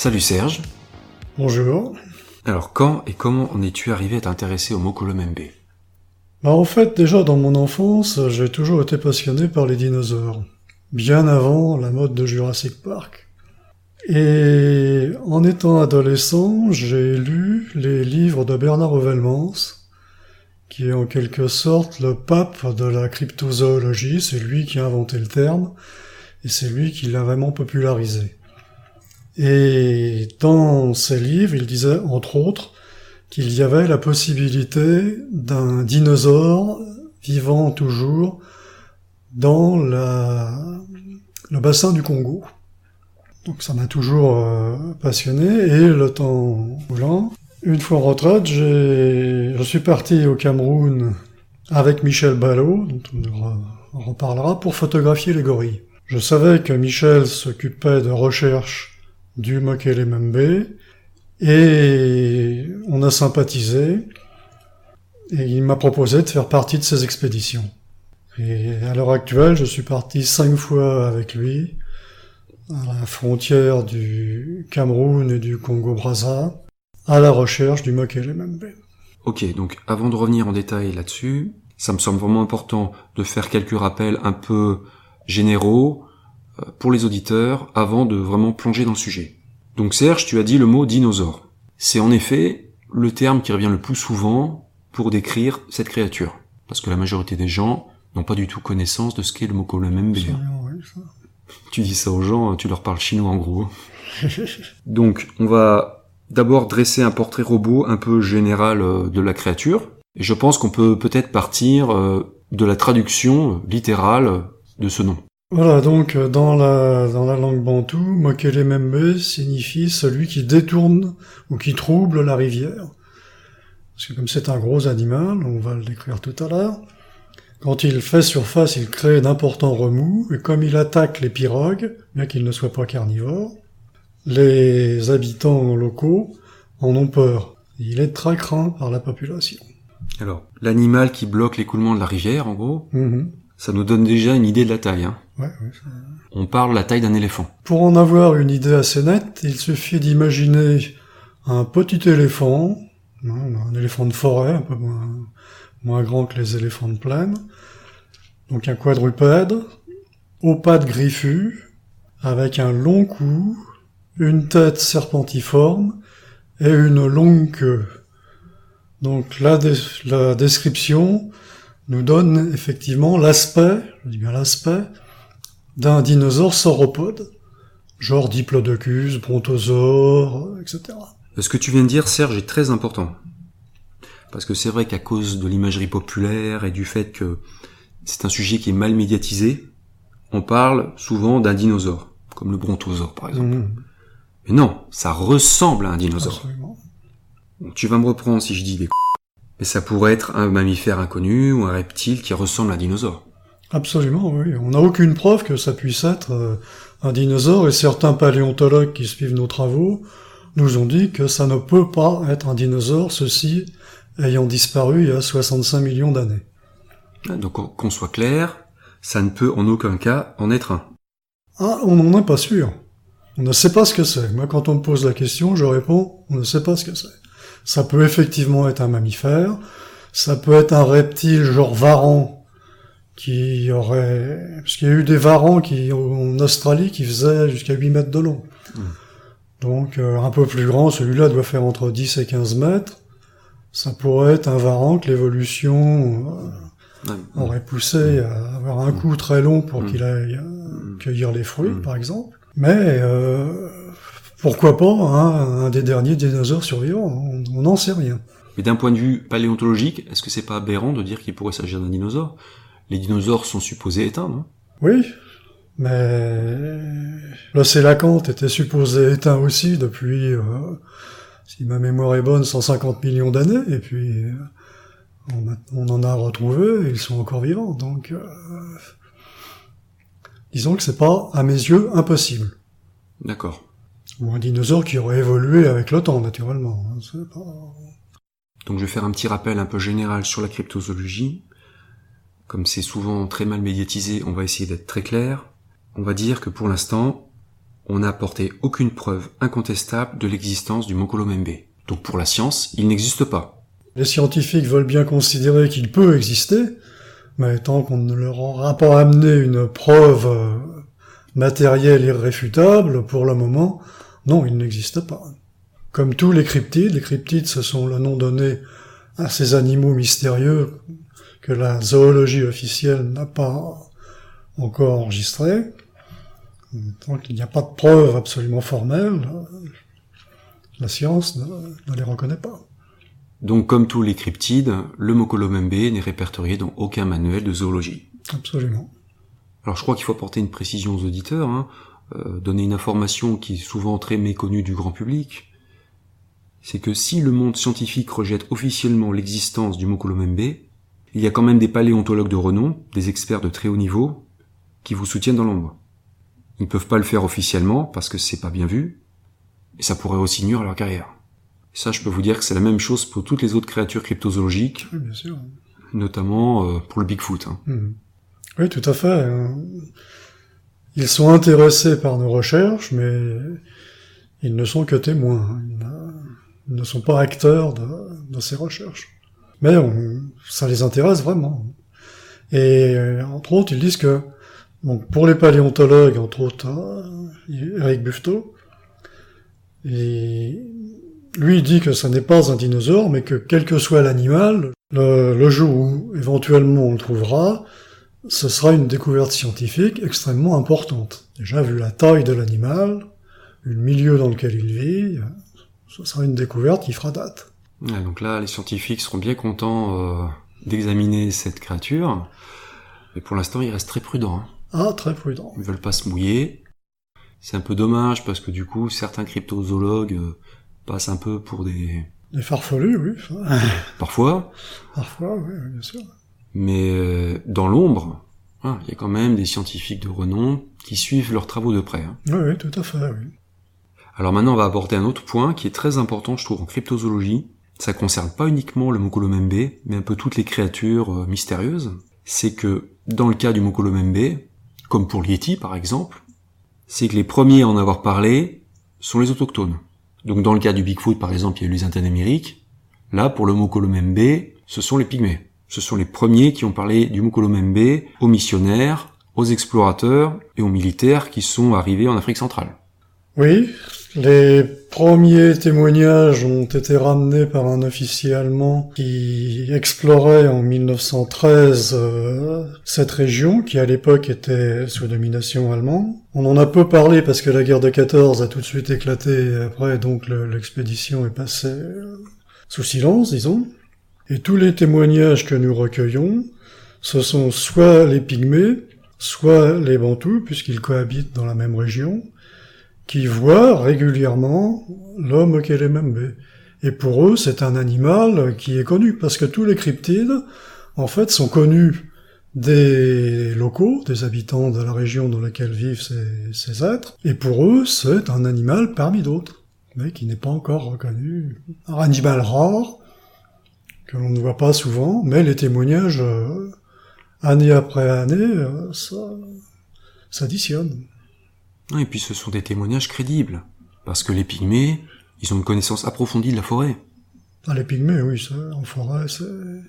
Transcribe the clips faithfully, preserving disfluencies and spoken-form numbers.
Salut Serge. Bonjour. Alors quand et comment en es-tu arrivé à t'intéresser au Mokolomembe? Bah en fait, déjà dans mon enfance, j'ai toujours été passionné par les dinosaures, bien avant la mode de Jurassic Park. Et en étant adolescent, j'ai lu les livres de Bernard Heuvelmans, qui est en quelque sorte le pape de la cryptozoologie. C'est lui qui a inventé le terme, et c'est lui qui l'a vraiment popularisé. Et dans ses livres, il disait, entre autres, qu'il y avait la possibilité d'un dinosaure vivant toujours dans la, le bassin du Congo. Donc ça m'a toujours euh, passionné, et le temps voulant, une fois en retraite, j'ai, je suis parti au Cameroun avec Michel Ballot, dont on en reparlera, pour photographier les gorilles. Je savais que Michel s'occupait de recherche du Mokellemembe, et on a sympathisé, et il m'a proposé de faire partie de ses expéditions. Et à l'heure actuelle, je suis parti cinq fois avec lui, à la frontière du Cameroun et du Congo-Brazza, à la recherche du Mokellemembe. Ok, donc avant de revenir en détail là-dessus, ça me semble vraiment important de faire quelques rappels un peu généraux pour les auditeurs avant de vraiment plonger dans le sujet. Donc Serge, tu as dit le mot dinosaure. C'est en effet le terme qui revient le plus souvent pour décrire cette créature. Parce que la majorité des gens n'ont pas du tout connaissance de ce qu'est le Mokolomembe. Oui, ça. Tu dis ça aux gens, tu leur parles chinois en gros. Donc on va d'abord dresser un portrait robot un peu général de la créature. Et je pense qu'on peut peut-être partir de la traduction littérale de ce nom. Voilà, donc dans la dans la langue bantoue, Mokellemembe signifie celui qui détourne ou qui trouble la rivière. Parce que comme c'est un gros animal, on va le décrire tout à l'heure, quand il fait surface, il crée d'importants remous, et comme il attaque les pirogues, bien qu'il ne soit pas carnivore, les habitants locaux en ont peur. Il est très craint par la population. Alors, l'animal qui bloque l'écoulement de la rivière, en gros, Mm-hmm. ça nous donne déjà une idée de la taille. Hein. Ouais, ouais, ça... On parle de la taille d'un éléphant. Pour en avoir une idée assez nette, il suffit d'imaginer un petit éléphant, un éléphant de forêt, un peu moins, moins grand que les éléphants de plaine, donc un quadrupède, aux pattes griffues, avec un long cou, une tête serpentiforme et une longue queue. Donc la, des- la description nous donne effectivement l'aspect, je dis bien l'aspect, d'un dinosaure sauropode, genre Diplodocus, Brontosaure, et cetera. Ce que tu viens de dire, Serge, est très important. Parce que c'est vrai qu'à cause de l'imagerie populaire et du fait que c'est un sujet qui est mal médiatisé, on parle souvent d'un dinosaure, comme le brontosaure par exemple. Mmh, Mais non, ça ressemble à un dinosaure. absolument. Donc, tu vas me reprendre si je dis des c***, mais ça pourrait être un mammifère inconnu ou un reptile qui ressemble à un dinosaure. Absolument, oui. On n'a aucune preuve que ça puisse être euh, un dinosaure, et certains paléontologues qui suivent nos travaux nous ont dit que ça ne peut pas être un dinosaure, ceci ayant disparu il y a soixante-cinq millions d'années. Donc qu'on soit clair, ça ne peut en aucun cas en être un. Ah, on n'en est pas sûr. On ne sait pas ce que c'est. Moi, quand on me pose la question, je réponds, on ne sait pas ce que c'est. Ça peut effectivement être un mammifère, ça peut être un reptile genre varan, qui aurait... Parce qu'il y a eu des varans qui, en Australie qui faisaient jusqu'à huit mètres de long. Mmh. Donc euh, un peu plus grand, celui-là doit faire entre dix et quinze mètres. Ça pourrait être un varan que l'évolution euh, Ouais. aurait poussé à avoir un cou très long pour Mmh. qu'il aille euh, cueillir les fruits, Mmh. par exemple. Mais euh, pourquoi pas hein, un des derniers dinosaures survivants, on n'en sait rien. Mais d'un point de vue paléontologique, est-ce que c'est pas aberrant de dire qu'il pourrait s'agir d'un dinosaure? Les dinosaures sont supposés éteints, non? Oui, mais le sélacanthe était supposé éteint aussi depuis, euh, si ma mémoire est bonne, cent cinquante millions d'années, et puis euh, on, a, on en a retrouvé, et ils sont encore vivants, donc euh, disons que c'est pas, à mes yeux, impossible. D'accord. Ou un dinosaure qui aurait évolué avec le temps, naturellement. Hein, c'est pas... Donc je vais faire un petit rappel un peu général sur la cryptozoologie. Comme c'est souvent très mal médiatisé, on va essayer d'être très clair. On va dire que pour l'instant, on n'a apporté aucune preuve incontestable de l'existence du Mokolomembe. Donc pour la science, il n'existe pas. Les scientifiques veulent bien considérer qu'il peut exister, mais tant qu'on ne leur aura pas amené une preuve euh, matérielle irréfutable, pour le moment, non, il n'existe pas. Comme tous les cryptides, les cryptides, ce sont le nom donné à ces animaux mystérieux que la zoologie officielle n'a pas encore enregistrés. Tant qu'il n'y a pas de preuves absolument formelles, la science ne, ne les reconnaît pas. Donc comme tous les cryptides, le Mokolomembe n'est répertorié dans aucun manuel de zoologie. Absolument. Alors je crois qu'il faut apporter une précision aux auditeurs, hein, euh, donner une information qui est souvent très méconnue du grand public. C'est que si le monde scientifique rejette officiellement l'existence du Mokolomembe, il y a quand même des paléontologues de renom, des experts de très haut niveau, qui vous soutiennent dans l'ombre. Ils ne peuvent pas le faire officiellement parce que c'est pas bien vu, et ça pourrait aussi nuire à leur carrière. Et ça, je peux vous dire que c'est la même chose pour toutes les autres créatures cryptozoologiques, Oui, bien sûr. notamment euh, pour le Bigfoot. Hein. Mmh. Oui, tout à fait. Ils sont intéressés par nos recherches, mais ils ne sont que témoins. Ils ne sont pas acteurs de, de ces recherches. Mais on, ça les intéresse vraiment. Et entre autres, ils disent que donc pour les paléontologues, entre autres, hein, Eric Buffetot, et lui il dit que ça n'est pas un dinosaure, mais que quel que soit l'animal, le, le jour où éventuellement on le trouvera, ce sera une découverte scientifique extrêmement importante. Déjà, vu la taille de l'animal, vu le milieu dans lequel il vit, ce sera une découverte qui fera date. Ouais, donc là, les scientifiques seront bien contents euh, d'examiner cette créature, mais pour l'instant, ils restent très prudents. Hein. Ah, très prudent. Ils veulent pas se mouiller. C'est un peu dommage parce que du coup, certains cryptozoologues euh, passent un peu pour des... Des farfelus, oui. Parfois. Parfois, oui, bien sûr. Mais euh, dans l'ombre, hein, il y a quand même des scientifiques de renom qui suivent leurs travaux de près. Hein. Oui, oui, tout à fait, oui. Alors maintenant, on va aborder un autre point qui est très important, je trouve, en cryptozoologie. Ça concerne pas uniquement le Mokolomembe, mais un peu toutes les créatures euh, mystérieuses. C'est que, dans le cas du Mokolomembe, comme pour l'Yéti par exemple, c'est que les premiers à en avoir parlé sont les autochtones. Donc dans le cas du Bigfoot par exemple, il y a eu les Indiens d'Amérique. Là, pour le Mokolomembe, ce sont les Pygmées. Ce sont les premiers qui ont parlé du Mokolomembe aux missionnaires, aux explorateurs et aux militaires qui sont arrivés en Afrique centrale. Oui, les premiers témoignages ont été ramenés par un officier allemand qui explorait en mille neuf cent treize euh, cette région, qui à l'époque était sous domination allemande. On en a peu parlé parce que la guerre de quatorze a tout de suite éclaté et après, donc le, l'expédition est passée euh, sous silence, disons. Et tous les témoignages que nous recueillons, ce sont soit les Pygmées, soit les Bantous, puisqu'ils cohabitent dans la même région, qui voient régulièrement l'homme Mokolomembe. Et pour eux, c'est un animal qui est connu, parce que tous les cryptides, en fait, sont connus des locaux, des habitants de la région dans laquelle vivent ces, ces êtres, et pour eux, c'est un animal parmi d'autres, mais qui n'est pas encore reconnu. Un animal rare, que l'on ne voit pas souvent, mais les témoignages, euh, année après année, euh, ça s'additionne. Et puis ce sont des témoignages crédibles, parce que les Pygmées, ils ont une connaissance approfondie de la forêt. Ah, les Pygmées, oui, ça, en forêt, c'est...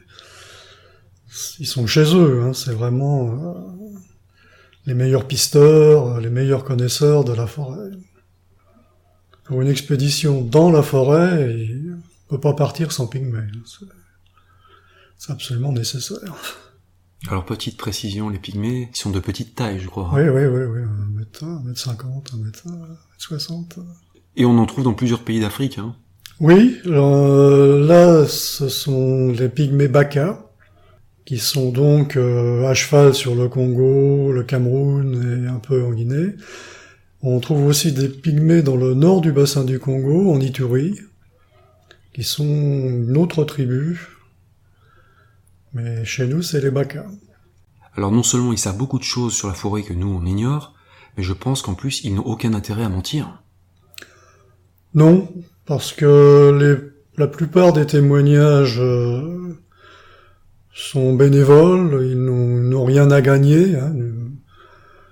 ils sont chez eux, hein, c'est vraiment euh, les meilleurs pisteurs, les meilleurs connaisseurs de la forêt. Pour une expédition dans la forêt, il ne peut pas partir sans Pygmées. C'est, c'est absolument nécessaire. Alors, petite précision, les Pygmées, ils sont de petite taille, je crois. Oui, oui, oui, oui, un mètre, un mètre cinquante, un mètre, un mètre soixante. Et on en trouve dans plusieurs pays d'Afrique, hein. Oui, euh, là, ce sont les Pygmées Baka, qui sont donc euh, à cheval sur le Congo, le Cameroun et un peu en Guinée. On trouve aussi des Pygmées dans le nord du bassin du Congo, en Ituri, qui sont une autre tribu. Mais chez nous, c'est les Baka. Alors non seulement ils savent beaucoup de choses sur la forêt que nous, on ignore, mais je pense qu'en plus, ils n'ont aucun intérêt à mentir. Non, parce que les, la plupart des témoignages euh, sont bénévoles, ils n'ont, n'ont rien à gagner. Hein,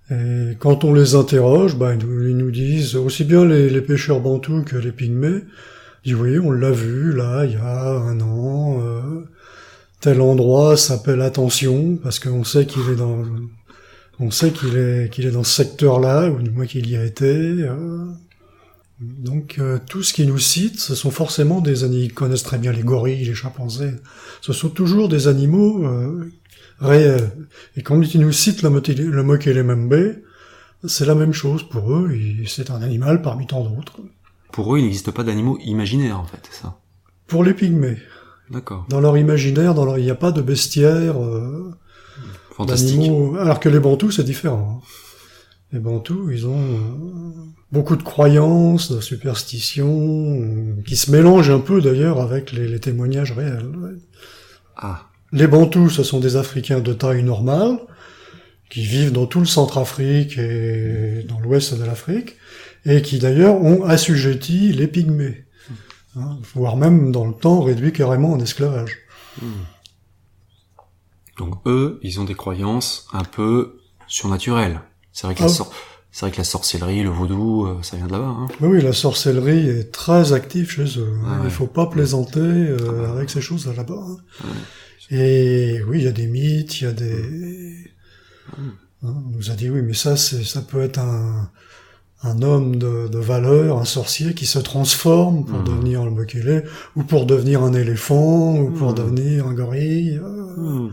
Et quand on les interroge, bah, ils nous, ils nous disent, aussi bien les, les pêcheurs bantous que les pygmées, ils disent, oui, on l'a vu, là, il y a un an, euh, tel endroit s'appelle Attention, parce qu'on sait qu'il est dans, on sait qu'il est, qu'il est dans ce secteur-là, ou du moins qu'il y a été, euh, donc euh, tout ce qu'ils nous citent, ce sont forcément des animaux, ils connaissent très bien les gorilles, les chimpanzés, ce sont toujours des animaux euh, réels. Et quand ils nous citent le, le Mokele-mbembe, c'est la même chose pour eux, ils, c'est un animal parmi tant d'autres. Pour eux, il n'existe pas d'animaux imaginaires, en fait, c'est ça. Pour les pygmées. D'accord. Dans leur imaginaire, dans leur, il n'y a pas de bestiaire euh, Fantastique. d'animaux, alors que les bantous, c'est différent. Les bantous, ils ont euh, beaucoup de croyances, de superstitions, euh, qui se mélangent un peu d'ailleurs avec les, les témoignages réels. Ouais. Ah. Les bantous, ce sont des Africains de taille normale, qui vivent dans tout le Centrafrique et dans l'ouest de l'Afrique, et qui d'ailleurs ont assujetti les pygmées, hein, voire même dans le temps réduit carrément en esclavage. Hmm. Donc eux, ils ont des croyances un peu surnaturelles. C'est vrai que, ah, la, sor- c'est vrai que la sorcellerie, le vaudou, euh, ça vient de là-bas. Hein. Oui, oui, la sorcellerie est très active chez eux. Hein. Ah, il ouais. faut pas plaisanter euh, ah, bah, avec ces choses là-bas. Hein. Ouais. Et oui, il y a des mythes, il y a des... Hmm. Hein, on nous a dit, oui, mais ça, c'est, ça peut être un, un homme de, de valeur, un sorcier qui se transforme pour mmh. devenir le Mokele, ou pour devenir un éléphant, ou pour mmh. devenir un gorille. Euh, mmh.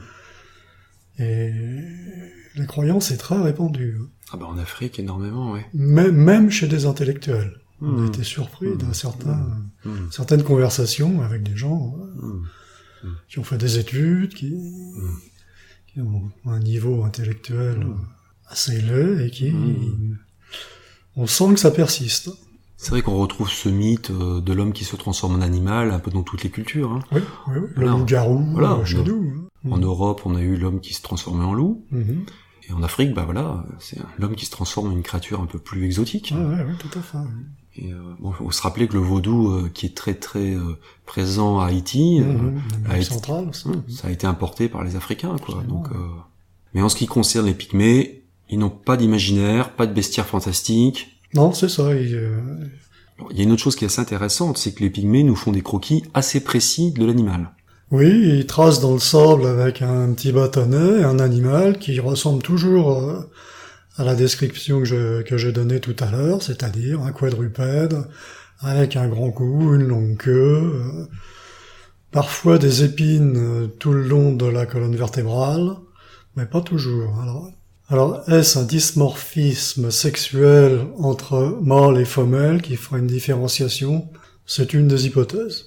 Et la croyance est très répandue. Ah bah en Afrique, énormément, oui. Même, même chez des intellectuels. Mmh. On a été surpris mmh. d'un certain, mmh. certaines conversations avec des gens mmh. qui ont fait des études, qui... Mmh. qui ont un niveau intellectuel mmh. assez élevé et qui... Mmh. On sent que ça persiste. C'est vrai qu'on retrouve ce mythe de l'homme qui se transforme en animal un peu dans toutes les cultures. Hein. Oui, oui, oui. Voilà. Le loup-garou, voilà, chez nous. En mmh. Europe, on a eu l'homme qui se transformait en loup. Mmh. Et en Afrique, bah voilà, c'est l'homme qui se transforme en une créature un peu plus exotique. Ah, oui, oui, tout à fait. Et euh, bon, faut se rappeler que le vaudou, euh, qui est très très euh, présent à Haïti, mmh, euh, a été, centrale, aussi. ça a été importé par les Africains, quoi. Absolument. Donc, euh... mais en ce qui concerne les pygmées, ils n'ont pas d'imaginaire, pas de bestiaire fantastique. Non, c'est ça. Il, euh... Alors, il y a une autre chose qui est assez intéressante, c'est que les pygmées nous font des croquis assez précis de l'animal. Oui, ils tracent dans le sable avec un petit bâtonnet un animal qui ressemble toujours euh, à la description que, je, que j'ai donnée tout à l'heure, c'est-à-dire un quadrupède avec un grand cou, une longue queue, euh, parfois des épines euh, tout le long de la colonne vertébrale, mais pas toujours. Alors, alors est-ce un dysmorphisme sexuel entre mâle et femelle qui fera une différenciation? C'est une des hypothèses.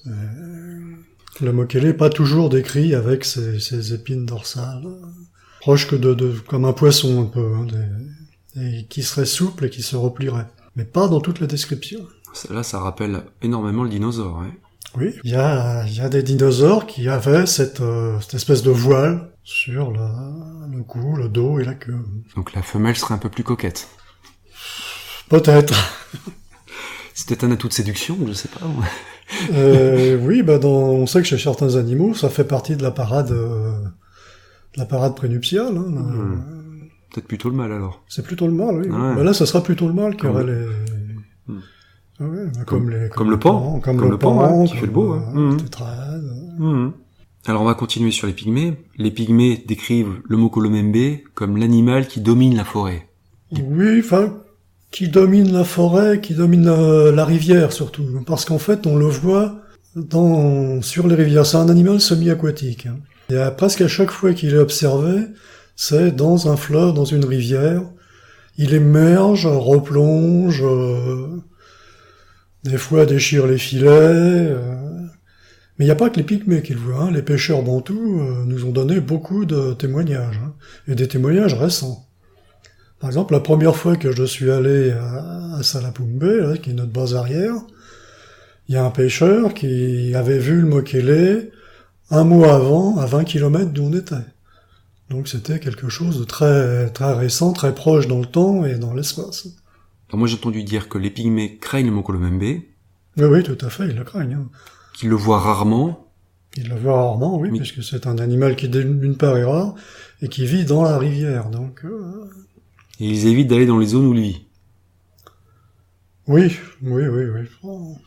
Le Mokele n'est pas toujours décrit avec ses, ses épines dorsales, proche que de, de comme un poisson un peu, hein, des, et qui serait souple et qui se replierait, mais pas dans toutes les descriptions. Là, ça rappelle énormément le dinosaure. Hein. Oui, il y a, il y a des dinosaures qui avaient cette, euh, cette espèce de voile sur la, le cou, le dos et la queue. Donc la femelle serait un peu plus coquette. Peut-être. C'est peut-être un atout de séduction, je sais pas. euh, oui, bah dans, on sait que chez certains animaux, ça fait partie de la parade, euh, de la parade prénuptiale. Hein, mmh. Peut-être plutôt le mâle alors. C'est plutôt le mâle, oui. Ouais. Bah là, ça sera plutôt le mâle qui comme aurait le... les. Mmh. Ah ouais, bah comme, comme, les, comme, comme le pan, comme, comme le le pan, pan, hein, qui fait le beau. Hein. Mmh. Tétrade. Mmh. Alors on va continuer sur les pygmées. Les pygmées décrivent le Mokele-mbembe comme l'animal qui domine la forêt. Oui, enfin. Qui domine la forêt, qui domine la, la rivière surtout, parce qu'en fait on le voit dans, sur les rivières. C'est un animal semi-aquatique. Hein. Et à, presque à chaque fois qu'il est observé, c'est dans un fleuve, dans une rivière. Il émerge, replonge, euh, des fois déchire les filets. Euh, mais il n'y a pas que les pygmées qui le voient. Hein. Les pêcheurs bantous euh, nous ont donné beaucoup de témoignages, hein, et des témoignages récents. Par exemple, la première fois que je suis allé à, à Salapumbe, là, qui est notre base arrière, il y a un pêcheur qui avait vu le Mokele un mois avant, à vingt kilomètres d'où on était. Donc c'était quelque chose de très, très récent, très proche dans le temps et dans l'espace. Alors moi j'ai entendu dire que les pygmées craignent le Mokele-mbembe. Oui, oui, tout à fait, ils le craignent. Hein. Qu'ils le voient rarement. Ils le voient rarement, oui, mais... puisque c'est un animal qui d'une part est rare et qui vit dans la rivière, donc... Euh... Et ils évitent d'aller dans les zones où il vit. Oui, oui, oui, oui.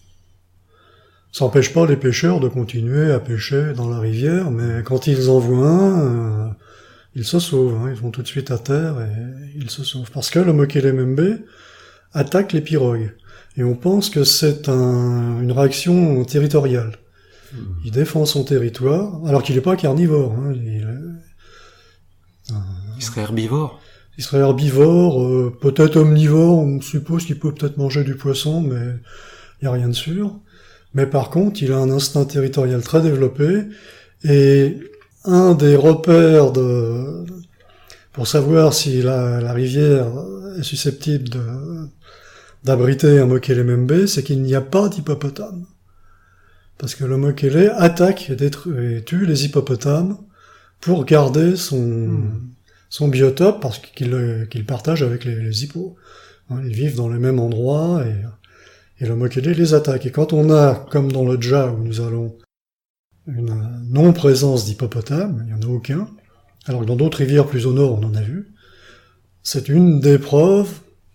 Ça n'empêche pas les pêcheurs de continuer à pêcher dans la rivière, mais quand ils en voient un, euh, ils se sauvent. Hein, ils vont tout de suite à terre et ils se sauvent. Parce que le Mokele-mbembe attaque les pirogues. Et on pense que c'est un, une réaction territoriale. Mmh. Il défend son territoire, alors qu'il n'est pas carnivore. Hein, il, euh, il serait herbivore. Il serait herbivore, euh, peut-être omnivore. On suppose qu'il peut peut-être manger du poisson, mais il n'y a rien de sûr. Mais par contre, il a un instinct territorial très développé. Et un des repères de, pour savoir si la, la rivière est susceptible de d'abriter un Mokele-mbembe, c'est qu'il n'y a pas d'hippopotame. Parce que le Mokele attaque et, détruit, et tue les hippopotames pour garder son, mmh. son biotope, parce qu'il qu'il partage avec les, les hippos. Ils vivent dans les mêmes endroits, et, et le Mokele les attaque. Et quand on a, comme dans le Dja, où nous allons, une non-présence d'hippopotames, il n'y en a aucun, alors que dans d'autres rivières plus au nord, on en a vu, c'est une des preuves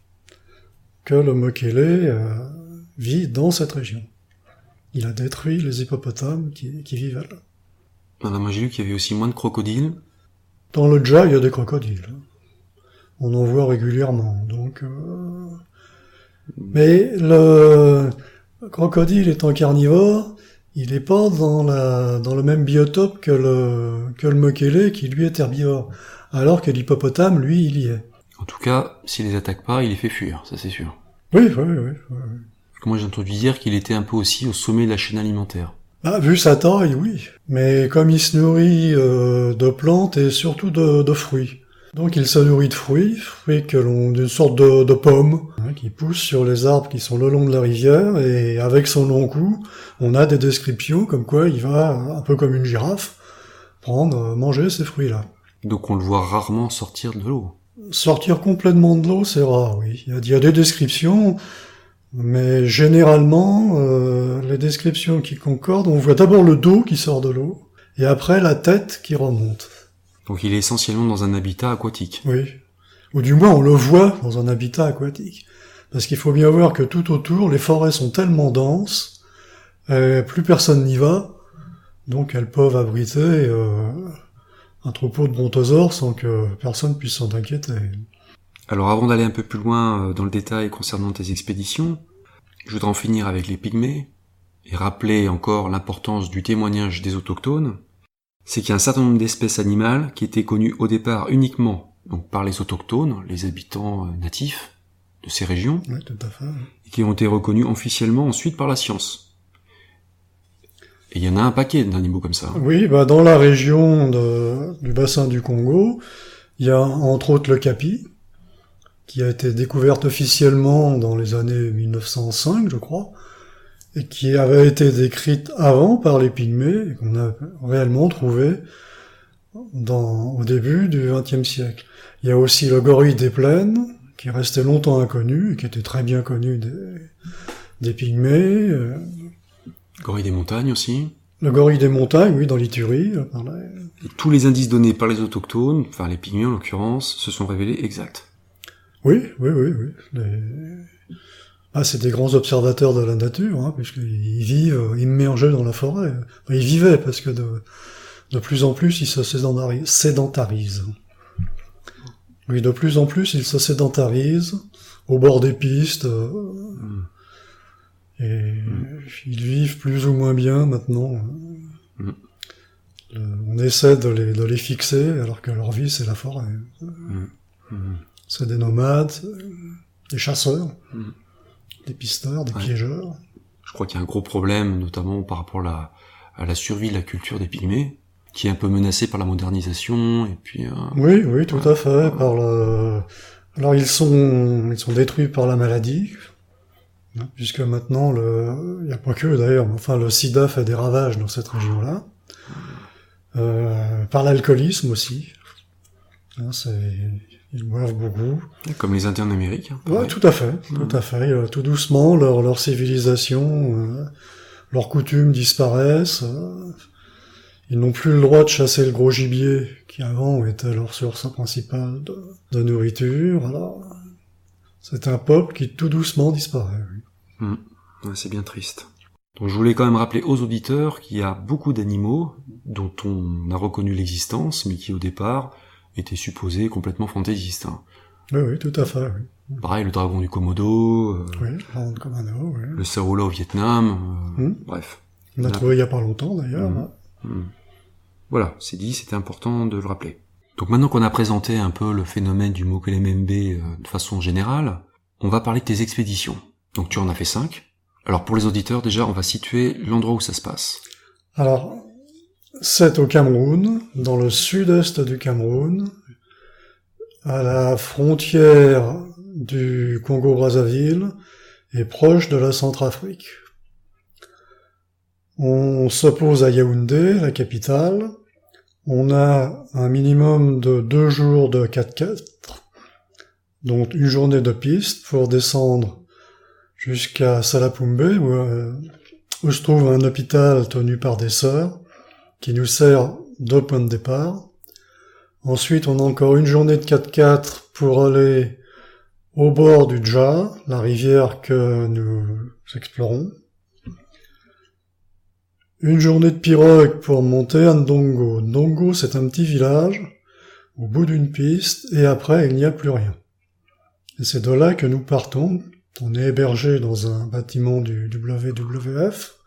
que le Mokele euh, vit dans cette région. Il a détruit les hippopotames qui, qui vivaient là. Alors, moi j'ai lu qu'il y avait aussi moins de crocodiles. Dans le Dja, il y a des crocodiles. On en voit régulièrement. Donc, euh... mais le... le crocodile étant carnivore, il n'est pas dans, la... dans le même biotope que le, que le Mokele, qui lui est herbivore. Alors que l'hippopotame, lui, il y est. En tout cas, s'il les attaque pas, il les fait fuir, ça c'est sûr. Oui, oui, oui. oui. Parce que moi j'ai entendu dire qu'il était un peu aussi au sommet de la chaîne alimentaire. Ah, vu sa taille, oui. Mais comme il se nourrit euh, de plantes et surtout de, de fruits. Donc il se nourrit de fruits, fruits que l'on, d'une sorte de, de pommes, hein, qui poussent sur les arbres qui sont le long de la rivière, et avec son long cou, on a des descriptions comme quoi il va, un peu comme une girafe, prendre, manger ces fruits-là. Donc on le voit rarement sortir de l'eau. Sortir complètement de l'eau, c'est rare, oui. Il y a, il y a des descriptions, mais généralement, euh, les descriptions qui concordent, on voit d'abord le dos qui sort de l'eau, et après la tête qui remonte. Donc il est essentiellement dans un habitat aquatique. Oui. Ou du moins, on le voit dans un habitat aquatique. Parce qu'il faut bien voir que tout autour, les forêts sont tellement denses, euh, plus personne n'y va, donc elles peuvent abriter euh, un troupeau de brontosaures sans que personne puisse s'en inquiéter. Alors avant d'aller un peu plus loin dans le détail concernant tes expéditions, je voudrais en finir avec les pygmées et rappeler encore l'importance du témoignage des autochtones. C'est qu'il y a un certain nombre d'espèces animales qui étaient connues au départ uniquement donc par les autochtones, les habitants natifs de ces régions, oui, tout à fait, oui. Et qui ont été reconnues officiellement ensuite par la science. Et il y en a un paquet d'animaux comme ça. Oui, bah dans la région de, du bassin du Congo, il y a entre autres le capi, qui a été découverte officiellement dans les années mille neuf cent cinq, je crois, et qui avait été décrite avant par les Pygmées, et qu'on a réellement trouvé dans, au début du vingtième siècle. Il y a aussi le gorille des plaines, qui est resté longtemps inconnu, et qui était très bien connu des, des Pygmées. Euh, gorille des montagnes aussi. Le gorille des montagnes, oui, dans l'Ituri. Et tous les indices donnés par les autochtones, enfin les Pygmées en l'occurrence, se sont révélés exacts. Oui, oui, oui, oui. Les... Ah, c'est des grands observateurs de la nature, hein, puisqu'ils vivent immergés dans la forêt. Enfin, ils vivaient, parce que de, de plus en plus, ils se sédentarisent. Oui, de plus en plus, ils se sédentarisent au bord des pistes, euh, mmh. et mmh. ils vivent plus ou moins bien maintenant. Mmh. Le, on essaie de les, de les fixer, alors que leur vie, c'est la forêt. Mmh. Mmh. C'est des nomades, des chasseurs, mmh. des pisteurs, des ouais. piégeurs. Je crois qu'il y a un gros problème, notamment par rapport à la, à la survie de la culture des Pygmées, qui est un peu menacée par la modernisation, et puis... Euh, oui, oui, tout ouais, à fait, euh, par le... Alors, ils sont, ils sont détruits par la maladie, hein, puisque maintenant, le... il n'y a pas que, d'ailleurs, enfin, le sida fait des ravages dans cette région-là. Euh, par l'alcoolisme aussi. Hein, c'est... Ils boivent beaucoup. Comme les Indiens d'Amérique. Hein, ouais, tout à fait, mmh. tout à fait. Euh, tout doucement, leur, leur civilisation, euh, leurs coutumes disparaissent. Euh, Ils n'ont plus le droit de chasser le gros gibier, qui avant était leur source principale de, de nourriture. Alors, c'est un peuple qui tout doucement disparaît. Oui. Mmh. Ouais, c'est bien triste. Donc je voulais quand même rappeler aux auditeurs qu'il y a beaucoup d'animaux dont on a reconnu l'existence, mais qui au départ étaient supposés complètement fantaisistes. Hein. Oui, oui, tout à fait, oui. Pareil, le dragon du Komodo, euh, oui, le dragon du Komodo, oui. le saoula au Vietnam, euh, mmh. bref. On l'a trouvé il y a pas longtemps d'ailleurs. Mmh. Mmh. Voilà, c'est dit, c'était important de le rappeler. Donc maintenant qu'on a présenté un peu le phénomène du Mokellemembe euh, de façon générale, on va parler de tes expéditions. Donc tu en as fait cinq. Alors pour les auditeurs, déjà, on va situer l'endroit où ça se passe. Alors, c'est au Cameroun, dans le sud-est du Cameroun, à la frontière du Congo-Brazzaville et proche de la Centrafrique. On se pose à Yaoundé, la capitale. On a un minimum de deux jours de quatre-quatre, donc une journée de piste pour descendre jusqu'à Salapumbe, où, euh, où se trouve un hôpital tenu par des sœurs, qui nous sert de point de départ. Ensuite, on a encore une journée de quatre-quatre pour aller au bord du Dja, la rivière que nous explorons. Une journée de pirogue pour monter à Ndongo. Ndongo, c'est un petit village, au bout d'une piste, et après, il n'y a plus rien. Et c'est de là que nous partons. On est hébergé dans un bâtiment du W W F,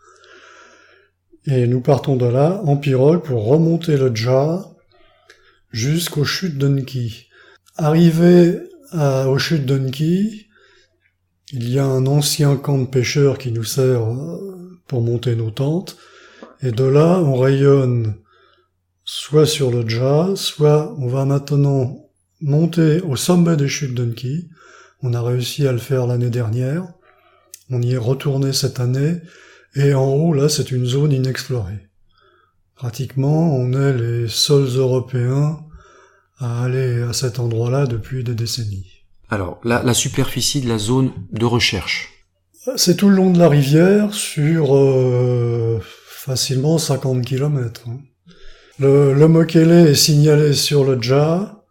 et nous partons de là en pirogue pour remonter le Dja jusqu'aux chutes d'Unki. Arrivé à, aux chutes d'Unki, il y a un ancien camp de pêcheurs qui nous sert pour monter nos tentes, et de là on rayonne soit sur le Dja, soit on va maintenant monter au sommet des chutes d'Unki. On a réussi à le faire l'année dernière, on y est retourné cette année, et en haut, là, c'est une zone inexplorée. Pratiquement, on est les seuls Européens à aller à cet endroit-là depuis des décennies. Alors, la, la superficie de la zone de recherche. C'est tout le long de la rivière, sur euh, facilement cinquante kilomètres. Hein. Le, le Mokele est signalé sur le Dja,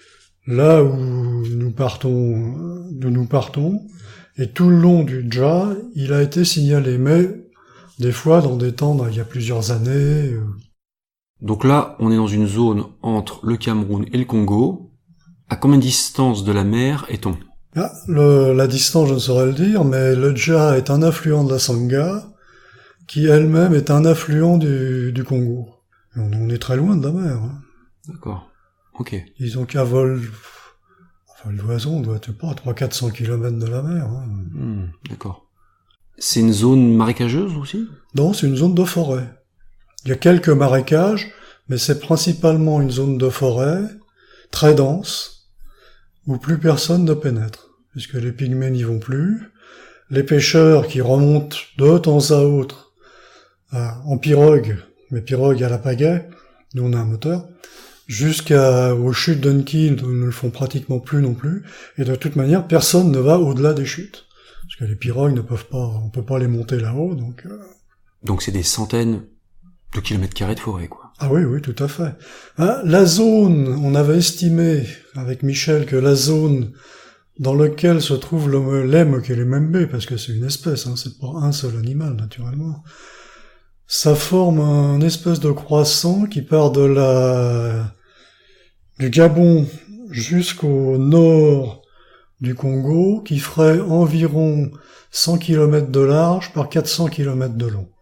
là où nous partons, d'où nous partons, et tout le long du Dja, il a été signalé, mais des fois dans des temps, il y a plusieurs années. Euh... Donc là, on est dans une zone entre le Cameroun et le Congo. À combien de distance de la mer est-on ? ah, le, La distance, je ne saurais le dire, mais le Dja est un affluent de la Sangha, qui elle-même est un affluent du, du Congo. Et on, on est très loin de la mer. Hein. D'accord. Ok. Ils ont qu'à vol... Enfin, le d'oiseau, on doit être pas à trois cents à quatre cents kilomètres de la mer. Hein. Mmh, d'accord. C'est une zone marécageuse aussi ? Non, c'est une zone de forêt. Il y a quelques marécages, mais c'est principalement une zone de forêt, très dense, où plus personne ne pénètre, puisque les pygmées n'y vont plus. Les pêcheurs qui remontent de temps à autre euh, en pirogue, mais pirogue à la pagaie, nous on a un moteur, jusqu'aux chutes d'Unki, ils ne le font pratiquement plus non plus, et de toute manière, personne ne va au-delà des chutes. Parce que les pirogues ne peuvent pas, on peut pas les monter là-haut, donc... Euh... Donc c'est des centaines de kilomètres carrés de forêt, quoi. Ah oui, oui, tout à fait. Hein, la zone, on avait estimé, avec Michel, que la zone dans laquelle se trouve le lait Mokellemembe, parce que c'est une espèce, hein, c'est pas un seul animal, naturellement, ça forme un espèce de croissant qui part de la... du Gabon jusqu'au nord du Congo, qui ferait environ cent kilomètres de large par quatre cents kilomètres de long.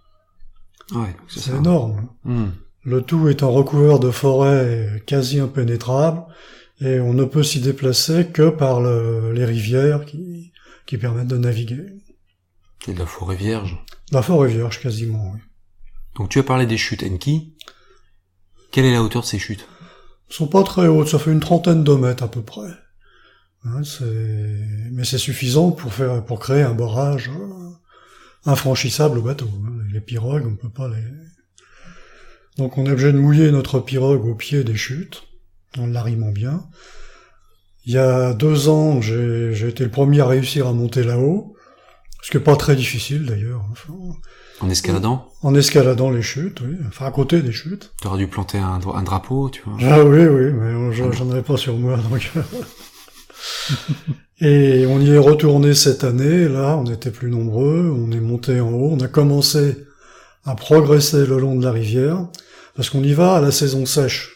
Ouais, c'est, c'est ça. énorme. Mmh. Le tout étant recouvert de forêts quasi impénétrables, et on ne peut s'y déplacer que par le, les rivières qui, qui permettent de naviguer. C'est de la forêt vierge. La forêt vierge, quasiment, oui. Donc tu as parlé des chutes Enki. Quelle est la hauteur de ces chutes ? Elles sont pas très hautes, ça fait une trentaine de mètres à peu près. Hein, c'est... Mais c'est suffisant pour faire, pour créer un barrage euh, infranchissable au bateau. Hein. Les pirogues, on peut pas les... Donc on est obligé de mouiller notre pirogue au pied des chutes, en l'arrimant bien. Il y a deux ans, j'ai, j'ai été le premier à réussir à monter là-haut, ce qui est pas très difficile d'ailleurs. Enfin, En escaladant? En escaladant les chutes, oui. Enfin, à côté des chutes. T'aurais dû planter un, un drapeau, tu vois. Ah oui, oui, mais j'en, j'en avais pas sur moi, donc... Et on y est retourné cette année, là, on était plus nombreux, on est monté en haut, on a commencé à progresser le long de la rivière, parce qu'on y va à la saison sèche.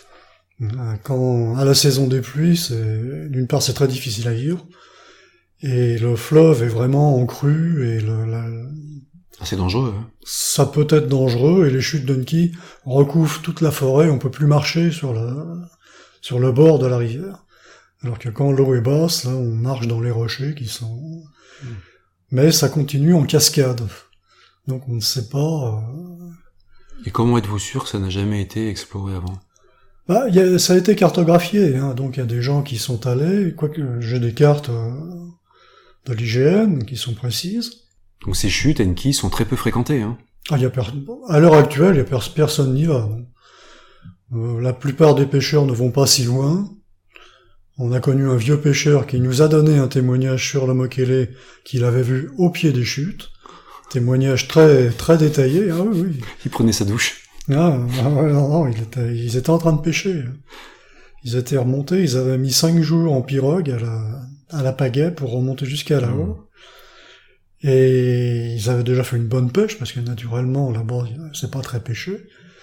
Quand, à la saison des pluies, c'est, d'une part, c'est très difficile à vivre, et le fleuve est vraiment en crue, et le, la, ah, c'est dangereux, hein. Ça peut être dangereux, et les chutes d'Unki recouvrent toute la forêt, on peut plus marcher sur la, sur le bord de la rivière. Alors que quand l'eau est basse, là, on marche dans les rochers qui sont... Mmh. Mais ça continue en cascade. Donc on ne sait pas... Euh... Et comment êtes-vous sûr que ça n'a jamais été exploré avant? Bah, y a, ça a été cartographié, hein, donc il y a des gens qui sont allés, quoique j'ai des cartes euh, de l'I G N qui sont précises. Donc ces chutes, Enki, sont très peu fréquentées, hein. Ah, y a per... À l'heure actuelle, y a per... personne n'y va. Euh, la plupart des pêcheurs ne vont pas si loin. On a connu un vieux pêcheur qui nous a donné un témoignage sur le Mokele qu'il avait vu au pied des chutes. Témoignage très très détaillé. Ah oui, oui. Il prenait sa douche. Ah, ah ouais, non, non, il était, ils étaient en train de pêcher. Ils étaient remontés, ils avaient mis cinq jours en pirogue à la, à la pagaie pour remonter jusqu'à là-haut. Mmh. Et ils avaient déjà fait une bonne pêche, parce que naturellement, là-bas, c'est pas très pêché.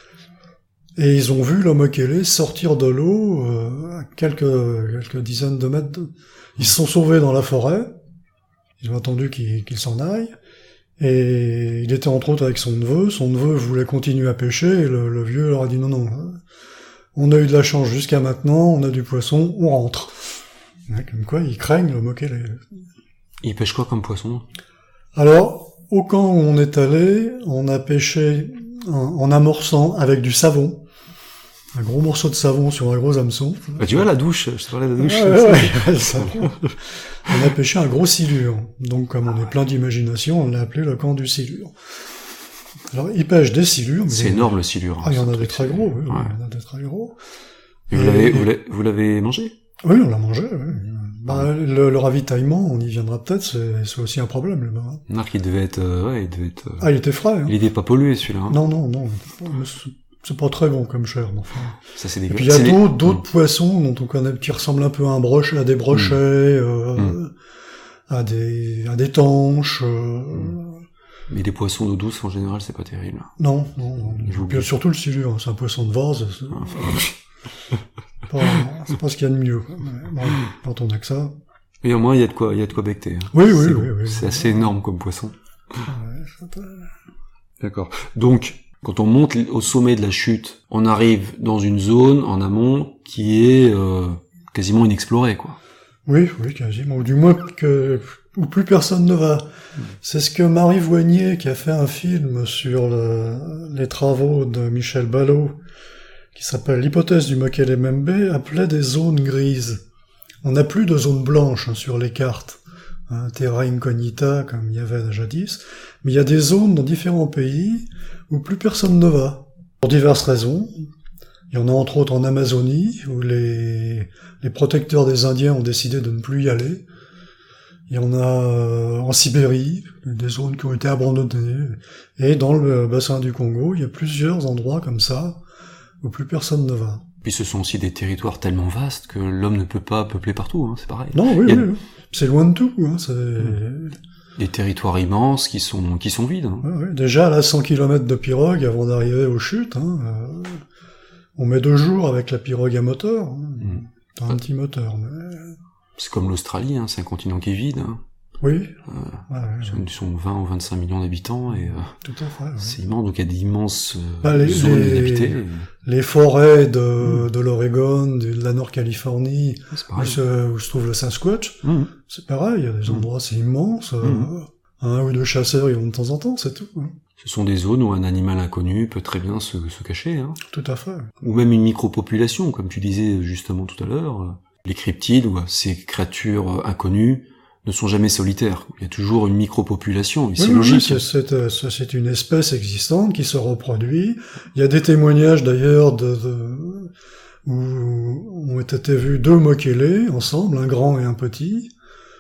Et ils ont vu le Mokele sortir de l'eau euh, à quelques, quelques dizaines de mètres. De... Ils se sont sauvés dans la forêt. Ils ont attendu qu'il, qu'il s'en aille. Et il était entre autres avec son neveu. Son neveu voulait continuer à pêcher. Et le, le vieux leur a dit non, non. On a eu de la chance jusqu'à maintenant. On a du poisson. On rentre. Comme quoi, ils craignent le Mokele. Ils pêchent quoi comme poisson? Alors, au camp où on est allé, on a pêché en, en amorçant avec du savon. Un gros morceau de savon sur un gros hameçon. Bah, tu vois, la douche, je te parlais de la douche. Ouais, ouais, ouais, ça. On a pêché un gros silure. Donc, comme on est plein d'imagination, on l'a appelé le camp du silure. Alors, ils pêchent des silures. C'est mais... énorme, le silure. Ah, il y en a des très gros, oui, ouais. Il y en a des très gros. Et vous, Et... L'avez, vous, l'avez, vous l'avez mangé? Oui, on l'a mangé, oui. Bah, le, le ravitaillement, on y viendra peut-être, c'est, c'est aussi un problème, là-bas. Marc, il devait être, euh, ouais, il devait être, euh... Ah, il était frais, hein. Il était pas pollué, celui-là, hein. Non, non, non. C'est pas très bon comme chair, mais enfin. Ça, c'est Et puis il y a d'autres, les... d'autres mmh. poissons dont on connaît, qui ressemblent un peu à un brochet, à des brochets, mmh. Euh, mmh. à des, à des tanches, euh... mmh. Mais les poissons d'eau douce, en général, c'est pas terrible. Non, non, non. Puis, surtout le silure, c'est un poisson de vase. C'est, ah. pas, c'est pas ce qu'il y a de mieux, quoi. Bon, quand on a que ça. Et au moins, il y a de quoi, il y a de quoi becter. Hein. Oui, oui, c'est, oui, oui. C'est oui, assez oui. énorme comme poisson. Ouais, c'est... D'accord. Donc, quand on monte au sommet de la chute, on arrive dans une zone en amont qui est euh, quasiment inexplorée, quoi. Oui, oui, quasiment. Ou du moins que où plus personne ne va. Mmh. C'est ce que Marie Voignier, qui a fait un film sur le, les travaux de Michel Ballot, qui s'appelle l'hypothèse du Mokele Membe, appelait des zones grises. On n'a plus de zones blanches hein, sur les cartes, hein, terra incognita comme il y avait jadis, mais il y a des zones dans différents pays où plus personne ne va, pour diverses raisons. Il y en a entre autres en Amazonie, où les, les protecteurs des Indiens ont décidé de ne plus y aller. Il y en a en Sibérie, des zones qui ont été abandonnées. Et dans le bassin du Congo, il y a plusieurs endroits comme ça, où plus personne ne va. Puis ce sont aussi des territoires tellement vastes que l'homme ne peut pas peupler partout, hein, c'est pareil. Non, oui, il y a... oui, c'est loin de tout, hein, c'est... Des territoires immenses qui sont qui sont vides. Hein. Ouais, ouais. Déjà, là, cent kilomètres de pirogue avant d'arriver aux chutes, hein, euh, on met deux jours avec la pirogue à moteur. Hein. Mmh. T'as un petit moteur, mais... C'est comme l'Australie, hein, c'est un continent qui est vide. Hein. Oui. Euh, ouais, ouais, ils sont vingt ou vingt-cinq millions d'habitants et euh, tout à fait, ouais. C'est immense, donc il y a d'immenses euh, bah, les, zones les, inhabitées. Les forêts de, mmh. de l'Oregon, de, de la Nord-Californie, où se, où se trouve le Sasquatch, mmh. c'est pareil, il y a des endroits, mmh. c'est immense. Euh, mmh. Un ou deux chasseurs y vont de temps en temps, c'est tout. Hein. Ce sont des zones où un animal inconnu peut très bien se, se cacher. Hein. Tout à fait. Ou même une micropopulation, comme tu disais justement tout à l'heure. Les cryptides, ou ces créatures inconnues, ne sont jamais solitaires. Il y a toujours une micropopulation, et oui, c'est oui, logique. Oui, c'est, c'est, c'est une espèce existante qui se reproduit. Il y a des témoignages d'ailleurs de, de où ont été vus deux Mokele ensemble, un grand et un petit.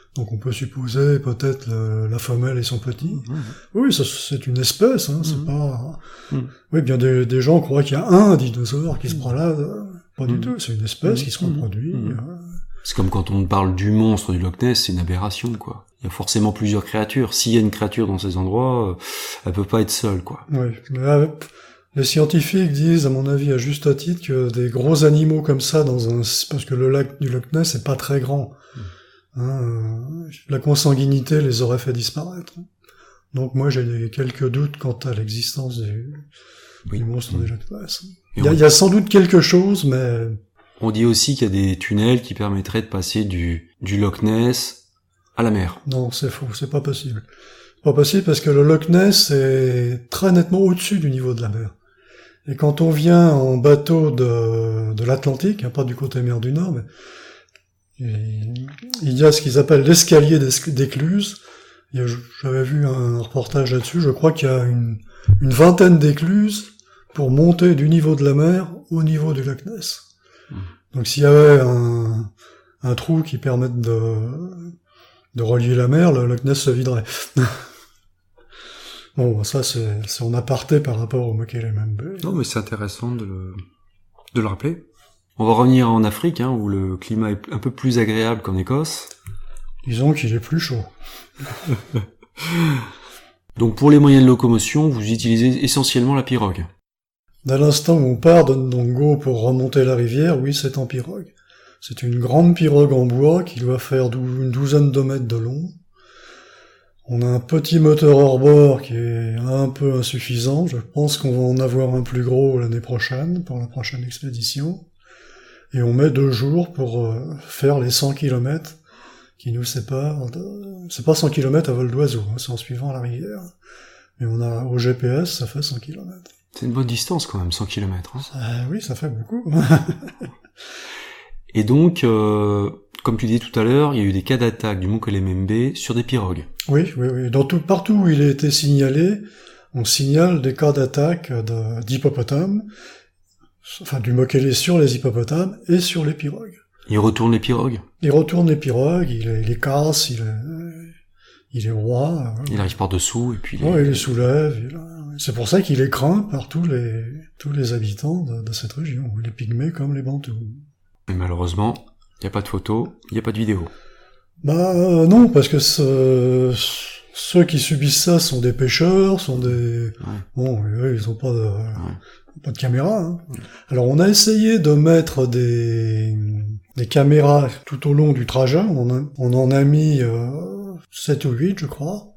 Donc on peut supposer peut-être le, la femelle et son petit. Mmh. Oui, ça, c'est une espèce, hein, c'est Mmh. pas... Mmh. Oui, bien des, des gens croient qu'il y a un dinosaure qui se Mmh. promène. Pas du Mmh. tout, c'est une espèce Mmh. qui se reproduit. Mmh. euh. C'est comme quand on parle du monstre du Loch Ness, c'est une aberration, quoi. Il y a forcément plusieurs créatures. S'il y a une créature dans ces endroits, euh, elle peut pas être seule, quoi. Oui, mais euh, les scientifiques disent, à mon avis, à juste titre, que des gros animaux comme ça dans un... Parce que le lac du Loch Ness c'est pas très grand. Mmh. Hein, euh, la consanguinité les aurait fait disparaître. Donc moi j'ai quelques doutes quant à l'existence du, Oui. du monstre Mmh. du Loch Ness. Et Il y, a, on, il y a sans doute quelque chose, mais... on dit aussi qu'il y a des tunnels qui permettraient de passer du, du Loch Ness à la mer. Non, c'est faux, c'est pas possible. C'est pas possible parce que le Loch Ness est très nettement au-dessus du niveau de la mer. Et quand on vient en bateau de, de l'Atlantique, hein, pas du côté mer du Nord, mais il il y a ce qu'ils appellent l'escalier d'Es- d'écluses. Il y a- J'avais vu un reportage là-dessus, je crois qu'il y a une, une vingtaine d'écluses pour monter du niveau de la mer au niveau du Loch Ness. Mmh. Donc s'il y avait un, un trou qui permette de, de relier la mer, le Loch Ness se viderait. Bon, ça c'est c'est en aparté par rapport au Mokele-Mbembe. Non, mais c'est intéressant de le, de le rappeler. On va revenir en Afrique, hein, où le climat est un peu plus agréable qu'en Écosse. Disons qu'il est plus chaud. Donc pour les moyens de locomotion, vous utilisez essentiellement la pirogue. Dès l'instant où on part de Ndongo pour remonter la rivière, oui, c'est en pirogue. C'est une grande pirogue en bois qui doit faire dou- une douzaine de mètres de long. On a un petit moteur hors-bord qui est un peu insuffisant. Je pense qu'on va en avoir un plus gros l'année prochaine, pour la prochaine expédition. Et on met deux jours pour euh, faire les cent kilomètres qui nous séparent. De... C'est pas cent kilomètres à vol d'oiseau, hein, c'est en suivant la rivière. Mais on a au G P S, ça fait cent kilomètres. C'est une bonne distance quand même, cent kilomètres. Hein. Ah, oui, ça fait beaucoup. Et donc, euh, comme tu disais tout à l'heure, il y a eu des cas d'attaque du Mokele-Mbembe sur des pirogues. Oui, oui, oui. Dans tout, partout où il a été signalé, on signale des cas d'attaque de, d'hippopotames, enfin du Mokele sur les hippopotames et sur les pirogues. Il retourne les pirogues. Il retourne les pirogues, il les, il les casse, il les, il les broie. Il arrive par dessous et puis. Il, ouais, il les soulève. Il, c'est pour ça qu'il est craint par tous les tous les habitants de, de cette région, les pygmées comme les bantous. Mais malheureusement, il n'y a pas de photos, il n'y a pas de vidéos. Bah euh, non, parce que ce, ceux qui subissent ça sont des pêcheurs, sont des... Ouais. Bon, eux, ils ont pas de, Ouais. pas de caméra. Hein. Ouais. Alors on a essayé de mettre des, des caméras tout au long du trajet, on en a, on en a mis euh, sept ou huit, je crois,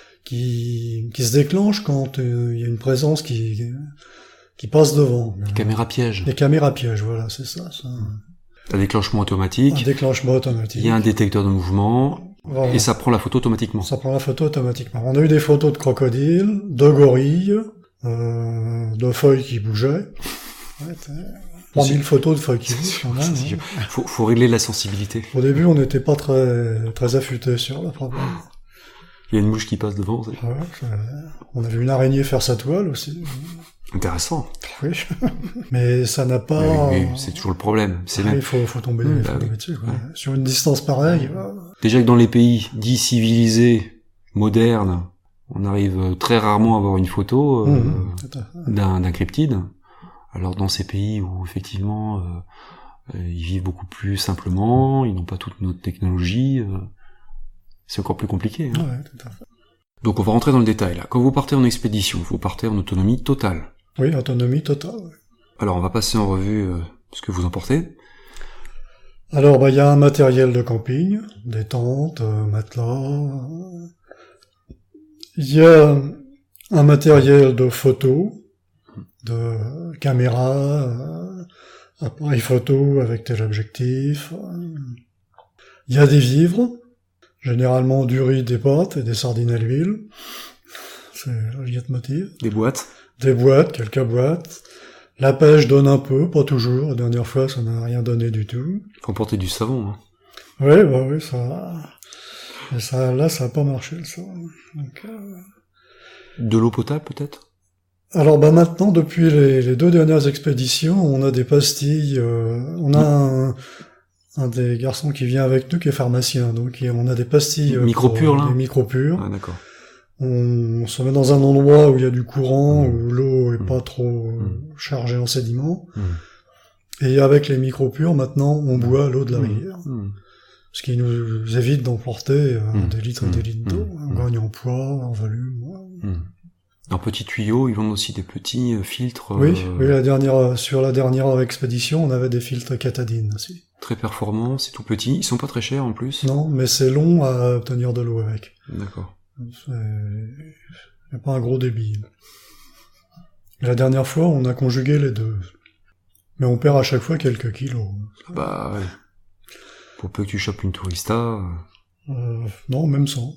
qui, qui se déclenchent quand euh, il y a une présence qui, qui passe devant. Les caméras pièges. Des caméras pièges, voilà, c'est ça. ça. Un déclenchement automatique. Un déclenchement automatique. Il y a un détecteur de mouvement. Voilà. Et ça prend la photo automatiquement. Ça prend la photo automatiquement. On a eu des photos de crocodiles, de gorilles, euh, de feuilles qui bougeaient. Ouais, trois mille photos de feuilles qui bougent quand même. Il Hein. faut, faut régler la sensibilité. Au début, on n'était pas très très affûtés sur le problème. Il y a une mouche qui passe devant. C'est Ouais, ça- on a vu une araignée faire sa toile aussi. intéressant. Oui. Mais ça n'a pas... Oui, oui, c'est toujours le problème. C'est Ah, même... il faut, faut tomber, Mmh, il bah faut oui. tomber dessus. Quoi. Ouais. Sur une distance pareille... euh, Déjà que dans les pays dits civilisés, modernes, on arrive euh, très rarement à avoir une photo euh, mmh, tout à fait. d'un, d'un cryptide. Alors dans ces pays où effectivement euh, euh, ils vivent beaucoup plus simplement, ils n'ont pas toute notre technologie, euh, c'est encore plus compliqué. Hein. Ouais, tout à fait. Donc on va rentrer dans le détail là. Quand vous partez en expédition, vous partez en autonomie totale. Oui, autonomie totale. Ouais. Alors on va passer en revue euh, ce que vous emportez. Alors, bah, il y a un matériel de camping, des tentes, euh, matelas. euh. Il y a un matériel de photo, de caméra, euh, appareil photo avec téléobjectif. euh. Il y a des vivres, généralement du riz, des pâtes et des sardines à l'huile. C'est le leitmotiv. Des boîtes. Des boîtes, quelques boîtes. La pêche donne un peu, pas toujours. La dernière fois, ça n'a rien donné du tout. Faut emporter du savon. Hein. Oui, bah oui, ça, et ça, là, ça a pas marché, ça. Donc, euh... De l'eau potable peut-être. Alors, bah maintenant, depuis les, les deux dernières expéditions, on a des pastilles, euh, on a un, un des garçons qui vient avec nous qui est pharmacien, donc on a des pastilles micro-pures là, des micro-pures. Ah d'accord. On, on se met dans un endroit où il y a du courant, mmh. où l'eau est mmh. pas trop mmh. chargée en sédiments. Mmh. Et avec les micro-pures, maintenant, on boit l'eau de la rivière. Mmh. Ce qui nous évite d'emporter euh, mmh. des litres et des litres d'eau. Mmh. On gagne en poids, en volume. Mmh. En petits tuyaux, ils vendent aussi des petits euh, filtres. Oui, euh... oui, la dernière, sur la dernière expédition, on avait des filtres Catadine aussi. Très performants, c'est tout petit. Ils sont pas très chers en plus. Non, mais c'est long à obtenir de l'eau avec. D'accord. Il n'y a pas un gros débit. Et la dernière fois, on a conjugué les deux. Mais on perd à chaque fois quelques kilos. Bah ouais. Pour peu que tu chopes une tourista... Euh, non, même sans.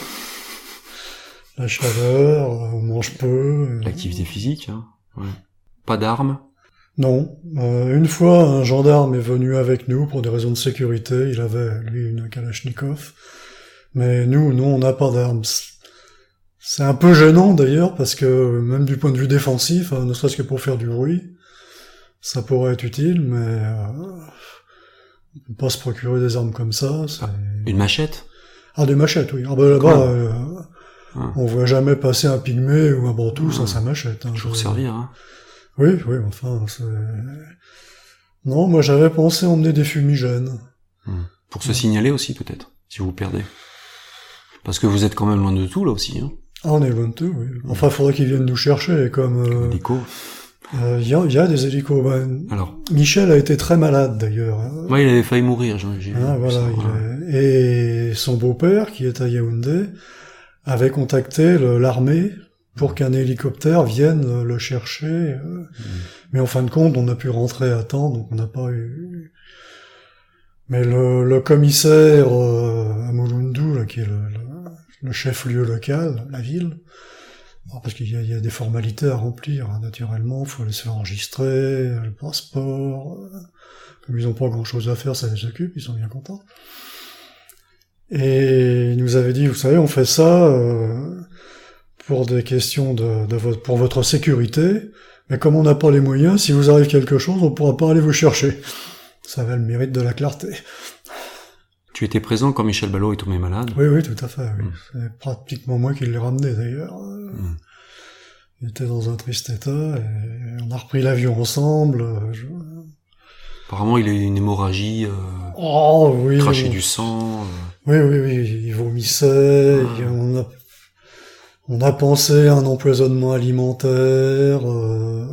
La chaleur, on mange peu... L'activité physique, hein. Ouais. Pas d'armes? Non. Euh, une fois, un gendarme est venu avec nous pour des raisons de sécurité. Il avait, lui, une Kalachnikov. Mais nous, nous, on n'a pas d'armes. C'est un peu gênant, d'ailleurs, parce que, même du point de vue défensif, hein, ne serait-ce que pour faire du bruit, ça pourrait être utile, mais... Euh, on peut pas se procurer des armes comme ça. C'est... Ah, une machette? Ah, des machettes, oui. Ah bah là-bas, euh, ah. on voit jamais passer un pygmée ou un bantou ah. sans sa machette. Hein, toujours servir, hein. Oui, oui, enfin, c'est... Non, moi j'avais pensé emmener des fumigènes. Hum. Pour se ouais. signaler aussi, peut-être, si vous perdez. Parce que vous êtes quand même loin de tout, là aussi, hein. Ah, on est loin de tout, oui. Enfin, il faudrait qu'ils viennent nous chercher, comme... Euh... Hélico. Il euh, y, a, y a des hélicos. Ben, Alors. Michel a été très malade d'ailleurs. Ouais, il avait failli mourir. J'ai ah, voilà. Ça, il est... Et son beau-père, qui est à Yaoundé, avait contacté le, l'armée pour qu'un hélicoptère vienne le chercher. Mmh. Mais en fin de compte, on a pu rentrer à temps, donc on n'a pas eu. Mais le, le commissaire euh, à Mulundu, là, qui est le, le, le chef-lieu local, la ville. Parce qu'il y a, il y a des formalités à remplir, hein, naturellement, il faut les faire enregistrer, le passeport, euh, comme ils n'ont pas grand-chose à faire, ça les occupe, ils sont bien contents. Et il nous avait dit, vous savez, on fait ça euh, pour des questions de, de votre, pour votre sécurité, mais comme on n'a pas les moyens, si vous arrive quelque chose, on ne pourra pas aller vous chercher. Ça avait le mérite de la clarté. Tu étais présent quand Michel Ballot est tombé malade? Oui, oui, tout à fait. Oui. Mmh. C'est pratiquement moi qui l'ai ramené, d'ailleurs. Mmh. Il était dans un triste état, et on a repris l'avion ensemble. Je... Apparemment, il a eu une hémorragie, euh, oh, oui, craché oui. du sang. Euh... Oui, oui, oui, il vomissait. Ah. On a, on a pensé à un empoisonnement alimentaire. Euh...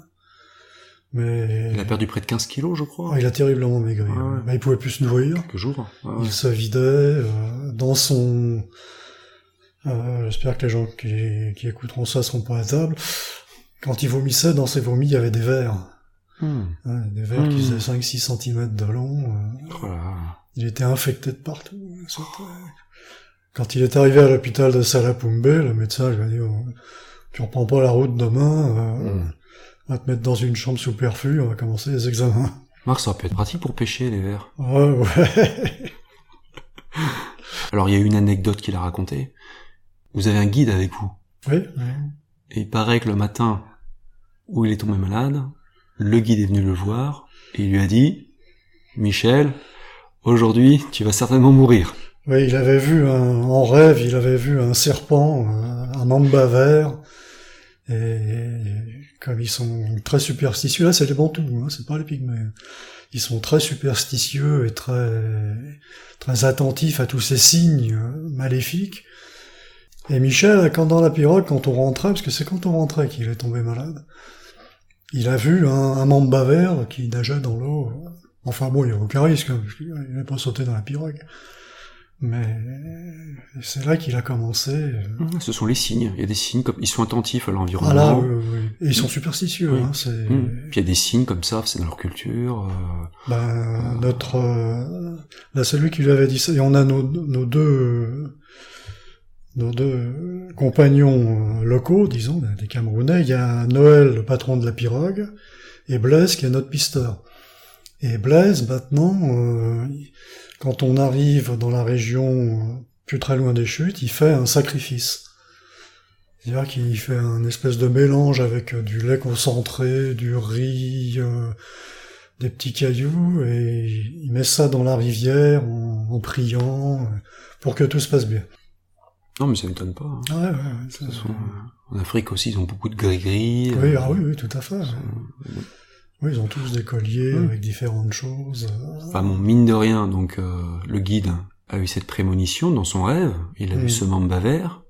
Mais... Il a perdu près de quinze kilos, je crois. Ah, il a terriblement maigri. Ah, ouais. Bah, il pouvait plus se nourrir. Quelques jours. Ah, ouais. Il se vidait euh, dans son... Euh, j'espère que les gens qui, qui écouteront ça seront pas à table. Quand il vomissait, dans ses vomis, il y avait des vers. Hmm. Ouais, des vers hmm. qui faisaient cinq six centimètres de long. Euh, voilà. Il était infecté de partout. C'était... Quand il est arrivé à l'hôpital de Salapumbe, le médecin lui a dit oh, « Tu reprends pas la route demain, euh, hmm. on va te mettre dans une chambre sous perfus, on va commencer les examens. » Marc, ça peut être pratique pour pêcher, les vers. Ouais, ouais. Alors, il y a une anecdote qu'il a racontée. Vous avez un guide avec vous. Oui, oui. Et il paraît que le matin où il est tombé malade, le guide est venu le voir et il lui a dit « Michel, aujourd'hui, tu vas certainement mourir. » Oui, il avait vu un, en rêve, il avait vu un serpent, un, un mamba vert, et, et comme ils sont très superstitieux, là c'est les bantous, hein, c'est pas les pygmées. Ils sont très superstitieux et très, très attentifs à tous ces signes maléfiques. Et Michel, quand dans la pirogue, quand on rentrait, parce que c'est quand on rentrait qu'il est tombé malade, il a vu un, un mamba vert qui nageait dans l'eau. Enfin bon, il n'y a aucun risque, hein, parce qu'il n'avait pas sauté dans la pirogue. Mais c'est là qu'il a commencé. Ce sont les signes. Il y a des signes comme ils sont attentifs à l'environnement. Ah là, oui, oui. Et ils sont superstitieux. Oui. Hein, c'est... Mmh. Puis il y a des signes comme ça, c'est dans leur culture. Euh... Ben euh... notre euh... là, c'est lui qui lui avait dit ça. Et on a nos, nos deux nos deux compagnons locaux, disons, des Camerounais. Il y a Noël, le patron de la pirogue, et Blaise qui est notre pisteur. Et Blaise, maintenant. Euh... Quand on arrive dans la région plus très loin des chutes, il fait un sacrifice. C'est-à-dire qu'il fait un espèce de mélange avec du lait concentré, du riz, euh, des petits cailloux, et il met ça dans la rivière en, en priant, pour que tout se passe bien. Non, mais ça m'étonne pas. Hein. Ah ouais, ouais, ouais, de toute façon, en Afrique aussi, ils ont beaucoup de gris-gris. Oui, euh, ah oui, oui, tout à fait. Ouais. Oui, ils ont tous des colliers mmh. avec différentes choses. Enfin bon, mine de rien, donc euh, le guide a eu cette prémonition dans son rêve, il a mmh. vu ce mamba vert.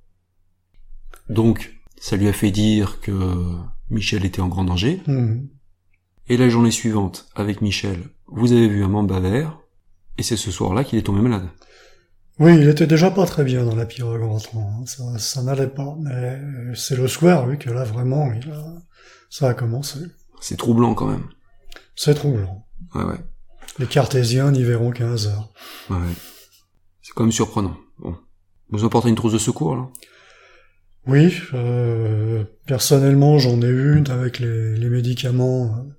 Donc, ça lui a fait dire que Michel était en grand danger. Mmh. Et la journée suivante, avec Michel, vous avez vu un mamba vert, et c'est ce soir-là qu'il est tombé malade. Oui, il était déjà pas très bien dans la pirogue en rentrant, hein. ça, ça n'allait pas, mais c'est le soir, oui, que là, vraiment, il a... ça a commencé. C'est troublant, quand même. C'est troublant. Ouais, ouais. Les cartésiens n'y verront qu'un hasard. Ouais, ouais. C'est quand même surprenant. Bon. Vous apportez une trousse de secours, là? Oui, euh, personnellement, j'en ai une avec les, les médicaments euh,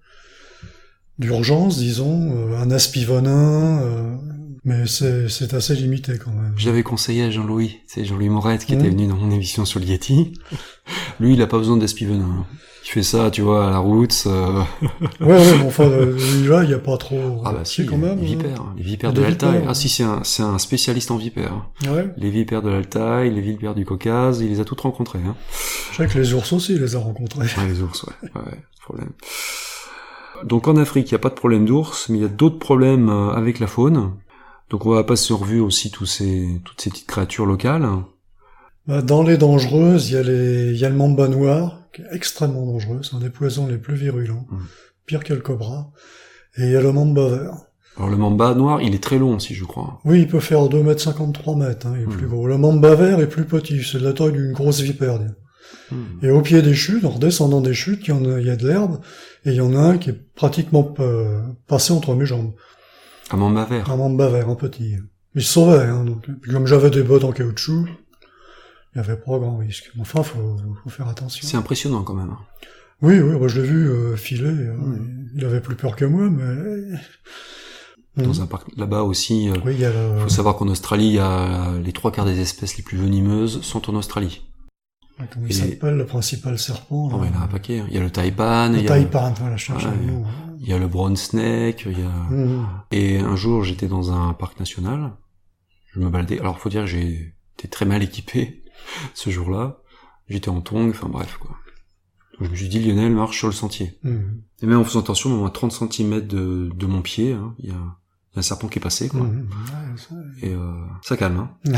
d'urgence, disons, euh, un aspivonin, euh, mais c'est, c'est assez limité quand même. Je l'avais conseillé à Jean-Louis, c'est Jean-Louis Morette qui mmh. était venu dans mon émission sur le Yeti. Lui, il a pas besoin d'aspivonin. Il fait ça, tu vois, à la route. Euh... ouais, ouais, mais enfin, là, il y a pas trop. Ah bah si, quand même. Les vipères, hein. les vipères de l'Altaï. Vipères, ah si, c'est un, c'est un spécialiste en vipères. Ouais. Les vipères de l'Altaï, les vipères du Caucase, il les a toutes rencontrées. Hein. Je sais que les ours aussi, il les a rencontrées. Ouais, les ours, ouais, ouais, ouais, problème. Donc en Afrique, il n'y a pas de problème d'ours, mais il y a d'autres problèmes avec la faune. Donc on va passer en revue aussi tous ces, toutes ces petites créatures locales. Dans les dangereuses, il y a les, il y a le mamba noir, qui est extrêmement dangereux, c'est un des poisons les plus virulents, mmh. pire que le cobra. Et il y a le mamba vert. Alors le mamba noir, il est très long aussi, je crois. Oui, il peut faire deux mètres cinquante, trois mètres, hein, il est mmh. plus gros. Le mamba vert est plus petit, c'est de la taille d'une grosse vipère. Mmh. Et au pied des chutes, en redescendant des chutes, il y, en a, il y a de l'herbe, et il y en a un qui est pratiquement euh, passé entre mes jambes. Un mamba vert. Un mamba vert, un petit. Mais il se sauvait, hein, donc. Puis comme j'avais des bottes en caoutchouc, il n'y avait pas grand risque. Enfin, faut, faut faire attention. C'est impressionnant quand même. Oui, oui, moi je l'ai vu euh, filer. Euh, mmh. Il avait plus peur que moi, mais. Dans mmh. un parc là-bas aussi. Euh, oui, il y a le... faut savoir qu'en Australie, il y a les trois quarts des espèces les plus venimeuses sont en Australie. Ouais, comment il s'appelle le principal serpent là. Oh, il y en a un paquet. Il y a le taipan. Le il y a taipan, le... voilà, je cherche ouais, le nom. Il y a le brown snake. Il y a. Mmh. Et un jour, j'étais dans un parc national. Je me baladais. Alors, faut dire que j'ai été très mal équipé. Ce jour-là, j'étais en tongs, enfin bref, quoi. Donc, je me suis dit, Lionel marche sur le sentier. Mmh. Et même en faisant attention, au moins trente centimètres de, de mon pied, hein, il y a, il y a un serpent qui est passé, quoi. Mmh. Ouais, ça... Et euh, ça calme, hein.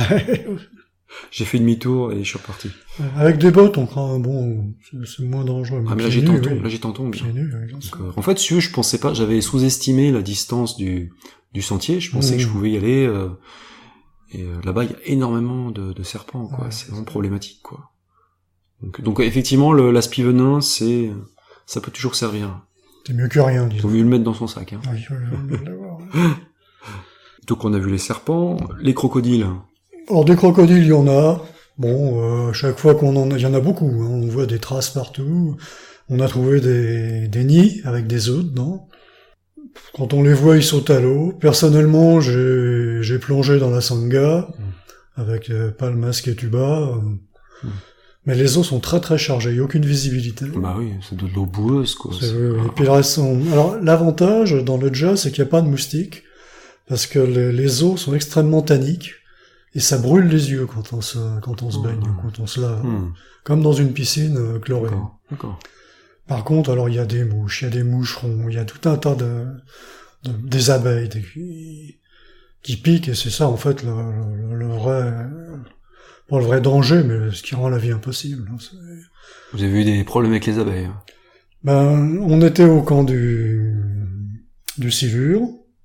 J'ai fait demi-tour et je suis reparti. Avec des bottes, on craint, bon, c'est, c'est moins dangereux. Mais ah, mais là, j'étais en tongs, là, j'étais en tongs. Euh, en fait, si je pensais pas, j'avais sous-estimé la distance du, du sentier, je pensais mmh. que je pouvais y aller, euh, et euh, là-bas, il y a énormément de, de serpents, quoi. Ouais, c'est vraiment problématique, quoi. Donc, donc effectivement, le, l'aspivenin, c'est, ça peut toujours servir. C'est mieux que rien, disons. Il faut mieux le mettre dans son sac, hein. Oui, il faut mieux l'avoir. Ouais. Donc on a vu les serpents, les crocodiles. Alors des crocodiles, il y en a. Bon, euh, chaque fois qu'on en a, il y en a beaucoup. Hein. On voit des traces partout. On a trouvé des, des nids avec des œufs dedans. Quand on les voit, ils sautent à l'eau. Personnellement, j'ai, j'ai plongé dans la Sangha, mmh. avec euh, palmasque et tuba. Mmh. Mais les eaux sont très très chargées, il n'y a aucune visibilité. Bah oui, c'est de l'eau boueuse, quoi. C'est, oui, oui. Et puis, sont... Alors, l'avantage dans le Dja, c'est qu'il n'y a pas de moustiques, parce que les, les eaux sont extrêmement tanniques, et ça brûle les yeux quand on se, quand on se baigne, mmh. quand on se lave. Mmh. Comme dans une piscine euh, chlorée. D'accord. D'accord. Par contre, alors il y a des mouches, il y a des moucherons, il y a tout un tas de, de des abeilles des, qui, qui piquent, et c'est ça en fait le, le, le vrai, pas le vrai danger, mais ce qui rend la vie impossible. C'est... Vous avez eu des problèmes avec les abeilles? Ben, on était au camp du du Silure,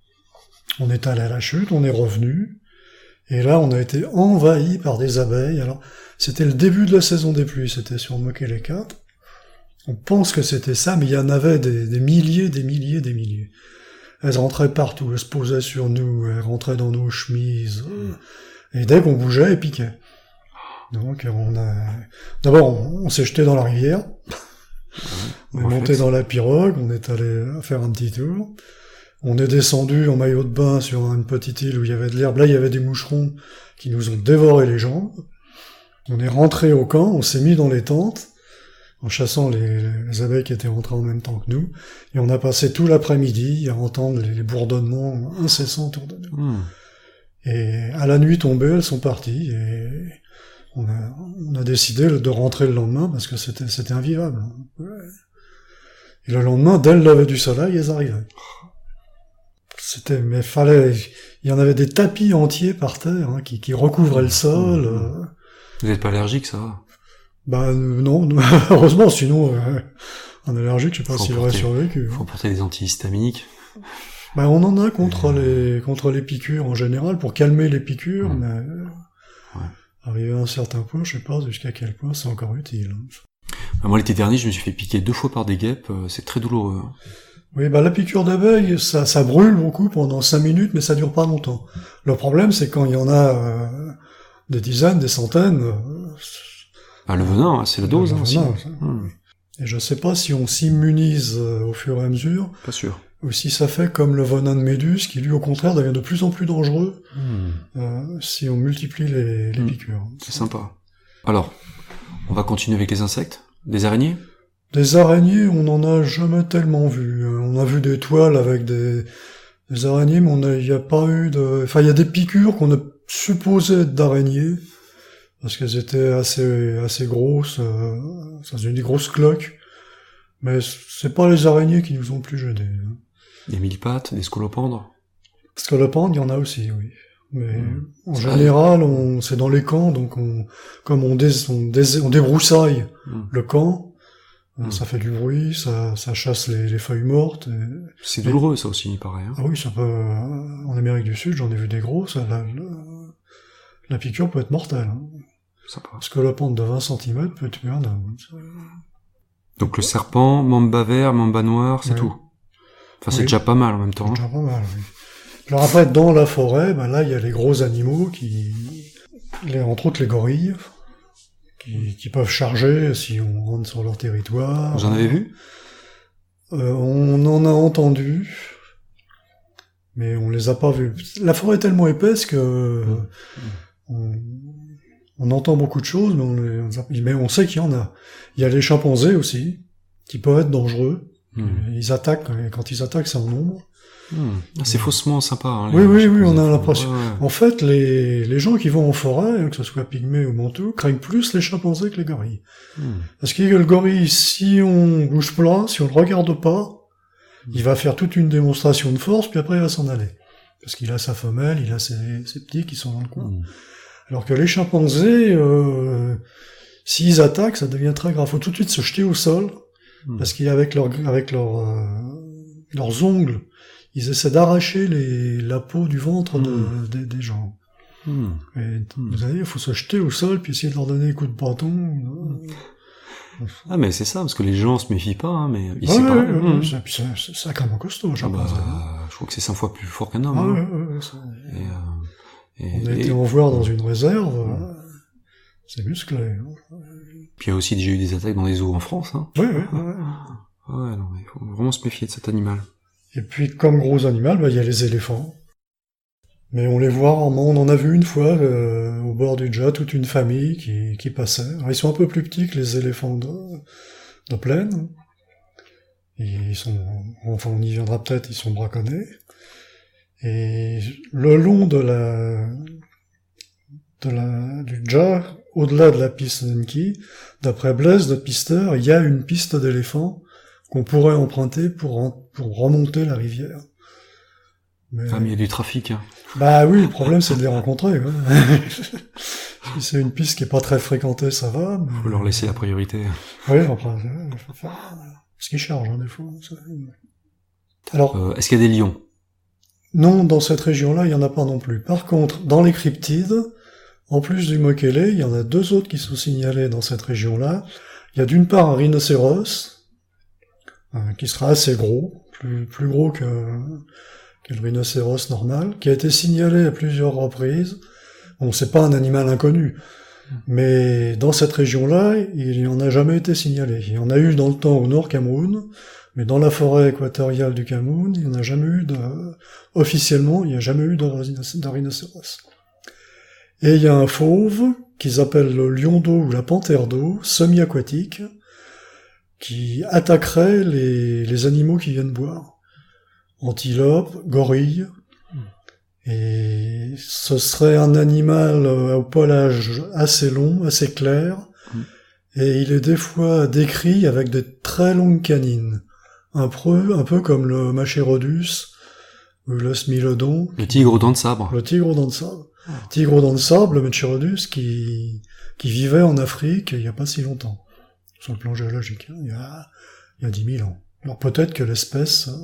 on est allé à la chute, on est revenu, et là on a été envahi par des abeilles. Alors c'était le début de la saison des pluies, c'était sur Mokele-quatre. On pense que c'était ça, mais il y en avait des, des milliers, des milliers, des milliers. Elles rentraient partout, elles se posaient sur nous, elles rentraient dans nos chemises. Et dès qu'on bougeait, elles piquaient. Donc on a... D'abord, on, on s'est jeté dans la rivière. On est monté dans la pirogue, on est allé faire un petit tour. On est descendu en maillot de bain sur une petite île où il y avait de l'herbe. Là, il y avait des moucherons qui nous ont dévoré les jambes. On est rentré au camp, on s'est mis dans les tentes. en chassant les, les abeilles qui étaient rentrées en même temps que nous. Et on a passé tout l'après-midi à entendre les, les bourdonnements incessants autour de nous. Mmh. Et à la nuit tombée, elles sont parties et on a, on a décidé de rentrer le lendemain parce que c'était, c'était invivable. Et le lendemain, dès le lever du soleil, elles arrivaient. C'était, mais fallait, il y en avait des tapis entiers par terre, hein, qui, qui recouvraient le sol. Euh... Vous n'êtes pas allergique, ça va? Bah, euh, non, heureusement, sinon, euh, un allergique, je sais pas s'il aurait survécu. Faut porter des antihistaminiques. Bah, on en a contre Et... les, contre les piqûres en général, pour calmer les piqûres, mmh. mais, ouais. Arrivé à un certain point, je sais pas jusqu'à quel point c'est encore utile. Moi, l'été dernier, je me suis fait piquer deux fois par des guêpes, c'est très douloureux. Oui, bah la piqûre d'abeille, ça, ça brûle beaucoup pendant cinq minutes, mais ça dure pas longtemps. Le problème, c'est quand il y en a euh, des dizaines, des centaines. Euh, bah, le venin, c'est la dose. Le hein, venin, ça, hum. Et je sais pas si on s'immunise euh, au fur et à mesure. Pas sûr. Ou si ça fait comme le venin de méduse, qui lui, au contraire, devient de plus en plus dangereux hum. euh, si on multiplie les, les hum. piqûres. C'est sympa. Alors, on va continuer avec les insectes. Des araignées? Des araignées, on n'en a jamais tellement vu. On a vu des toiles avec des, des araignées, mais il n'y a, a pas eu de... Enfin, il y a des piqûres qu'on a supposées être d'araignées, parce qu'elles étaient assez assez grosses, euh, ça faisait des grosses cloques, mais c'est pas les araignées qui nous ont plus gênés. Des mille-pattes, des scolopendres? Scolopendres, il y en a aussi, oui. Mais mmh. en ça général, on, c'est dans les camps, donc on, comme on, dé, on, dé, on débroussaille mmh. le camp, mmh. ça fait du bruit, ça, ça chasse les, les feuilles mortes. Et, c'est douloureux, et, ça aussi, il paraît. Hein. Ah oui, ça peut. En Amérique du Sud, j'en ai vu des gros. Ça, la, la, la piqûre peut être mortelle. Hein. Sympa. Parce que la pente de vingt centimètres peut tuer un homme. Donc le serpent, mamba vert, mamba noir, c'est oui. tout. Enfin, c'est oui. déjà pas mal en même temps. C'est déjà pas mal. Oui. Alors après, dans la forêt, ben là, il y a les gros animaux qui, les, entre autres les gorilles, qui, qui peuvent charger si on rentre sur leur territoire. Vous en avez vu? euh, On en a entendu, mais on les a pas vus. La forêt est tellement épaisse que mmh. on, on entend beaucoup de choses, mais on, les, mais on sait qu'il y en a. Il y a les chimpanzés aussi, qui peuvent être dangereux. Mmh. Ils attaquent, et quand ils attaquent, c'est en nombre. Mmh. C'est faussement sympa. Hein, oui, oui, oui, on a l'impression. Ouais, ouais. En fait, les, les gens qui vont en forêt, que ce soit pygmée ou manteau, craignent plus les chimpanzés que les gorilles. Mmh. Parce que le gorille, si on bouge pas, si on le regarde pas, mmh. il va faire toute une démonstration de force, puis après il va s'en aller. Parce qu'il a sa femelle, il a ses, ses petits qui sont dans le coin. Mmh. Alors que les chimpanzés, euh, s'ils attaquent, ça devient très grave. Faut tout de suite se jeter au sol, mmh. parce qu'avec leur, avec leur, euh, leurs ongles, ils essaient d'arracher les, la peau du ventre de, mmh. de, des gens. Mmh. Et mmh. vous savez, il faut se jeter au sol, puis essayer de leur donner un coup de bâton. Mmh. Ah, mais c'est ça, parce que les gens se méfient pas, hein, mais ici, ouais, pas. Ouais, mmh. c'est, c'est, c'est sacrément costaud, je ah pense. Bah, je crois que c'est cent fois plus fort qu'un homme. Ah, hein. ouais, ouais, ça... et, euh, et, On a et... été en voir dans une réserve, mmh. c'est musclé. Hein. Puis il y a aussi déjà eu des attaques dans les zoos en France. Hein. Oui, oui. Ouais, ouais. ouais, non, mais il faut vraiment se méfier de cet animal. Et puis, comme gros animal, bah, il y a les éléphants. Mais on les voit rarement. On en a vu une fois, euh, au bord du Dja, toute une famille qui, qui passait. Alors, ils sont un peu plus petits que les éléphants de, de plaine. Ils sont, enfin, on y viendra peut-être, ils sont braconnés. Et le long de la, de la, du Dja, au-delà de la piste Nenki, d'après Blaise, notre pisteur, il y a une piste d'éléphants qu'on pourrait emprunter pour, pour remonter la rivière. Mais... Ah, mais il y a du trafic, hein. Bah oui, le problème, c'est de les rencontrer, quoi. Si c'est une piste qui est pas très fréquentée, ça va. Mais... Faut leur laisser la priorité. Oui, enfin, il faut faire... Parce qu'ils chargent, hein, des fois. Ça... Alors... Euh, est-ce qu'il y a des lions? Non, dans cette région-là, il y en a pas non plus. Par contre, dans les cryptides, en plus du mokélé, il y en a deux autres qui sont signalés dans cette région-là. Il y a d'une part un rhinocéros, qui sera assez gros, plus, plus gros que, que le rhinocéros normal, qui a été signalé à plusieurs reprises. Bon, c'est pas un animal inconnu, mais dans cette région-là, il n'y en a jamais été signalé. Il y en a eu dans le temps au Nord Cameroun, mais dans la forêt équatoriale du Cameroun, il n'y en a jamais eu de, officiellement, il n'y a jamais eu de, de rhinocéros. Et il y a un fauve, qu'ils appellent le lion d'eau ou la panthère d'eau, semi-aquatique, qui attaquerait les, les animaux qui viennent boire. Antilope, gorille. Et ce serait un animal au pelage assez long, assez clair. Mm. Et il est des fois décrit avec des très longues canines. Un peu, un peu comme le Machairodus ou le Smilodon. Le tigre aux dents de sabre. Le tigre aux dents de sabre. Oh. Tigre aux dents de sabre, le Machairodus, qui, qui vivait en Afrique il n'y a pas si longtemps. Sur le plan géologique, hein, il y a, il y a dix mille ans. Alors peut-être que l'espèce euh,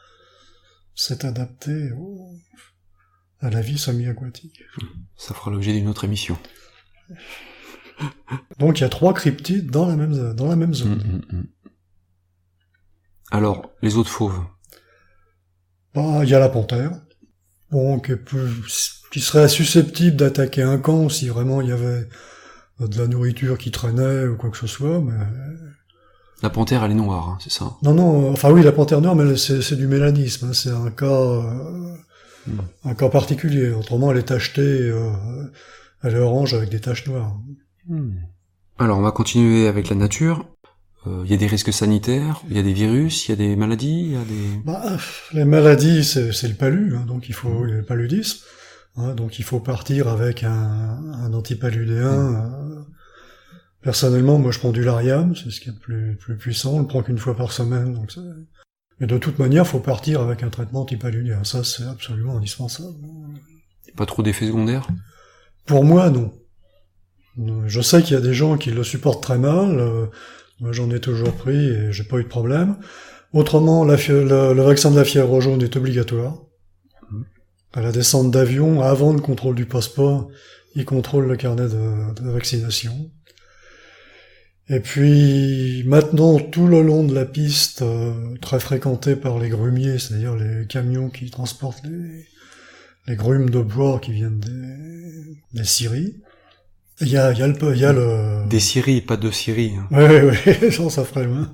s'est adaptée au, à la vie semi-aquatique. Ça fera l'objet d'une autre émission. Donc il y a trois cryptides dans la même, dans la même zone. Mmh, mmh. Alors, les autres fauves? Bah, il y a la panthère, bon, qui, est plus, qui serait susceptible d'attaquer un camp si vraiment il y avait de la nourriture qui traînait ou quoi que ce soit, mais... La panthère, elle est noire, hein, c'est ça? Non, non, enfin oui, la panthère noire, mais c'est, c'est du mélanisme, hein, c'est un cas, euh, mmh. un cas particulier. Autrement, elle est tachetée, euh, elle est orange avec des taches noires. Mmh. Alors, on va continuer avec la nature. Il euh, y a des risques sanitaires, il y a des virus, il y a des maladies, il y a des... Bah, les maladies, c'est, c'est le palu, hein, donc il faut, mmh. il y a le paludisme, hein, donc il faut partir avec un, un antipaludéen. Mmh. Euh, personnellement, moi je prends du Lariam, c'est ce qui est le plus, plus puissant, on le prend qu'une fois par semaine, donc ça... Mais de toute manière, il faut partir avec un traitement antipaludéen, ça c'est absolument indispensable. Pas trop d'effets secondaires? Pour moi, non. Je sais qu'il y a des gens qui le supportent très mal, euh, moi, j'en ai toujours pris et j'ai pas eu de problème. Autrement, la fièvre, le, le vaccin de la fièvre jaune est obligatoire. Mmh. À la descente d'avion, avant le contrôle du passeport, il contrôle le carnet de, de vaccination. Et puis, maintenant, tout le long de la piste, euh, très fréquentée par les grumiers, c'est-à-dire les camions qui transportent les, les grumes de bois qui viennent des, des scieries, Il y a, il y a le, il y a le... Des scieries, pas de scieries. Hein. Oui, oui, oui, genre ça ferait loin.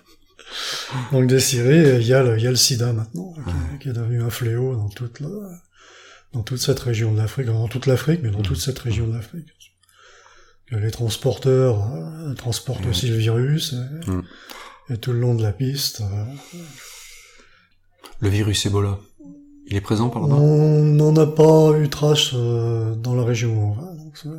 Donc des scieries, il y a le, il y a le sida maintenant, qui, ouais. qui est devenu un fléau dans toute la, dans toute cette région de l'Afrique, dans toute l'Afrique, mais dans mmh. toute cette région de l'Afrique. Que les transporteurs euh, transportent mmh. aussi le virus, et, mmh. et tout le long de la piste. Euh, le virus Ebola, il est présent par là-bas? On n'en a pas eu trace euh, dans la région. Hein, donc c'est...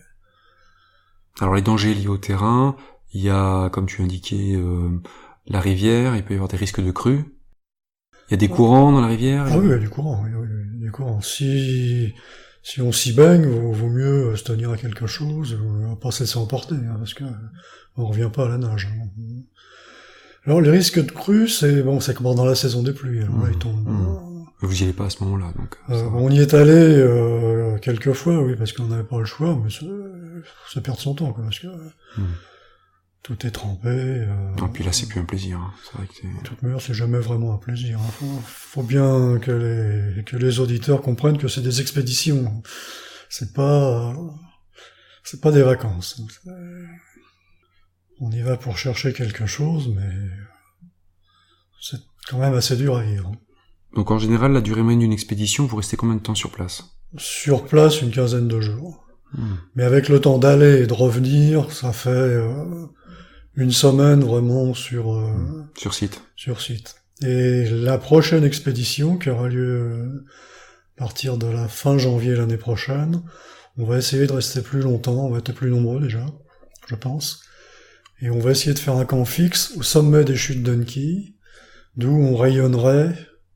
Alors les dangers liés au terrain, il y a, comme tu indiquais, euh, la rivière, il peut y avoir des risques de crue. Il y a des courants dans la rivière. Ah oui, il y a du courant, oui, oui, oui, du courant. Si, si on s'y baigne, vaut, vaut mieux se tenir à quelque chose, ou pas se laisser emporter, hein, parce que on revient pas à la nage. Hein. Alors les risques de crue, c'est bon, c'est comme dans la saison des pluies. Alors, mmh, là, ils tombent. Mmh. Vous y allez pas à ce moment-là, donc. Euh, on y est allé euh, quelques fois, oui, parce qu'on n'avait pas le choix, mais ça, ça perd son temps, quoi, parce que mmh. tout est trempé. Euh, Et puis là, c'est plus un plaisir. Hein. C'est vrai que c'est... De toute manière, c'est jamais vraiment un plaisir. Hein. Faut, faut bien que les que les auditeurs comprennent que c'est des expéditions. C'est pas c'est pas des vacances. C'est... On y va pour chercher quelque chose, mais c'est quand même assez dur à vivre. Donc en général, la durée moyenne d'une expédition, vous restez combien de temps sur place? Sur place, une quinzaine de jours. Mmh. Mais avec le temps d'aller et de revenir, ça fait euh, une semaine vraiment sur euh, mmh. sur site. Sur site. Et la prochaine expédition, qui aura lieu à partir de la fin janvier l'année prochaine, on va essayer de rester plus longtemps, on va être plus nombreux déjà, je pense. Et on va essayer de faire un camp fixe au sommet des chutes d'Unki, d'où on rayonnerait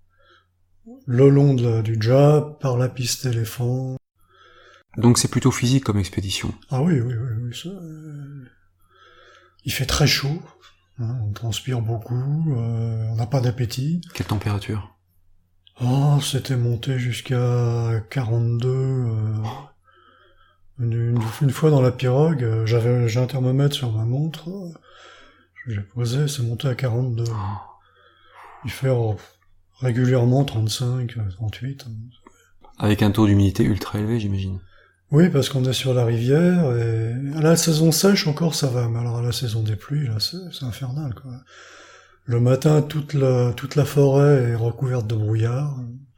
le long de la, du Dja, par la piste éléphant. Donc c'est plutôt physique comme expédition. Ah oui, oui, oui, oui. Ça, euh... Il fait très chaud, hein, on transpire beaucoup, euh, on n'a pas d'appétit. Quelle température? Oh, c'était monté jusqu'à quarante-deux. Euh... Une, une, une fois dans la pirogue, euh, j'avais j'ai un thermomètre sur ma montre, euh, j'ai posé, c'est monté à quarante-deux. Il fait oh, régulièrement trente-cinq, trente-huit. Avec un taux d'humidité ultra élevé, j'imagine. Oui, parce qu'on est sur la rivière, et à la saison sèche encore ça va, mais alors à la saison des pluies, là, c'est, c'est infernal, quoi. Le matin, toute la, toute la forêt est recouverte de brouillard.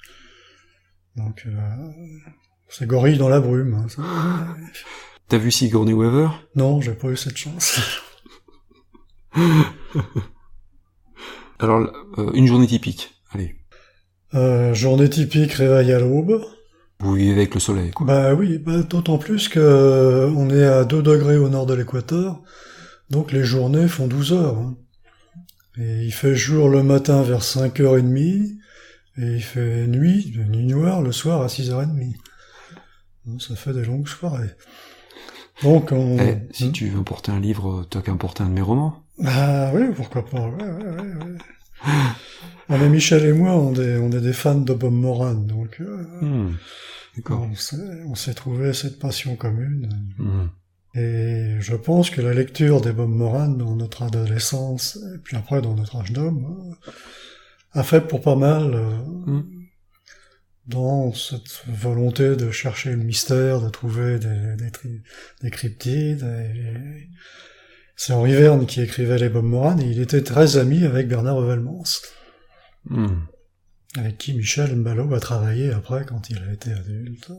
Donc, euh, c'est gorille dans la brume. Hein, ça... T'as vu Sigourney Weaver? Non, j'ai pas eu cette chance. Alors, euh, une journée typique, allez. Euh, journée typique, réveil à l'aube. Vous vivez avec le soleil, quoi. Bah oui, bah, d'autant plus que euh, on est à deux degrés au nord de l'équateur, donc les journées font douze heures. Hein. Et il fait jour le matin vers cinq heures trente, et il fait nuit, nuit noire, le soir à six heures trente. Donc, ça fait des longues soirées. Donc on... Eh, si tu veux emporter un livre, t'as qu'à emporter un de mes romans. Ah oui, pourquoi pas, ouais, ouais, ouais, ouais. Ah, mais Michel et moi, on est, on est des fans de Bob Moran, donc euh, Mmh. D'accord. on s'est, on s'est trouvé cette passion commune. Mmh. Et je pense que la lecture des Bob Moran dans notre adolescence, et puis après dans notre âge d'homme, euh, a fait pour pas mal euh, Mmh. dans cette volonté de chercher le mystère, de trouver des, des, tri- des cryptides. Et... C'est Henri Verne qui écrivait les Bob Moran, et il était très ami avec Bernard Revelmans, Mmh. avec qui Michel Mbalo a travaillé après quand il a été adulte.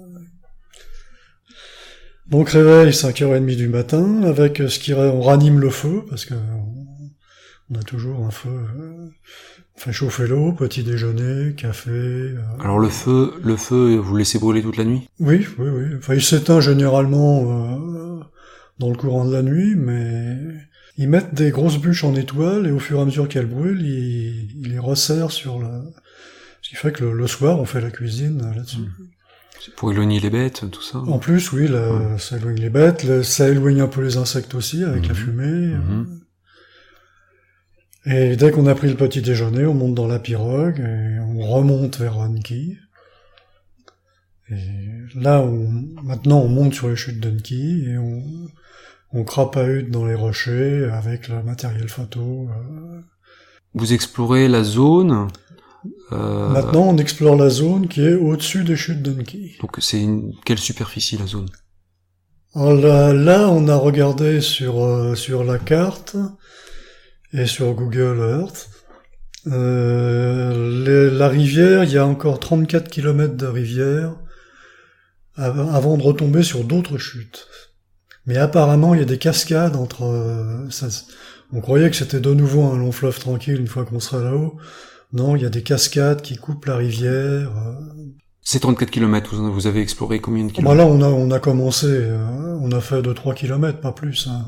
Donc réveil cinq heures trente du matin, avec ce qui on ranime le feu, parce que on, on a toujours un feu. Euh, on fait chauffer l'eau, petit déjeuner, café. Euh... Alors le feu, le feu, vous le laissez brûler toute la nuit? Oui, oui, oui. Enfin, il s'éteint généralement euh, dans le courant de la nuit, mais ils mettent des grosses bûches en étoile, et au fur et à mesure qu'elles brûlent, ils, ils les resserrent sur la... Ce qui fait que le, le soir, on fait la cuisine là-dessus. Mmh. C'est pour éloigner les bêtes, tout ça? En plus, oui, là, ouais. Ça éloigne les bêtes, là, ça éloigne un peu les insectes aussi, avec mmh. la fumée. Mmh. Et dès qu'on a pris le petit déjeuner, on monte dans la pirogue, et on remonte vers Annecy. Et là, on, maintenant, on monte sur les chutes d'Annecy, et on, on crapahute dans les rochers, avec le matériel photo. Euh... Vous explorez la zone? Euh... Maintenant, on explore la zone qui est au-dessus des chutes d'Annecy. Donc, c'est une... quelle superficie, la zone? Alors là, là, on a regardé sur, euh, sur la carte, et sur Google Earth. Euh, les, la rivière, il y a encore trente-quatre kilomètres de rivière avant de retomber sur d'autres chutes. Mais apparemment, il y a des cascades entre... Euh, ça, on croyait que c'était de nouveau un long fleuve tranquille une fois qu'on serait là-haut. Non, il y a des cascades qui coupent la rivière. Euh... C'est trente-quatre kilomètres, vous, vous avez exploré combien de kilomètres? Bah là, on a, on a commencé, euh, on a fait deux trois kilomètres, pas plus. Hein.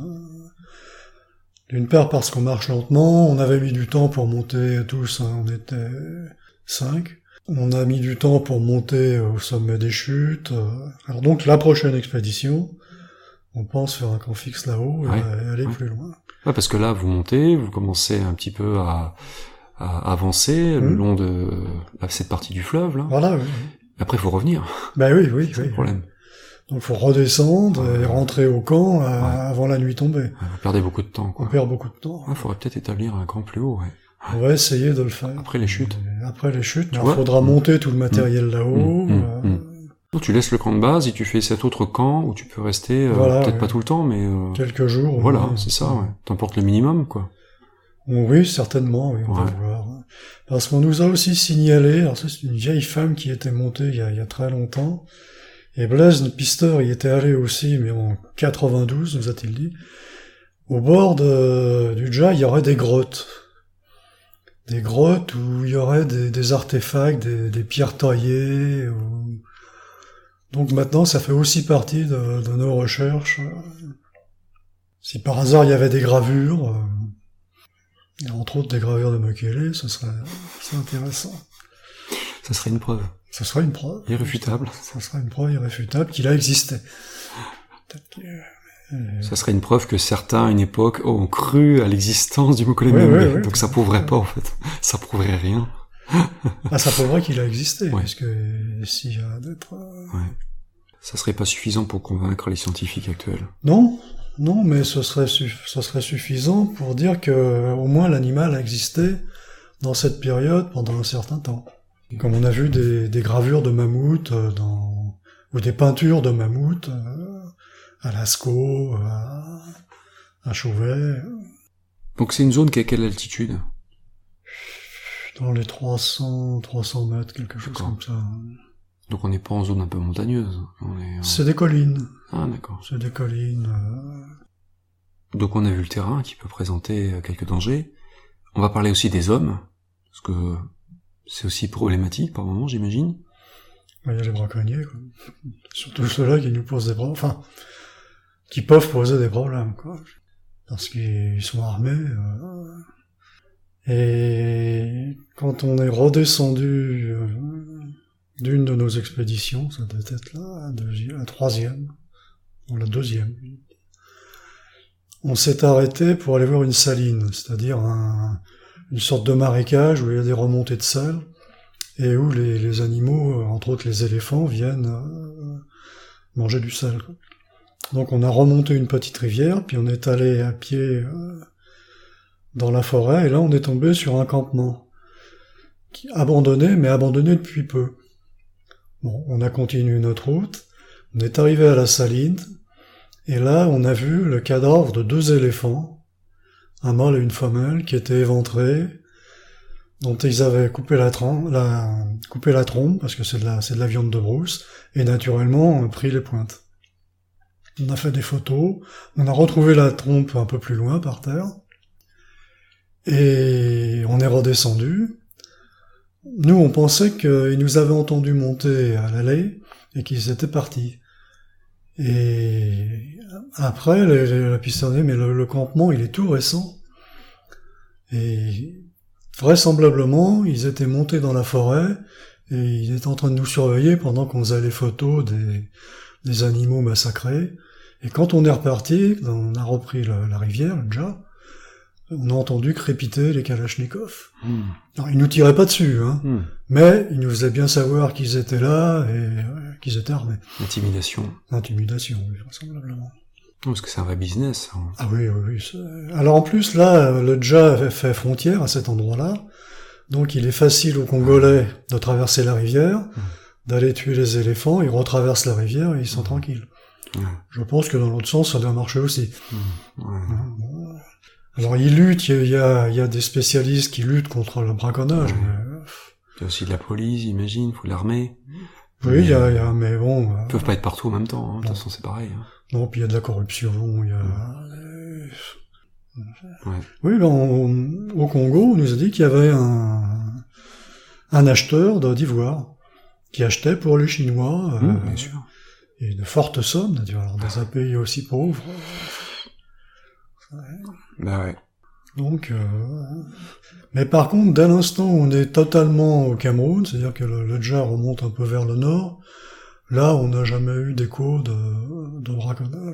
D'une part parce qu'on marche lentement, on avait mis du temps pour monter tous, hein, on était cinq. On a mis du temps pour monter au sommet des chutes. Alors donc la prochaine expédition, on pense faire un camp fixe là-haut et ouais. aller ouais. plus loin. Ouais, parce que là, vous montez, vous commencez un petit peu à, à avancer mmh. le long de là, cette partie du fleuve. Là. Voilà. Oui. Après, il faut revenir. Ben oui, oui, c'est oui. le problème. Donc il faut redescendre ouais. et rentrer au camp à, ouais. avant la nuit tombée. Ouais, vous perdez beaucoup de temps. Quoi. On perd beaucoup de temps. Il faudrait peut-être établir un camp plus haut. Ouais. On va essayer de le faire. Après les chutes. Et après les chutes, il faudra mmh. monter tout le matériel mmh. là-haut. Mmh. Euh... Mmh. Tu laisses le camp de base et tu fais cet autre camp où tu peux rester, euh, voilà, peut-être ouais. pas tout le temps, mais... Euh... quelques jours. Voilà, ouais. c'est ça, ouais. T'emportes le minimum, quoi. Oui, certainement, oui, on ouais. va voir. Parce qu'on nous a aussi signalé, alors ça c'est une vieille femme qui était montée il y a, il y a très longtemps, et Blaise, notre pisteur, il était allé aussi, mais en quatre-vingt-douze, nous a-t-il dit, au bord de, du Dja, il y aurait des grottes. Des grottes où il y aurait des, des artefacts, des, des pierres taillées. Ou... Donc maintenant, ça fait aussi partie de, de nos recherches. Si par hasard il y avait des gravures, euh, entre autres des gravures de Mekele, ce serait, c'est intéressant. Ça serait une preuve. Ce serait une preuve. Irréfutable. Ça serait une preuve irréfutable qu'il a existé. Peut-être que... Ça serait une preuve que certains, à une époque, ont cru à l'existence du Mokele oui, Mbembe. Oui, oui, Donc ça prouverait pas, en fait. Ça prouverait rien. Ah, ça prouverait qu'il a existé, ouais. parce que s'il y a d'autres... Ouais. Ça serait pas suffisant pour convaincre les scientifiques actuels. Non, non, mais ce serait, ce serait suffisant pour dire que, au moins, l'animal a existé dans cette période pendant un certain temps. Comme on a vu des, des gravures de mammouths dans, ou des peintures de mammouths, euh, à Lascaux, à, à Chauvet. Donc c'est une zone qui est à quelle altitude? Dans les trois cents, trois cents mètres, quelque chose d'accord. comme ça. Donc on n'est pas en zone un peu montagneuse. On est en... C'est des collines. Ah d'accord. C'est des collines. Euh... Donc on a vu le terrain qui peut présenter quelques dangers. On va parler aussi des hommes, parce que c'est aussi problématique par moment, j'imagine. Il y a les braconniers, quoi. Surtout ceux-là qui nous posent des problèmes, enfin, qui peuvent poser des problèmes, quoi. Parce qu'ils sont armés. Euh... Et quand on est redescendu euh, d'une de nos expéditions, ça devait être là, la, deuxième, la troisième, ou la deuxième, on s'est arrêté pour aller voir une saline, c'est-à-dire un, une sorte de marécage où il y a des remontées de sel, et où les, les animaux, entre autres les éléphants, viennent euh, manger du sel, quoi. Donc on a remonté une petite rivière, puis on est allé à pied euh, dans la forêt, et là on est tombé sur un campement, qui, abandonné, mais abandonné depuis peu. Bon, on a continué notre route, on est arrivé à la saline, et là on a vu le cadavre de deux éléphants, un mâle et une femelle, qui étaient éventrés, dont ils avaient coupé la, trom- la, coupé la trompe, parce que c'est de la, c'est de la viande de brousse, et naturellement pris les pointes. On a fait des photos, on a retrouvé la trompe un peu plus loin par terre, et on est redescendu. Nous, on pensait qu'ils nous avaient entendu monter à l'allée, et qu'ils étaient partis. Et après, les, les, la piste dit, mais le, le campement, il est tout récent. Et vraisemblablement, ils étaient montés dans la forêt, et ils étaient en train de nous surveiller pendant qu'on faisait les photos des, des animaux massacrés. Et quand on est reparti, on a repris la, la rivière, le Dja, on a entendu crépiter les kalachnikovs. Mmh. Alors, ils nous tiraient pas dessus, hein, mmh. mais ils nous faisaient bien savoir qu'ils étaient là et euh, qu'ils étaient armés. Intimidation. Intimidation, oui, vraisemblablement. Parce que c'est un vrai business. Hein. Ah oui, oui, oui. C'est... Alors en plus, là, le Dja fait frontière à cet endroit-là, donc il est facile aux Congolais de traverser la rivière, mmh. d'aller tuer les éléphants, ils retraversent la rivière et ils sont mmh. tranquilles. Ouais. Je pense que dans l'autre sens, ça doit marcher aussi. Mmh. Ouais. Alors ils luttent, il y a, il y a des spécialistes qui luttent contre le braconnage. Ouais. Mais... Il y a aussi de la police, j'imagine, il faut l'armée. Oui, il y a, il y a, mais bon... Ils peuvent euh... pas être partout en même temps, hein. De toute façon c'est pareil. Hein. Non, puis il y a de la corruption, il y a... Ouais. Oui, là, on, au Congo, on nous a dit qu'il y avait un, un acheteur d'ivoire qui achetait pour les Chinois... Mmh, euh, bien sûr. Et de fortes sommes, alors dans un pays aussi pauvre. Ouais. Bah ouais. Donc, euh... mais par contre, dès l'instant où on est totalement au Cameroun, c'est-à-dire que le, le Dja remonte un peu vers le nord, là, on n'a jamais eu d'écho de, de braconnage.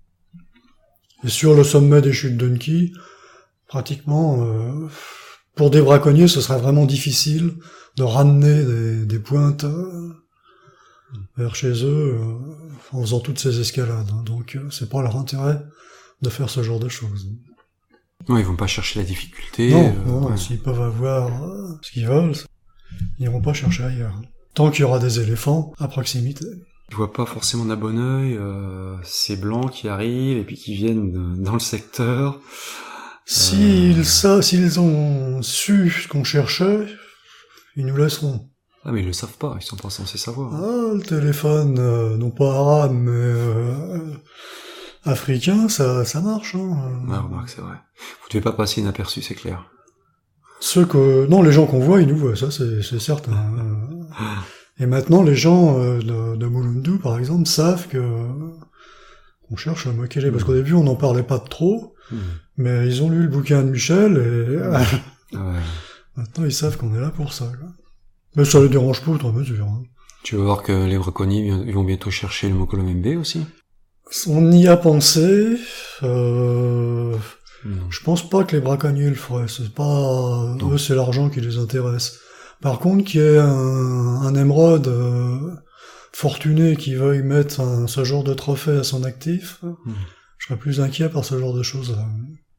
Et sur le sommet des chutes de Nki, pratiquement, euh, pour des braconniers, ce serait vraiment difficile de ramener des, des pointes euh, vers chez eux euh, en faisant toutes ces escalades. Donc, euh, c'est pas leur intérêt de faire ce genre de choses. Non, ils vont pas chercher la difficulté. Non, euh, non, ouais. S'ils peuvent avoir euh, ce qu'ils veulent, ils n'iront pas chercher ailleurs. Tant qu'il y aura des éléphants à proximité. Je vois pas forcément d'un bon œil euh, ces blancs qui arrivent et puis qui viennent de, dans le secteur. S'ils, euh... ça, s'ils ont su ce qu'on cherchait, ils nous laisseront. Ah mais ils le savent pas, ils sont pas censés savoir. Ah, le téléphone, euh, non pas arabe, mais euh, africain, ça, ça marche. Hein. Ouais, remarque, c'est vrai. Vous devez pas passer inaperçu, c'est clair. Ceux que, non, les gens qu'on voit, ils nous voient, ça, c'est, c'est certain. Et maintenant, les gens euh, de, de Mulundu, par exemple, savent que qu'on cherche à Mokele, parce qu'au début, on n'en parlait pas trop, mmh. mais ils ont lu le bouquin de Michel, et ah ouais. Maintenant, ils savent qu'on est là pour ça. Quoi. Mais ça les dérange pas outre mesure. Hein. Tu vas voir que les braconniers ils vont bientôt chercher le Mokolomembe aussi. On y a pensé. Euh... Je pense pas que les braconniers le feraient. C'est pas non. Eux, c'est l'argent qui les intéresse. Par contre, qu'il y ait un, un émeraude euh, fortuné qui veuille mettre un, ce genre de trophée à son actif, mmh. je serais plus inquiet par ce genre de choses-là.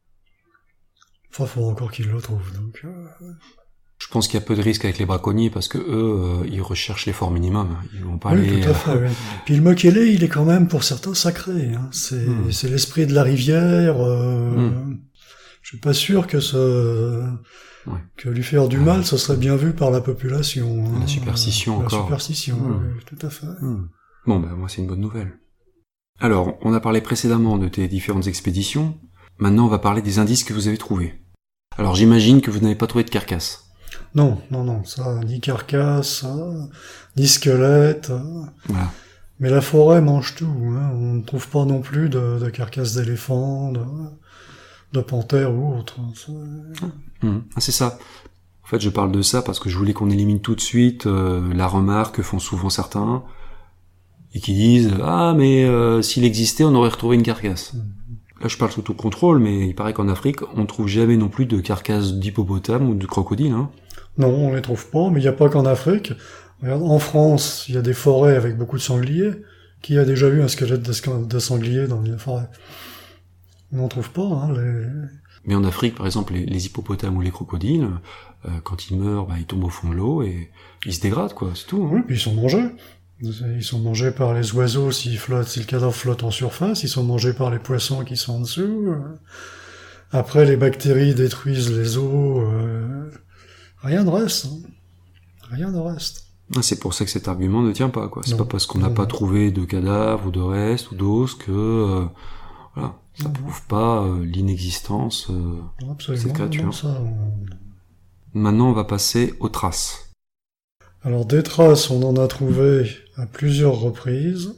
Enfin, faut encore qu'ils le trouvent. Donc. Euh... Je pense qu'il y a peu de risques avec les braconniers parce que eux, euh, ils recherchent l'effort minimum. Ils vont pas oui, aller. Tout à fait. Oui. Puis le Mokele, il est quand même pour certains sacré. Hein. C'est, mmh. c'est l'esprit de la rivière. Euh... Mmh. Je suis pas sûr que ce ouais. que lui faire du mal, ce serait bien vu par la population. Hein. La superstition la encore. La superstition, mmh. oui, tout à fait. Mmh. Bon, ben moi c'est une bonne nouvelle. Alors, on a parlé précédemment de tes différentes expéditions. Maintenant, on va parler des indices que vous avez trouvés. Alors, j'imagine que vous n'avez pas trouvé de carcasse. Non, non, non, ça, ni carcasse, euh, ni squelette. Euh, Voilà. mais la forêt mange tout. Hein. On ne trouve pas non plus de, de carcasse d'éléphant, de, de panthère ou autre. C'est... Mmh. Ah, c'est ça. En fait, je parle de ça parce que je voulais qu'on élimine tout de suite euh, la remarque que font souvent certains et qui disent « Ah, mais euh, s'il existait, on aurait retrouvé une carcasse. Mmh. » Là, je parle sous tout contrôle, mais il paraît qu'en Afrique, on trouve jamais non plus de carcasse d'hippopotame ou de crocodile. Hein. Non, on les trouve pas, mais il n'y a pas qu'en Afrique. Regarde, en France, il y a des forêts avec beaucoup de sangliers. Qui a déjà vu un squelette de sanglier dans une forêt? On n'en trouve pas. Hein, les... Mais en Afrique, par exemple, les, les hippopotames ou les crocodiles, euh, quand ils meurent, bah, ils tombent au fond de l'eau et ils se dégradent, quoi. C'est tout. Hein. Oui, puis ils sont mangés. Ils sont mangés par les oiseaux s'ils flottent, si le cadavre flotte en surface. Ils sont mangés par les poissons qui sont en dessous. Après, les bactéries détruisent les os. Euh... Rien ne reste. Hein. Rien ne reste. Ah, c'est pour ça que cet argument ne tient pas, quoi. C'est non, pas parce qu'on n'a pas trouvé de cadavres ou de restes ou d'os que euh, voilà, ça non, prouve non. pas euh, l'inexistence euh, de cette créature. Non, ça, on... Maintenant, on va passer aux traces. Alors, des traces, on en a trouvé à plusieurs reprises,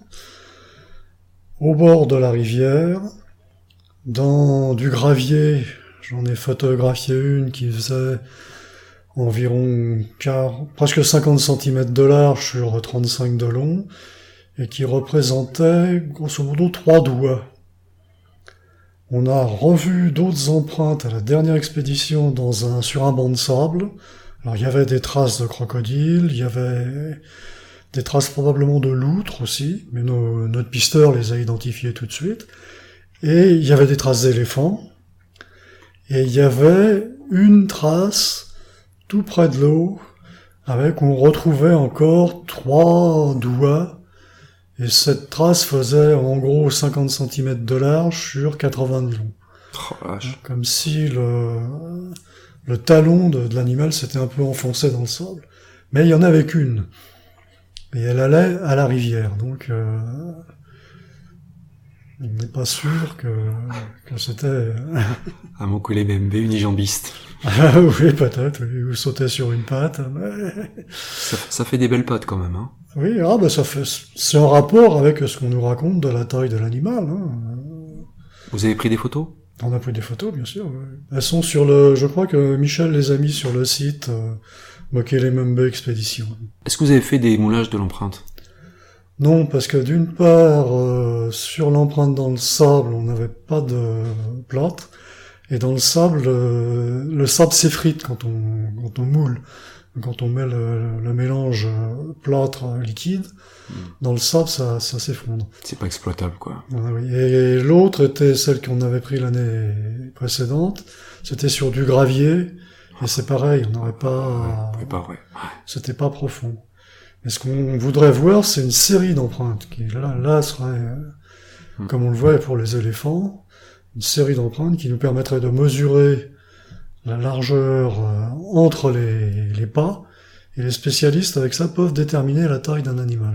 au bord de la rivière, dans du gravier. J'en ai photographié une qui faisait environ quart, presque cinquante centimètres de large sur trente-cinq de long, et qui représentait, grosso modo, trois doigts. On a revu d'autres empreintes à la dernière expédition dans un, sur un banc de sable. Alors, il y avait des traces de crocodile, il y avait des traces probablement de loutre aussi, mais nos, notre pisteur les a identifiées tout de suite. Et il y avait des traces d'éléphants, et il y avait une trace tout près de l'eau, avec, on retrouvait encore trois doigts, et cette trace faisait en gros cinquante centimètres de large sur quatre-vingts de long. Oh, vache. Comme si le, le talon de, de l'animal s'était un peu enfoncé dans le sable. Mais il y en avait qu'une. Et elle allait à la rivière, donc euh, on n'est pas sûr que, que c'était... À mon collègue B M B unijambiste. Ah oui, peut-être, oui, ou sauter sur une patte. Mais... Ça, ça fait des belles pattes quand même, hein. Oui, ah ben ça fait, c'est en rapport avec ce qu'on nous raconte de la taille de l'animal. Hein. Vous avez pris des photos? On a pris des photos, bien sûr. Oui. Elles sont sur le, je crois que Michel les a mis sur le site euh, Mokele-Mbembe Expédition. Est-ce que vous avez fait des moulages de l'empreinte? Non, parce que d'une part, euh, sur l'empreinte dans le sable, on n'avait pas de plâtre. Et dans le sable, euh, le sable s'effrite quand on, quand on moule. Quand on met le, le mélange plâtre liquide, mmh. dans le sable, ça, ça s'effondre. C'est pas exploitable, quoi. Ah, oui. Et l'autre était celle qu'on avait pris l'année précédente. C'était sur du gravier. Et c'est pareil, on n'aurait pas... Ouais, pas, ouais. C'était pas profond. Mais ce qu'on voudrait voir, c'est une série d'empreintes qui, là, là serait, mmh. comme on le voit pour les éléphants, une série d'empreintes qui nous permettrait de mesurer la largeur euh, entre les, les pas, et les spécialistes avec ça peuvent déterminer la taille d'un animal.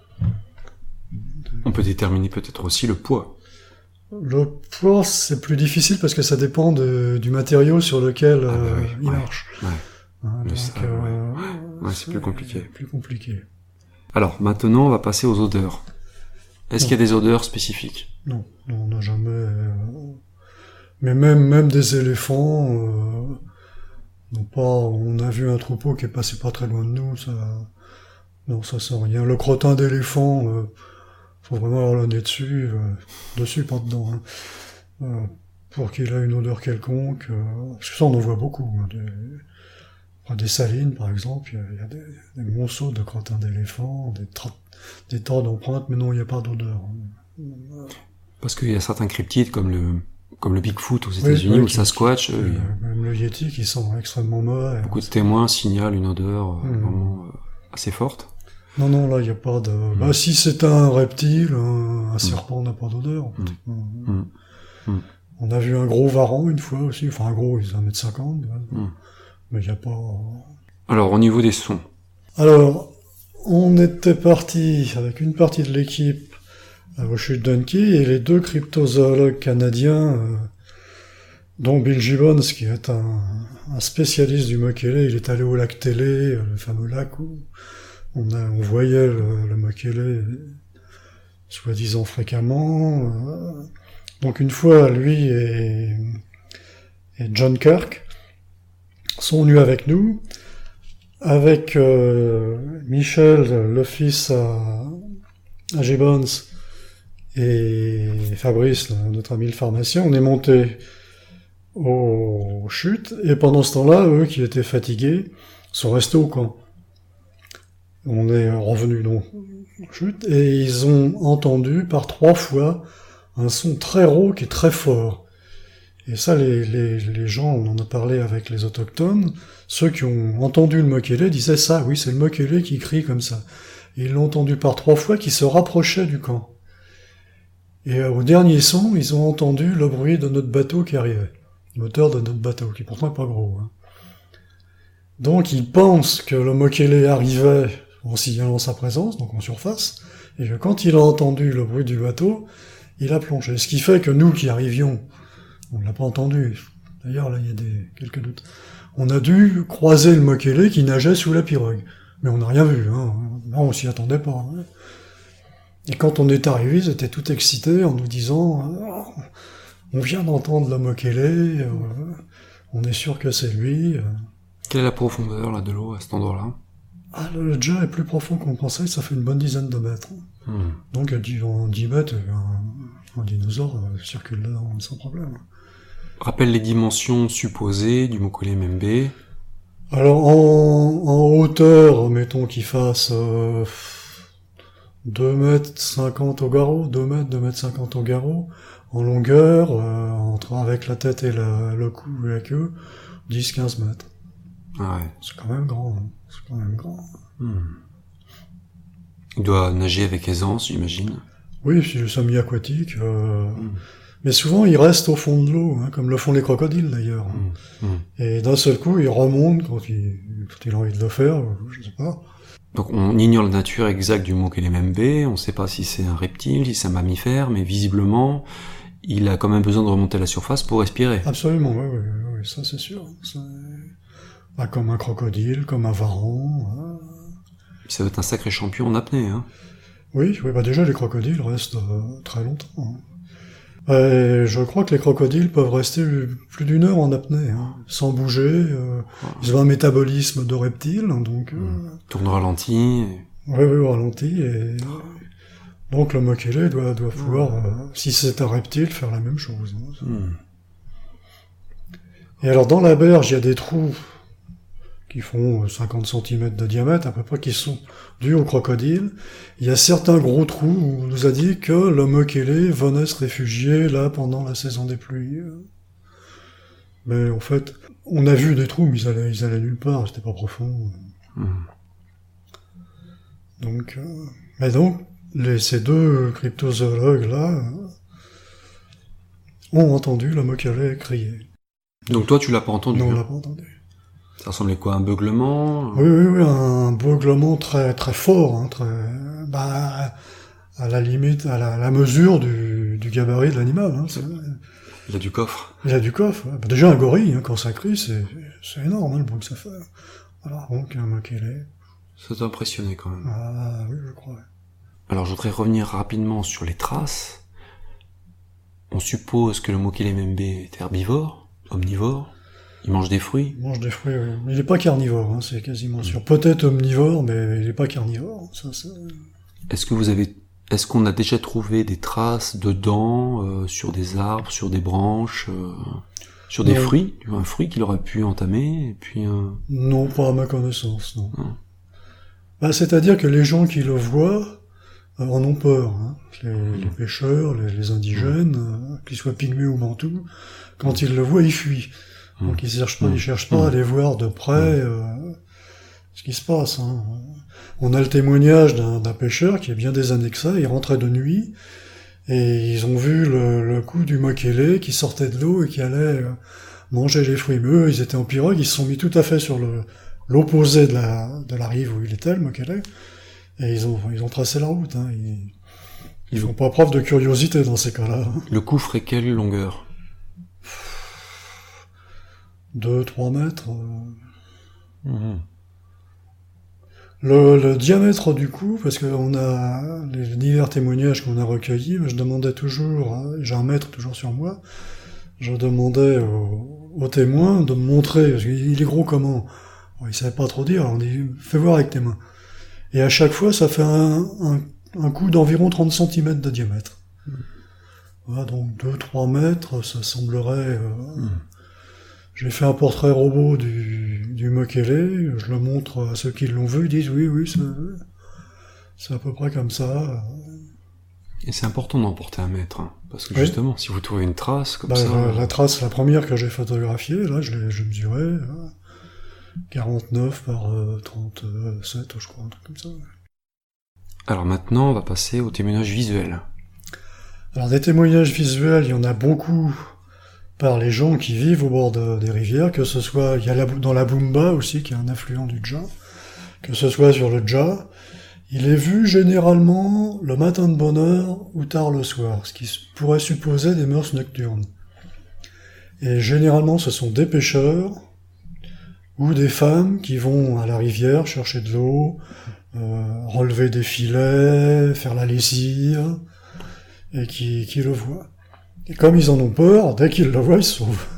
On peut déterminer peut-être aussi le poids. Le poids, c'est plus difficile parce que ça dépend de, du matériau sur lequel euh, ah bah oui, il ouais, marche. Ouais. Hein, le donc, sable, euh, ouais. Ouais, c'est plus compliqué. Plus compliqué. Alors, maintenant, on va passer aux odeurs. Est-ce non. qu'il y a des odeurs spécifiques? Non, non, on n'a jamais... Euh... Mais même, même des éléphants, euh, non pas, on a vu un troupeau qui est passé pas très loin de nous, ça, non, ça sent rien. Le crottin d'éléphant, euh, faut vraiment avoir le nez dessus, euh, dessus, pas dedans, hein, euh, pour qu'il ait une odeur quelconque, euh, parce que ça, on en voit beaucoup, hein, des, des salines, par exemple, il y a, y a des, des monceaux de crottins d'éléphant, des, tra- des tas d'empreintes, mais non, il n'y a pas d'odeur. Hein. Parce qu'il y a certains cryptides, comme le, comme le Bigfoot aux États-Unis, oui, ou le Sasquatch. Euh, même le Yeti qui sent extrêmement mauvais. Beaucoup de témoins signalent une odeur euh, mmh. vraiment euh, assez forte. Non, non, là, il n'y a pas de... Mmh. Bah, si c'est un reptile, un, un serpent n'a pas d'odeur. Mmh. Mmh. Mmh. On a vu un gros varan une fois aussi, enfin un gros, il fait un mètre cinquante, mmh. mais il n'y a pas... Alors, au niveau des sons. Alors, on était parti avec une partie de l'équipe aux chutes d'Unky, et les deux cryptozoologues canadiens euh, dont Bill Gibbons, qui est un, un spécialiste du Mokele. Il est allé au lac Télé, le fameux lac où on, a, on voyait le, le Mokele soi-disant fréquemment. Donc une fois, lui et, et John Kirk sont venus avec nous, avec euh, Michel, le fils à, à Gibbons, et Fabrice, notre ami le pharmacien. On est monté aux chutes, et pendant ce temps-là, eux qui étaient fatigués sont restés au camp. On est revenus donc aux chutes, et ils ont entendu par trois fois un son très rauque et très fort. Et ça, les, les, les gens, on en a parlé avec les autochtones, ceux qui ont entendu le Mokele disaient ça, oui, c'est le Mokele qui crie comme ça. Et ils l'ont entendu par trois fois, qui se rapprochait du camp. Et au dernier son, ils ont entendu le bruit de notre bateau qui arrivait. Le moteur de notre bateau, qui pourtant n'est pas gros. Hein. Donc ils pensent que le Mokele arrivait en signalant sa présence, donc en surface, et que quand il a entendu le bruit du bateau, il a plongé. Ce qui fait que nous qui arrivions, on l'a pas entendu. D'ailleurs, là, il y a des, quelques doutes. On a dû croiser le Mokele qui nageait sous la pirogue. Mais on n'a rien vu, hein. Non, on s'y attendait pas. Hein. Et quand on est arrivé, ils étaient tout excités en nous disant ah, on vient d'entendre le Mokele, euh, on est sûr que c'est lui. Quelle est la profondeur là de l'eau à cet endroit-là? Ah, le, le jet est plus profond qu'on pensait, ça fait une bonne dizaine de mètres. Hmm. Donc en dix mètres, un, un dinosaure euh, circule là sans problème. Rappelle les dimensions supposées du Mokele Membe. Alors en, en hauteur, mettons qu'il fasse euh, deux mètres cinquante au garrot, deux mètres, deux mètres cinquante au garrot. En longueur, euh, entre avec la tête et la, le cou et la queue, dix à quinze mètres. Ah ouais. C'est quand même grand. Hein. C'est quand même grand. Hmm. Il doit nager avec aisance, j'imagine. Oui, c'est le semi-aquatique. Euh, hmm. Mais souvent, il reste au fond de l'eau, hein, comme le font les crocodiles d'ailleurs. Mmh, mmh. Et d'un seul coup, il remonte quand il, quand il a envie de le faire, je sais pas. Donc on ignore la nature exacte du Mokele Membe, on ne sait pas si c'est un reptile, si c'est un mammifère, mais visiblement, il a quand même besoin de remonter à la surface pour respirer. Absolument, oui, oui, oui, ça c'est sûr. C'est... Bah, comme un crocodile, comme un varan. Hein. Ça doit être un sacré champion en apnée, hein. Oui, oui, bah déjà les crocodiles restent euh, très longtemps. Hein. Euh, je crois que les crocodiles peuvent rester plus d'une heure en apnée, hein, sans bouger. Euh, ouais. Ils ont un métabolisme de reptile, donc... Euh, mmh. Tourne ralenti. Et... Oui, oui, ralenti. Et... Donc le Mokele doit, doit pouvoir, mmh. euh, si c'est un reptile, faire la même chose. Hein, mmh. Et alors dans la berge, il y a des trous qui font cinquante centimètres de diamètre, à peu près, qui sont dus au crocodile. Il y a certains gros trous où on nous a dit que le Mokele venait se réfugier là pendant la saison des pluies. Mais en fait, on a vu des trous, mais ils allaient, ils allaient nulle part, c'était pas profond. Mmh. Donc, euh, mais donc, les, ces deux cryptozoologues-là ont entendu le Mokele crier. Donc toi, tu l'as pas entendu? Non, on hein. l'a pas entendu. Ça ressemblait quoi, un beuglement? Oui, oui, oui, un beuglement très, très fort, hein, très, bah, à la limite, à la, à la mesure du, du gabarit de l'animal. Hein, c'est... Il a du coffre. Il a du coffre. Ouais. Bah, déjà, un gorille, hein, quand ça crie, c'est, c'est énorme, hein, le bruit que ça fait. Voilà, donc, un Mokele. Ça t'a impressionné, quand même. Ah, oui, je crois. Alors, je voudrais revenir rapidement sur les traces. On suppose que le Mokele Membe est herbivore, omnivore. Il mange des fruits. Il mange des fruits, oui. Mais il n'est pas carnivore, hein, c'est quasiment mmh. sûr. Peut-être omnivore, mais il n'est pas carnivore. Ça, ça... Est-ce que vous avez, est-ce qu'on a déjà trouvé des traces de dents euh, sur des arbres, sur des branches, euh, sur des non. fruits, un fruit qu'il aurait pu entamer, et puis euh... Non, pas à ma connaissance, non. Mmh. Bah, c'est-à-dire que les gens qui le voient euh, en ont peur. Hein. Les, mmh. les pêcheurs, les, les indigènes, mmh. euh, qu'ils soient pygmées ou bantous, quand ils le voient, ils fuient. Donc ils cherchent pas, ils cherchent pas à aller voir de près euh, ce qui se passe. Hein. On a le témoignage d'un, d'un pêcheur qui a bien des années que ça, il rentrait de nuit et ils ont vu le, le coup du Mokele qui sortait de l'eau et qui allait euh, manger les fruits. Mais eux, ils étaient en pirogue, ils se sont mis tout à fait sur le, l'opposé de la, de la rive où il était, le Mokele, et ils ont, ils ont tracé la route. Hein. Ils, ils font pas preuve de curiosité dans ces cas-là. Le coup ferait quelle longueur? deux trois mètres. Euh... Mmh. Le, le diamètre du coup, parce que on a les divers témoignages qu'on a recueillis, je demandais toujours, hein, j'ai un mètre toujours sur moi, je demandais aux, aux témoins de me montrer, parce qu'il est gros comment, bon, ils savaient pas trop dire, alors on dit, fais voir avec tes mains. Et à chaque fois, ça fait un, un, un coup d'environ trente centimètres de diamètre. Mmh. Voilà, donc deux trois mètres, ça semblerait... Euh, mmh. J'ai fait un portrait robot du, du Mokele, je le montre à ceux qui l'ont vu, ils disent oui, oui, c'est, c'est à peu près comme ça. Et c'est important d'en porter un mètre, hein, parce que oui. Justement, si vous trouvez une trace comme bah, ça... La, la trace, la première que j'ai photographiée, là, je l'ai, je l'ai mesurée, là, quarante-neuf par euh, trente-sept, je crois, un truc comme ça. Alors maintenant, on va passer au témoignage visuel. Alors des témoignages visuels, il y en a beaucoup par les gens qui vivent au bord de, des rivières, que ce soit, il y a la, dans la Bumba aussi, qui est un affluent du Dja, que ce soit sur le Dja, il est vu généralement le matin de bonne heure ou tard le soir, ce qui pourrait supposer des mœurs nocturnes. Et généralement, ce sont des pêcheurs ou des femmes qui vont à la rivière chercher de l'eau, euh, relever des filets, faire la lessive, et qui, qui le voient. Et comme ils en ont peur, dès qu'ils le voient, ils se sauvent.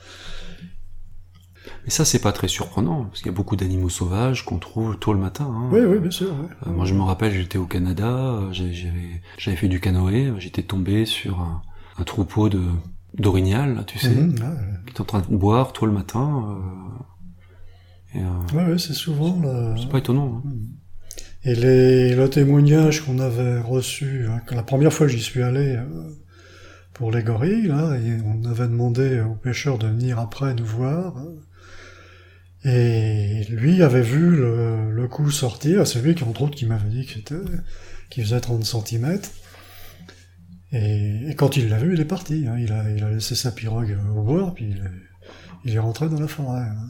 Mais ça, c'est pas très surprenant, parce qu'il y a beaucoup d'animaux sauvages qu'on trouve tôt le matin. Hein. Oui, oui, bien sûr. Oui. Euh, moi, je me rappelle, j'étais au Canada, j'avais, j'avais fait du canoë, j'étais tombé sur un, un troupeau de d'orignal, tu sais, mmh, ouais. qui est en train de boire tôt le matin. Euh, et, euh, oui, oui, c'est souvent... Le... C'est pas étonnant. Hein. Et les, le témoignage qu'on avait reçu, hein, la première fois que j'y suis allé... Euh, pour les gorilles, là, et on avait demandé aux pêcheurs de venir après nous voir, et lui avait vu le, le coup sortir, c'est lui qui, entre autres, qui m'avait dit qu'il était, qu'il faisait trente centimètres, et, et quand il l'a vu, il est parti, hein, il a, il a laissé sa pirogue au bord, puis il est, il est rentré dans la forêt. Hein.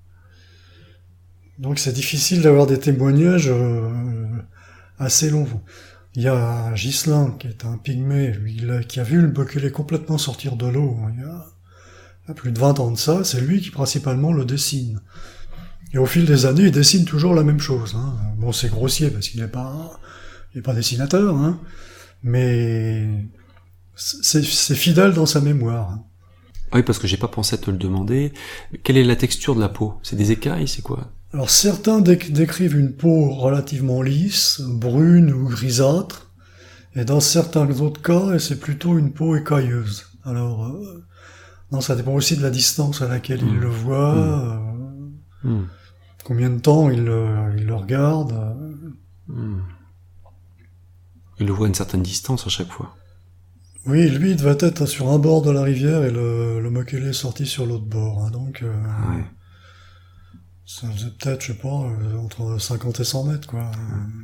Donc c'est difficile d'avoir des témoignages euh, assez longs. Il y a Ghislain, qui est un pygmée, lui, qui a vu le Mokele complètement sortir de l'eau, il y a, il y a plus de vingt ans de ça, c'est lui qui principalement le dessine. Et au fil des années, il dessine toujours la même chose. Hein. Bon, c'est grossier, parce qu'il n'est pas, il est pas dessinateur, hein, mais c'est, c'est fidèle dans sa mémoire. Hein. Oui, parce que j'ai pas pensé à te le demander. Quelle est la texture de la peau ? C'est des écailles, c'est quoi ? Alors certains déc- décrivent une peau relativement lisse, brune ou grisâtre, et dans certains autres cas, c'est plutôt une peau écailleuse. Alors, euh, non, ça dépend aussi de la distance à laquelle mmh. il le voit, mmh. Euh, mmh. combien de temps il le, il le regarde. Mmh. Il le voit à une certaine distance à chaque fois. Oui, lui, il devait être sur un bord de la rivière et le, le Mokele est sorti sur l'autre bord. Hein, donc, euh, ouais. Ça faisait peut-être, je sais pas, euh, entre cinquante et cent mètres, quoi.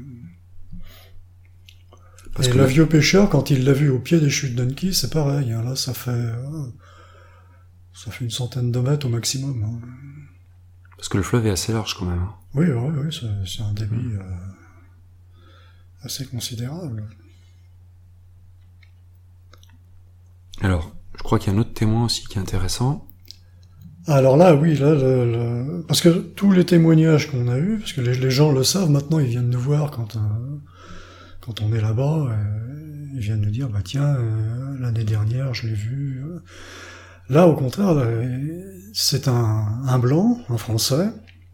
Parce et que le vieux pêcheur, quand il l'a vu au pied des chutes d'Unki, c'est pareil. Hein, là, ça fait, euh, ça fait une centaine de mètres au maximum. Hein. Parce que le fleuve est assez large, quand même. Hein. Oui, oui, oui, c'est, c'est un débit mmh. euh, assez considérable. Alors, je crois qu'il y a un autre témoin aussi qui est intéressant. Alors là, oui, là, le, le... parce que tous les témoignages qu'on a eus, parce que les, les gens le savent, maintenant ils viennent nous voir quand, euh, quand on est là-bas, euh, ils viennent nous dire, bah tiens, euh, l'année dernière je l'ai vu. Là, au contraire, là, c'est un, un blanc, un Français,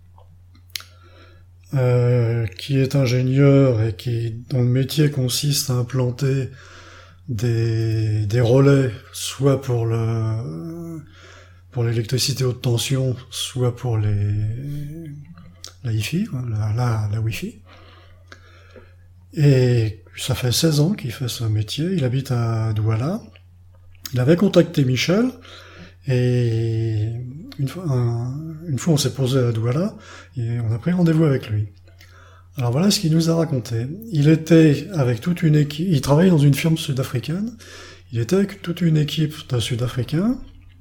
euh, qui est ingénieur et qui, dont le métier consiste à implanter des, des relais, soit pour le pour l'électricité haute tension, soit pour les la Wi-Fi, la, la, la Wi-Fi. Et ça fait seize ans qu'il fait ce métier, il habite à Douala. Il avait contacté Michel, et une fois, un, une fois on s'est posé à Douala, et on a pris rendez-vous avec lui. Alors voilà ce qu'il nous a raconté. Il était avec toute une équipe, il travaillait dans une firme sud-africaine, il était avec toute une équipe de Sud-Africains,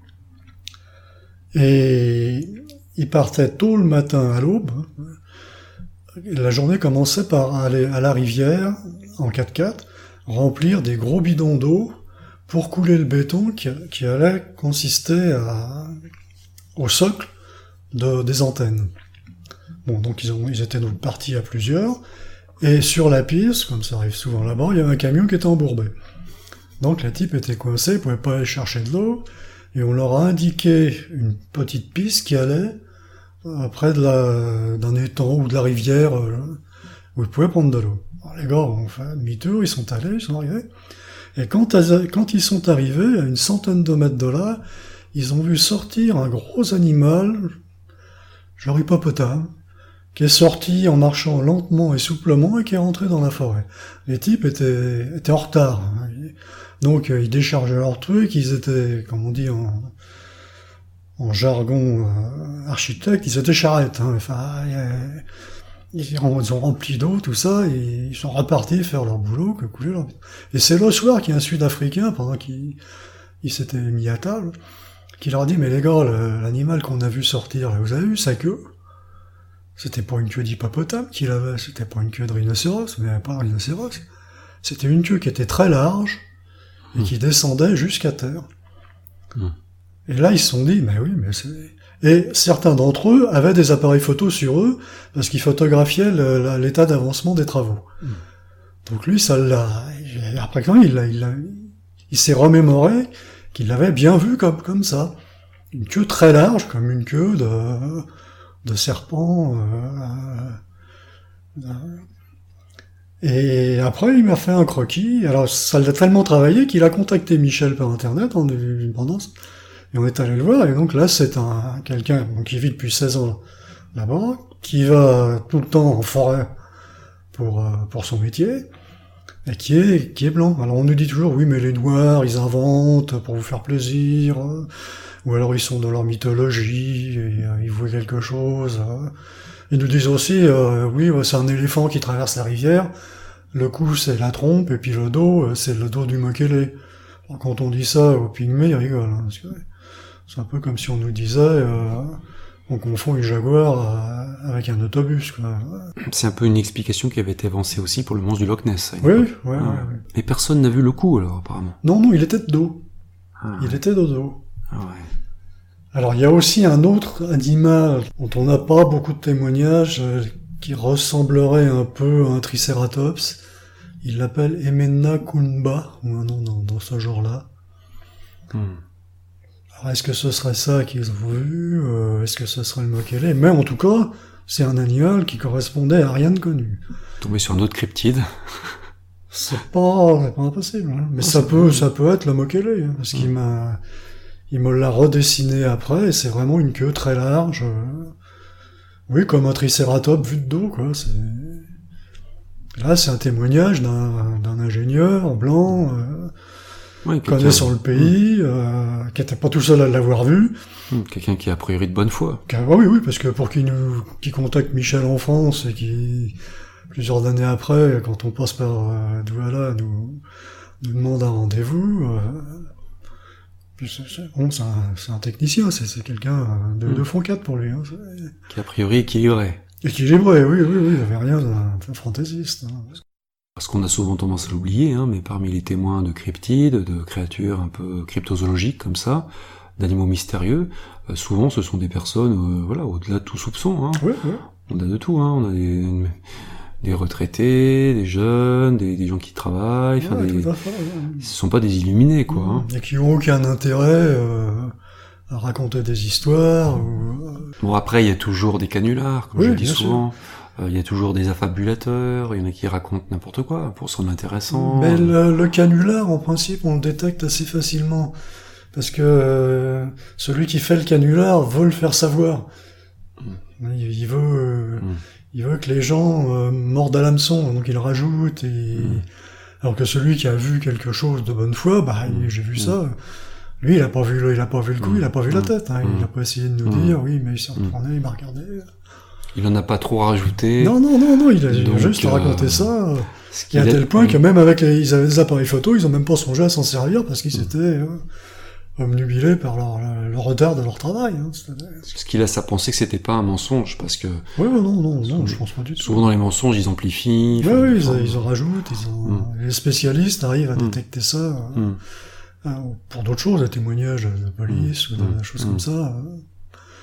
et il partait tôt le matin à l'aube. La journée commençait par aller à la rivière, en quatre-quatre, remplir des gros bidons d'eau pour couler le béton qui, qui allait consister à, au socle de, des antennes. Bon, donc ils, ont, ils étaient donc partis à plusieurs, et sur la piste, comme ça arrive souvent là-bas, il y avait un camion qui était embourbé. Donc la type était coincée, elle pouvait pas aller chercher de l'eau, et on leur a indiqué une petite piste qui allait euh, près de la, d'un étang ou de la rivière euh, où ils pouvaient prendre de l'eau. Alors les gars ont fait demi-tour, ils sont allés, ils sont arrivés, et quand, quand ils sont arrivés, à une centaine de mètres de là, ils ont vu sortir un gros animal, genre hippopotame, qui est sorti en marchant lentement et souplement et qui est rentré dans la forêt. Les types étaient, étaient en retard. Donc, ils déchargeaient leur truc, ils étaient, comme on dit en, en jargon euh, architecte, ils étaient charrettes. Hein. Enfin, ils ont rempli d'eau, tout ça, et ils sont repartis faire leur boulot, que couler leur... Et c'est le soir qu'il y a un Sud-Africain, pendant qu'il il s'était mis à table, qui leur a dit, mais les gars, le, l'animal qu'on a vu sortir, là, vous avez vu sa queue? C'était pas une queue d'hippopotame qu'il avait, c'était pas une queue de rhinocéros, mais pas un rhinocéros. C'était une queue qui était très large et mmh. qui descendait jusqu'à terre. Mmh. Et là, ils se sont dit, mais oui, mais c'est... Et certains d'entre eux avaient des appareils photos sur eux parce qu'ils photographiaient le, l'état d'avancement des travaux. Mmh. Donc lui, ça l'a... Après quand il, l'a, il, l'a... il s'est remémoré qu'il l'avait bien vu comme, comme ça. Une queue très large, comme une queue de... de serpent. Euh, euh, et après, il m'a fait un croquis. Alors, ça l'a tellement travaillé qu'il a contacté Michel par Internet en indépendance. Et on est allé le voir. Et donc là, c'est un quelqu'un donc, qui vit depuis seize ans là-bas, qui va tout le temps en forêt pour euh, pour son métier, et qui est qui est blanc. Alors, on nous dit toujours, oui, mais les Noirs, ils inventent pour vous faire plaisir. Euh, ou alors ils sont dans leur mythologie, et euh, ils voient quelque chose. Euh. Ils nous disent aussi, euh, oui, ouais, c'est un éléphant qui traverse la rivière, le cou c'est la trompe, et puis le dos, euh, c'est le dos du Mokele. Alors, quand on dit ça aux pygmées, ils rigolent. Hein, parce que c'est un peu comme si on nous disait, euh, on confond une jaguar euh, avec un autobus. Quoi. C'est un peu une explication qui avait été avancée aussi pour le monstre du Loch Ness. Oui, oui, ouais, ouais, ouais. Mais personne n'a vu le cou, alors, apparemment. Non, non, il était de dos. Ah, il ouais. était de dos. Ah, ouais. Alors, il y a aussi un autre animal dont on n'a pas beaucoup de témoignages, euh, qui ressemblerait un peu à un tricératops. Il l'appelle Emenna kunba, ou un nom dans, dans ce genre-là. Hmm. Alors, est-ce que ce serait ça qu'ils ont vu? euh, Est-ce que ce serait le Mokele? Mais en tout cas, c'est un animal qui correspondait à rien de connu. Tomber sur un autre cryptide. C'est pas, c'est pas impossible, hein. Mais oh, ça peut, ça peut être le Mokele, hein, parce hmm. qu'il m'a... Il me l'a redessiné après, et c'est vraiment une queue très large. Euh... Oui, comme un tricératops vu de dos, quoi. C'est... Là, c'est un témoignage d'un, d'un ingénieur blanc, euh, oui, connaissant le pays, mmh. euh, qui était pas tout seul à l'avoir vu. Mmh, quelqu'un qui a a priori de bonne foi. Qui, oui, oui, parce que pour qu'il nous, qu'il contacte Michel en France, et qui, plusieurs années après, quand on passe par euh, Douala, nous, nous demande un rendez-vous, euh, C'est, c'est, bon, c'est un, c'est un technicien, c'est, c'est quelqu'un de, mmh. de fond quatre pour lui. Hein, qui a priori équilibré. Équilibré, oui, oui, oui, il avait rien d'un, d'un fantaisiste. Hein. Parce qu'on a souvent tendance à l'oublier, hein, mais parmi les témoins de cryptides, de créatures un peu cryptozoologiques comme ça, d'animaux mystérieux, euh, souvent ce sont des personnes, euh, voilà, au-delà de tout soupçon. Hein. Oui, oui. On a de tout, hein, on a des... des retraités, des jeunes, des, des gens qui travaillent, enfin ouais, des, tout à fait, ouais. Ce sont pas des illuminés, quoi. Hein. Et qui ont aucun intérêt euh, à raconter des histoires. Ou, euh... Bon, après, il y a toujours des canulars, comme oui, je dis sûr. souvent. Il euh, y a toujours des affabulateurs, il y en a qui racontent n'importe quoi, pour son intéressant. Mais le, le canular, en principe, on le détecte assez facilement. Parce que euh, celui qui fait le canular veut le faire savoir. Mm. Il, il veut... Euh, mm. Il veut que les gens euh, mordent à l'hameçon, donc il rajoute. Et... Mmh. Alors que celui qui a vu quelque chose de bonne foi, bah mmh. j'ai vu mmh. ça. Lui, il a pas vu le, il a pas vu le cou, mmh. il a pas vu mmh. la tête. Hein. Mmh. Il a pas essayé de nous mmh. dire, oui, mais il s'est retourné, il m'a regardé. Il en a pas trop rajouté. Non, non, non, non. Il a, donc, il a juste euh, raconté ça. Et à tel point que même avec les, ils avaient des appareils photo, ils ont même pas songé à s'en servir parce qu'ils mmh. s'étaient euh, obnubilés par leur, le retard de leur travail. Hein. Ce qui laisse à penser que c'était pas un mensonge, parce que... Oui, non, non, non, non, je pense pas du tout. Souvent dans les mensonges, ils amplifient. Oui, oui, ils, ils en rajoutent, ils en... Mm. Les spécialistes arrivent à mm. détecter ça mm. euh, pour d'autres choses, des témoignages de police mm. ou des mm. choses mm. comme ça.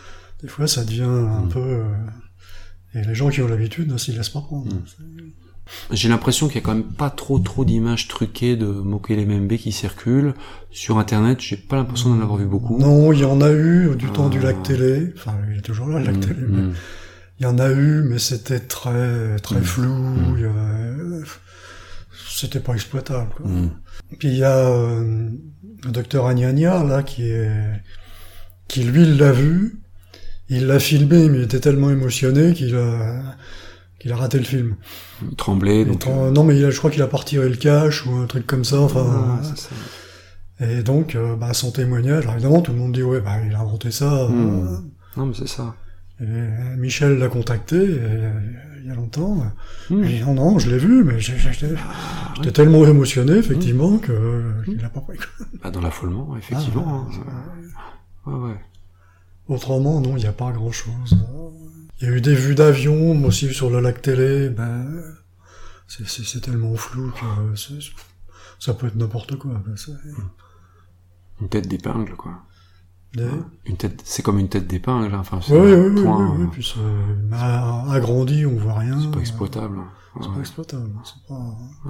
des fois ça devient un mmh. peu... Euh, et les gens qui ont l'habitude ne s'y laissent pas prendre. Mmh. J'ai l'impression qu'il y a quand même pas trop trop d'images truquées de Mokele Membe qui circulent. Sur Internet, j'ai pas l'impression d'en avoir vu beaucoup. Non, il y en a eu du temps ah. du lac télé. Enfin, il est toujours là, le lac mmh, télé. Mais mmh. il y en a eu, mais c'était très très mmh. flou. Mmh. Il y avait... C'était pas exploitable, quoi. Mmh. Puis il y a euh, le docteur Agnagna, là, qui est... qui lui l'a vu. Il l'a filmé, mais il était tellement émotionné qu'il a... qu'il a raté le film. Il tremblait, donc... Trem... Non, mais il a, je crois qu'il a pas retiré le cache, ou un truc comme ça, enfin... Ah, c'est ça. Et donc, euh, bah, son témoignage, alors évidemment, tout le monde dit, ouais, bah, il a inventé ça. Mmh. Euh... Non, mais c'est ça. Et Michel l'a contacté, et, il y a longtemps. Mmh. Il dit, non, non, je l'ai vu, mais j'ai, j'ai, j'étais, ah, j'étais ouais. tellement émotionné, effectivement, mmh. que, euh, qu'il a pas pris. Bah, dans l'affolement, effectivement. Ah, ouais, ouais. ouais. Autrement, non, il n'y a pas grand chose. Il y a eu des vues d'avion, moi aussi sur le lac télé, ben, c'est, c'est, c'est tellement flou que c'est, ça peut être n'importe quoi. Ben, c'est... Une tête d'épingle, quoi. Des... Une tête, c'est comme une tête d'épingle, enfin, c'est oui, un oui, point, oui, oui, oui, puis c'est agrandi, on voit rien. C'est pas exploitable. C'est ouais. pas exploitable, c'est pas... Ah.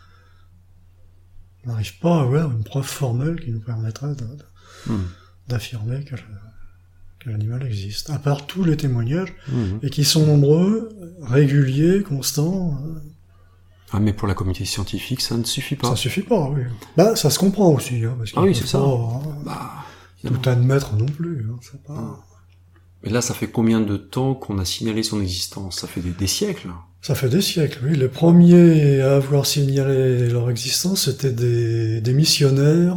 On n'arrive pas à avoir une preuve formelle qui nous permettrait de, de, hmm. d'affirmer que, que l'animal existe. À part tous les témoignages, hmm. et qui sont nombreux, réguliers, constants. Ah, mais pour la communauté scientifique, ça ne suffit pas. Ça suffit pas, oui. Bah, ça se comprend aussi, hein, parce qu'il ah oui, c'est pas, ça. Hein, bah, tout admettre non plus, hein, c'est pas... Ah. Mais là, ça fait combien de temps qu'on a signalé son existence? Ça fait des, des siècles. Ça fait des siècles, oui. Les premiers à avoir signalé leur existence, c'était des, des missionnaires.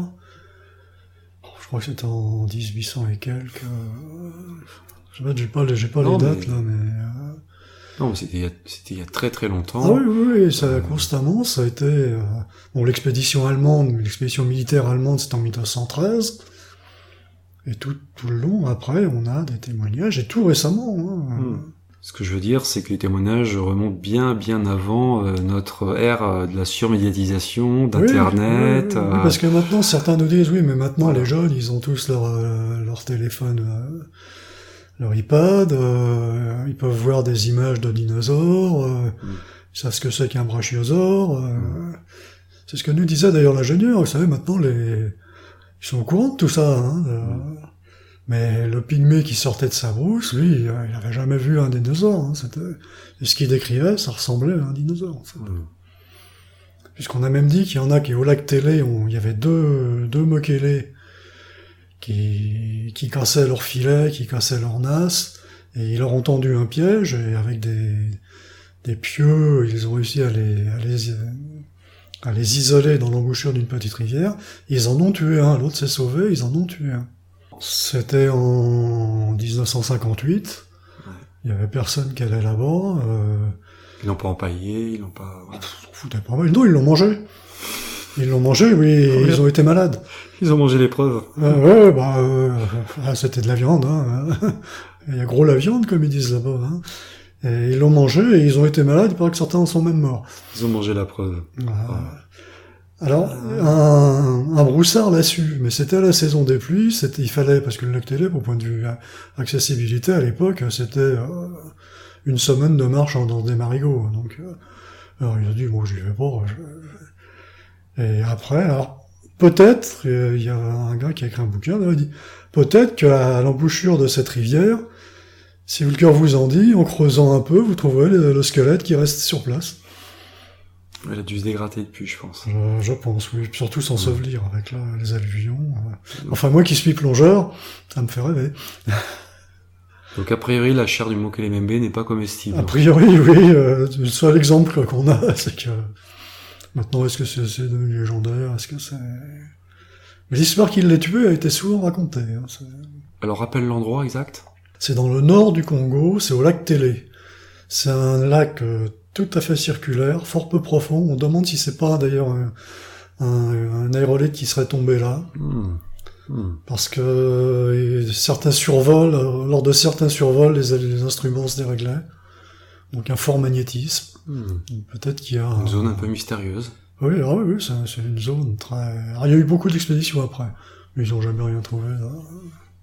Je crois que c'était en dix-huit cents et quelques. Je sais pas, j'ai pas les, j'ai pas non, les dates, mais... là, mais... Euh... Non, mais c'était il y a, c'était il y a très très longtemps. Ah oui, oui, oui, ça, euh... constamment, ça a été... Euh... Bon, l'expédition allemande, l'expédition militaire allemande, c'était en mille neuf cent treize. Et tout, tout le long, après, on a des témoignages, et tout récemment. Hein. Mmh. Ce que je veux dire, c'est que les témoignages remontent bien, bien avant euh, notre ère euh, de la surmédiatisation, d'Internet. Oui, oui, oui, oui, parce que maintenant, certains nous disent, oui, mais maintenant, voilà. Les jeunes, ils ont tous leur, euh, leur téléphone, euh, leur iPad, euh, ils peuvent voir des images de dinosaures, euh, mmh. ils savent ce que c'est qu'un brachiosaure. Euh, mmh. C'est ce que nous disait d'ailleurs l'ingénieur, vous savez, maintenant, les... ils sont au courant de tout ça, hein. Mmh. Mais le pygmée qui sortait de sa brousse, lui, il n'avait jamais vu un dinosaure. Hein, c'était... Et ce qu'il décrivait, ça ressemblait à un dinosaure. En fait. Mmh. Puisqu'on a même dit qu'il y en a qui, au lac Télé, on... il y avait deux, deux Mokele qui... qui cassaient leur filet, qui cassaient leur nas, et ils leur ont tendu un piège, et avec des, des pieux, ils ont réussi à les, à les, à les isoler dans l'embouchure d'une petite rivière. Ils en ont tué un, l'autre s'est sauvé, ils en ont tué un. C'était en dix-neuf cent cinquante-huit. Ouais. Il y avait personne qui allait là-bas. Euh... Ils l'ont pas empaillé, ils l'ont pas... Ils s'en foutaient pas mal. Non, ils l'ont mangé. Ils l'ont mangé, oui, et oh, ils ont été malades. Ils ont mangé l'épreuve. Euh, ouais, bah, euh, ah, c'était de la viande, hein. Il y a gros la viande, comme ils disent là-bas, hein. Et ils l'ont mangé, et ils ont été malades, il paraît que certains en sont même morts. Ils ont mangé la preuve. Euh... Ah. Alors, un, un broussard l'a su, mais c'était à la saison des pluies, c'était, il fallait, parce que le lac Télé, au point de vue accessibilité à l'époque, c'était euh, une semaine de marche dans des marigots. Donc, euh, alors il a dit, bon, j'y vais pas. Je... Et après, alors, peut-être, il y a un gars qui a écrit un bouquin, il a dit, peut-être qu'à l'embouchure de cette rivière, si le cœur vous en dit, en creusant un peu, vous trouverez le, le squelette qui reste sur place. Elle a dû se dégrader depuis, je pense. Je, je pense, oui. Surtout s'ensevelir ouais. avec là, les alluvions. Enfin, moi qui suis plongeur, ça me fait rêver. Donc, a priori, la chair du Mokele Membe n'est pas comestible. A priori, oui. Euh, le seul exemple qu'on a, c'est que... Maintenant, est-ce que c'est, c'est devenu légendaire? Est-ce que c'est... Mais l'histoire qu'il l'ait tué a été souvent racontée. Hein, c'est... Alors, rappelle l'endroit exact? C'est dans le nord du Congo, c'est au lac Télé. C'est un lac... Euh, tout à fait circulaire, fort peu profond. On demande si c'est pas d'ailleurs un, un, un aérolite qui serait tombé là. Mmh. Mmh. Parce que euh, certains survols, euh, lors de certains survols, les, les instruments se déréglaient. Donc un fort magnétisme. Mmh. Peut-être qu'il y a... Une un... zone un peu mystérieuse. Oui, ah oui, oui c'est, c'est une zone très... Alors, il y a eu beaucoup d'expéditions après, mais ils n'ont jamais rien trouvé là.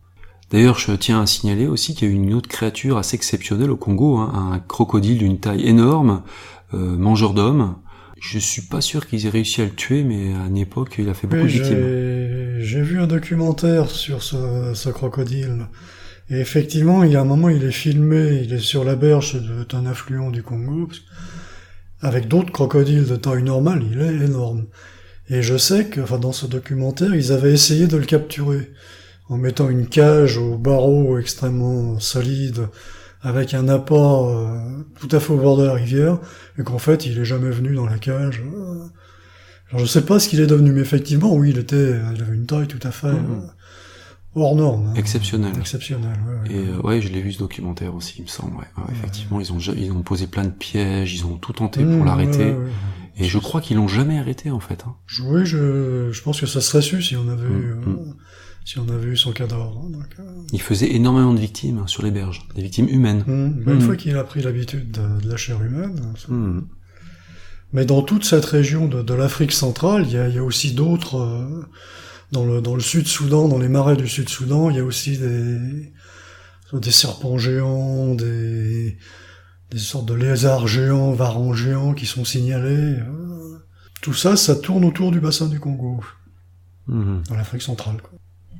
D'ailleurs, je tiens à signaler aussi qu'il y a eu une autre créature assez exceptionnelle au Congo, hein, un crocodile d'une taille énorme, euh, mangeur d'hommes. Je suis pas sûr qu'ils aient réussi à le tuer, mais à une époque, il a fait beaucoup Oui, de victimes. j'ai, j'ai vu un documentaire sur ce, ce crocodile. Et effectivement, il y a un moment, il est filmé, il est sur la berge d'un affluent du Congo. Avec d'autres crocodiles de taille normale, il est énorme. Et je sais que, enfin, dans ce documentaire, ils avaient essayé de le capturer en mettant une cage aux barreaux extrêmement solides, avec un appât euh, tout à fait au bord de la rivière, et qu'en fait, il est jamais venu dans la cage. Alors, je sais pas ce qu'il est devenu, mais effectivement, oui, il était, il avait une taille tout à fait mmh. euh, hors norme. Hein. Exceptionnel. Exceptionnel, ouais. ouais. Et euh, ouais, je l'ai vu ce documentaire aussi, il me semble. Ouais. Ouais, ouais. Effectivement, ils ont ils ont posé plein de pièges, ils ont tout tenté mmh, pour l'arrêter. Ouais, ouais. Et je crois qu'ils l'ont jamais arrêté en fait. Hein. Oui, je, je pense que ça serait su si on avait mmh, eu, euh, mmh. si on avait eu son cadavre. Donc, euh... Il faisait énormément de victimes hein, sur les berges, des victimes humaines. Mmh. Bah, une mmh. fois qu'il a pris l'habitude de, de la chair humaine. Ça... Mmh. Mais dans toute cette région de, de l'Afrique centrale, il y a, il y a aussi d'autres. Euh, dans le dans le Sud-Soudan, dans les marais du Sud-Soudan, il y a aussi des des serpents géants, des des sortes de lézards géants, varans géants qui sont signalés. Tout ça, ça tourne autour du bassin du Congo, mmh. dans l'Afrique centrale, quoi.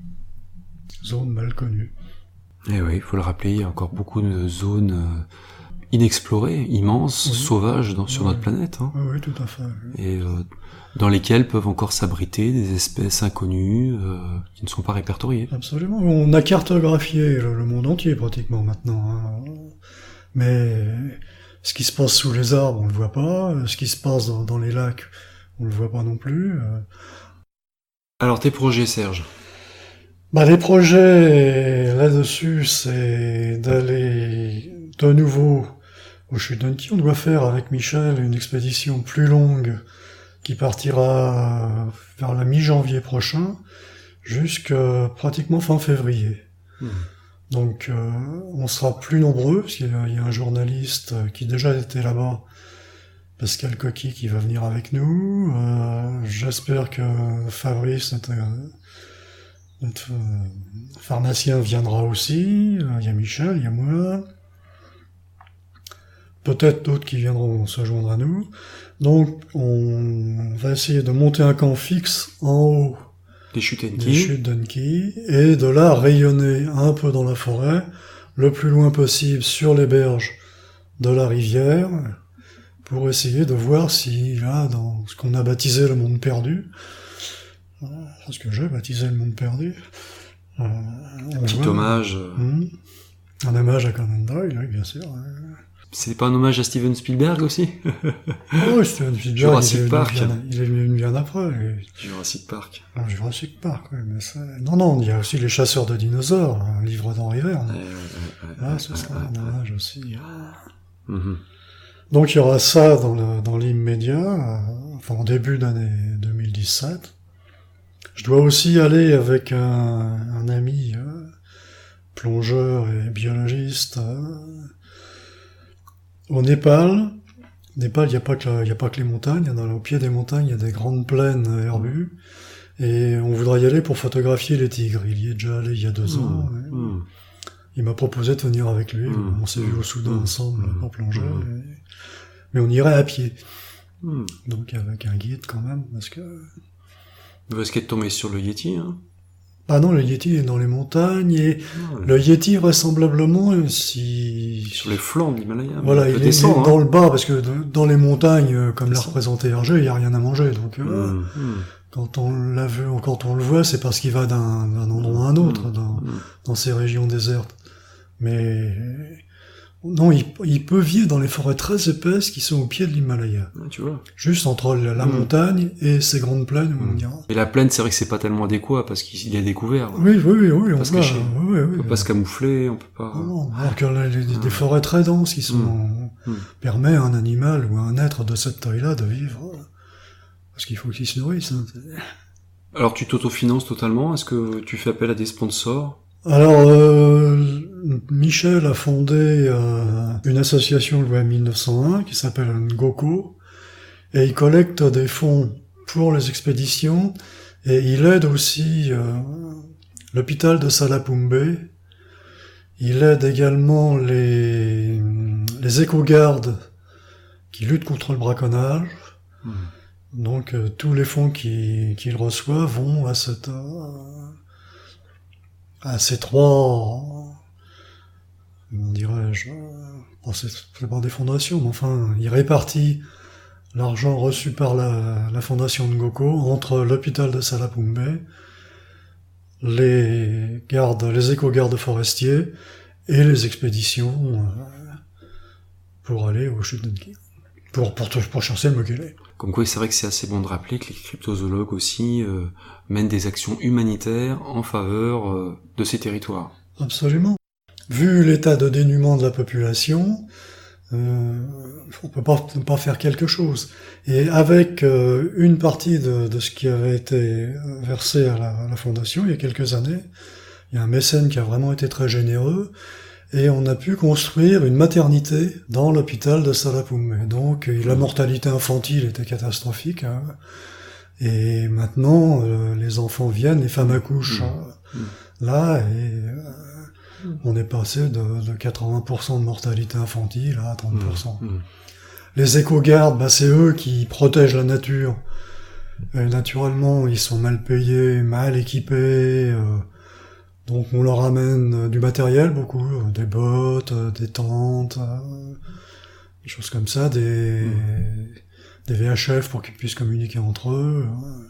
Zone mal connue. Et oui, il faut le rappeler, il y a encore beaucoup de zones inexplorées, immenses, oui. sauvages dans, sur oui. notre planète. Hein. Oui, oui, tout à fait. Oui. Et euh, dans lesquelles peuvent encore s'abriter des espèces inconnues euh, qui ne sont pas répertoriées. Absolument. On a cartographié le, le monde entier pratiquement maintenant. Hein. Mais ce qui se passe sous les arbres, on le voit pas. Ce qui se passe dans, dans les lacs, on le voit pas non plus. Alors tes projets, Serge? Bah les projets là-dessus, c'est d'aller de nouveau au Chutes d'Unki. On doit faire avec Michel une expédition plus longue qui partira vers la mi-janvier prochain jusqu'à pratiquement fin février. Mmh. Donc euh, on sera plus nombreux, parce qu'il y a, il y a un journaliste qui déjà était là-bas, Pascal Coqui, qui va venir avec nous. Euh, j'espère que Fabrice, notre, notre pharmacien, viendra aussi. Il y a Michel, il y a moi. Peut-être d'autres qui viendront se joindre à nous. Donc on va essayer de monter un camp fixe en haut des chutes d'Unki, et de là rayonner un peu dans la forêt, le plus loin possible sur les berges de la rivière, pour essayer de voir s'il y a dans ce qu'on a baptisé le monde perdu, c'est ce que j'ai baptisé le monde perdu, euh, un petit voit, hommage. Hum, un hommage à Conan Doyle, oui, bien sûr. C'est pas un hommage à Steven Spielberg aussi? Oh, Steven Spielberg, Jurassic il est Park. Bien, il est venu bien après. Et... Jurassic Park. Ah, Jurassic Park, oui, mais ça... Non, non, il y a aussi Les Chasseurs de dinosaures, un livre d'Henri Verne. Ouais, ouais, ouais, Là, ce sera un hommage aussi. Mm-hmm. Donc il y aura ça dans le, dans l'immédiat, euh, enfin en début d'année deux mille dix-sept. Je dois aussi aller avec un, un ami euh, plongeur et biologiste euh, au Népal. Au Népal, il n'y a pas que la, il y a pas que les montagnes. Dans, au pied des montagnes, il y a des grandes plaines herbues. Et on voudrait y aller pour photographier les tigres. Il y est déjà allé il y a deux mmh, ans. Et mmh. Il m'a proposé de venir avec lui. Mmh, on s'est mmh, vu au Soudan mmh, ensemble mmh, pour plonger. Mmh. Et... Mais on irait à pied. Mmh. Donc avec un guide quand même, parce que... Vous risquez de tomber sur le Yéti, hein? Ah non, le Yéti est dans les montagnes, et oh, le Yéti, vraisemblablement, si... Sur les flancs de l'Himalaya. Voilà, il, il descend, est hein. dans le bas, parce que dans les montagnes, comme l'a représenté Hergé, il n'y a rien à manger, donc... Euh, mmh. Quand on l'a vu, quand on le voit, c'est parce qu'il va d'un, d'un endroit à un autre, mmh. dans, mmh. dans ces régions désertes. Mais... Non, il, il peut vivre dans les forêts très épaisses qui sont au pied de l'Himalaya. Ah, tu vois. Juste entre la, la mmh. montagne et ces grandes plaines où mmh. on ira. Et la plaine, c'est vrai que c'est pas tellement adéquat parce qu'il est découvert. Oui, oui, oui, oui, on peut, va, oui, oui, oui, on peut pas se camoufler, on peut pas... Non, alors que les, les, des forêts très denses qui sont... Mmh. Mmh. permet à un animal ou à un être de cette taille-là de vivre. Parce qu'il faut qu'il se nourrisse. Hein. Alors tu t'autofinances totalement? Est-ce que tu fais appel à des sponsors? Alors, euh, Michel a fondé euh, une association loi mille neuf cent un qui s'appelle Ngoko, et il collecte des fonds pour les expéditions, et il aide aussi euh, l'hôpital de Salapumbe Il aide également les, les éco-gardes qui luttent contre le braconnage. Mmh. Donc euh, tous les fonds qu'il qu'il reçoit vont à cette euh, à ces trois, comment dirais-je, bon, c'est, c'est pas des fondations, mais enfin, il répartit l'argent reçu par la, la fondation Ngoko entre l'hôpital de Salapumbe, les gardes, les éco-gardes forestiers et les expéditions euh, pour aller aux chutes de Nki, pour, pour, pour chasser le Mokele. Comme quoi, c'est vrai que c'est assez bon de rappeler que les cryptozoologues aussi euh, mènent des actions humanitaires en faveur euh, de ces territoires. Absolument. Vu l'état de dénuement de la population, euh, on peut pas, pas faire quelque chose. Et avec euh, une partie de, de ce qui avait été versé à la, à la fondation il y a quelques années, il y a un mécène qui a vraiment été très généreux, et on a pu construire une maternité dans l'hôpital de Salapumbe. Donc la mortalité infantile était catastrophique, hein. Et maintenant euh, les enfants viennent, les femmes accouchent mmh. Mmh. là, et euh, on est passé de, de quatre-vingts pour cent de mortalité infantile à trente pour cent. Mmh. Mmh. Les éco-gardes, bah, c'est eux qui protègent la nature. Et naturellement, ils sont mal payés, mal équipés, euh, donc on leur amène du matériel, beaucoup, des bottes, des tentes, euh, des choses comme ça, des, mmh. des V H F pour qu'ils puissent communiquer entre eux.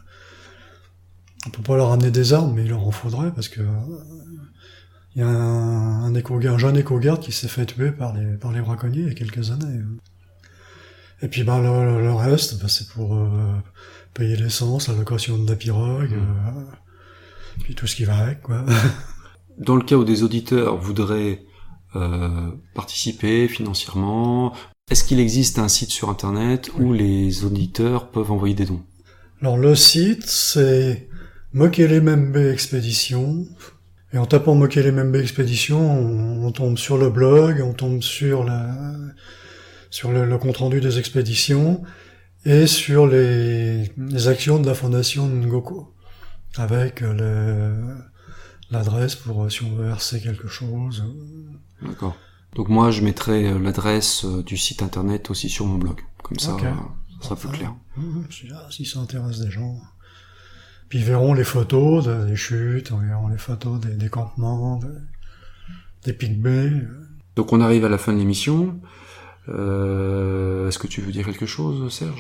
On peut pas leur amener des armes, mais il leur en faudrait, parce que il y a un, un, éco, un jeune éco-garde qui s'est fait tuer par les, par les braconniers il y a quelques années. Et puis bah, le, le reste, bah, c'est pour euh, payer l'essence, la location de la pirogue, mmh. euh, puis tout ce qui va avec, quoi. Dans le cas où des auditeurs voudraient euh, participer financièrement, est-ce qu'il existe un site sur Internet où les auditeurs peuvent envoyer des dons? Alors le site, c'est Mokele Membe Expédition. Et en tapant Mokele Membe Expédition, on, on tombe sur le blog, on tombe sur, la, sur le, le compte-rendu des expéditions et sur les, les actions de la fondation Ngoko, avec le... l'adresse pour si on veut verser quelque chose. D'accord. Donc moi, je mettrai l'adresse du site internet aussi sur mon blog. Comme ça, okay. ça sera plus clair. Mmh, si ça intéresse des gens. Puis ils verront les photos des chutes, ils verront les photos des, des campements, des, des pygmées. Donc on arrive à la fin de l'émission. Euh, est-ce que tu veux dire quelque chose, Serge ?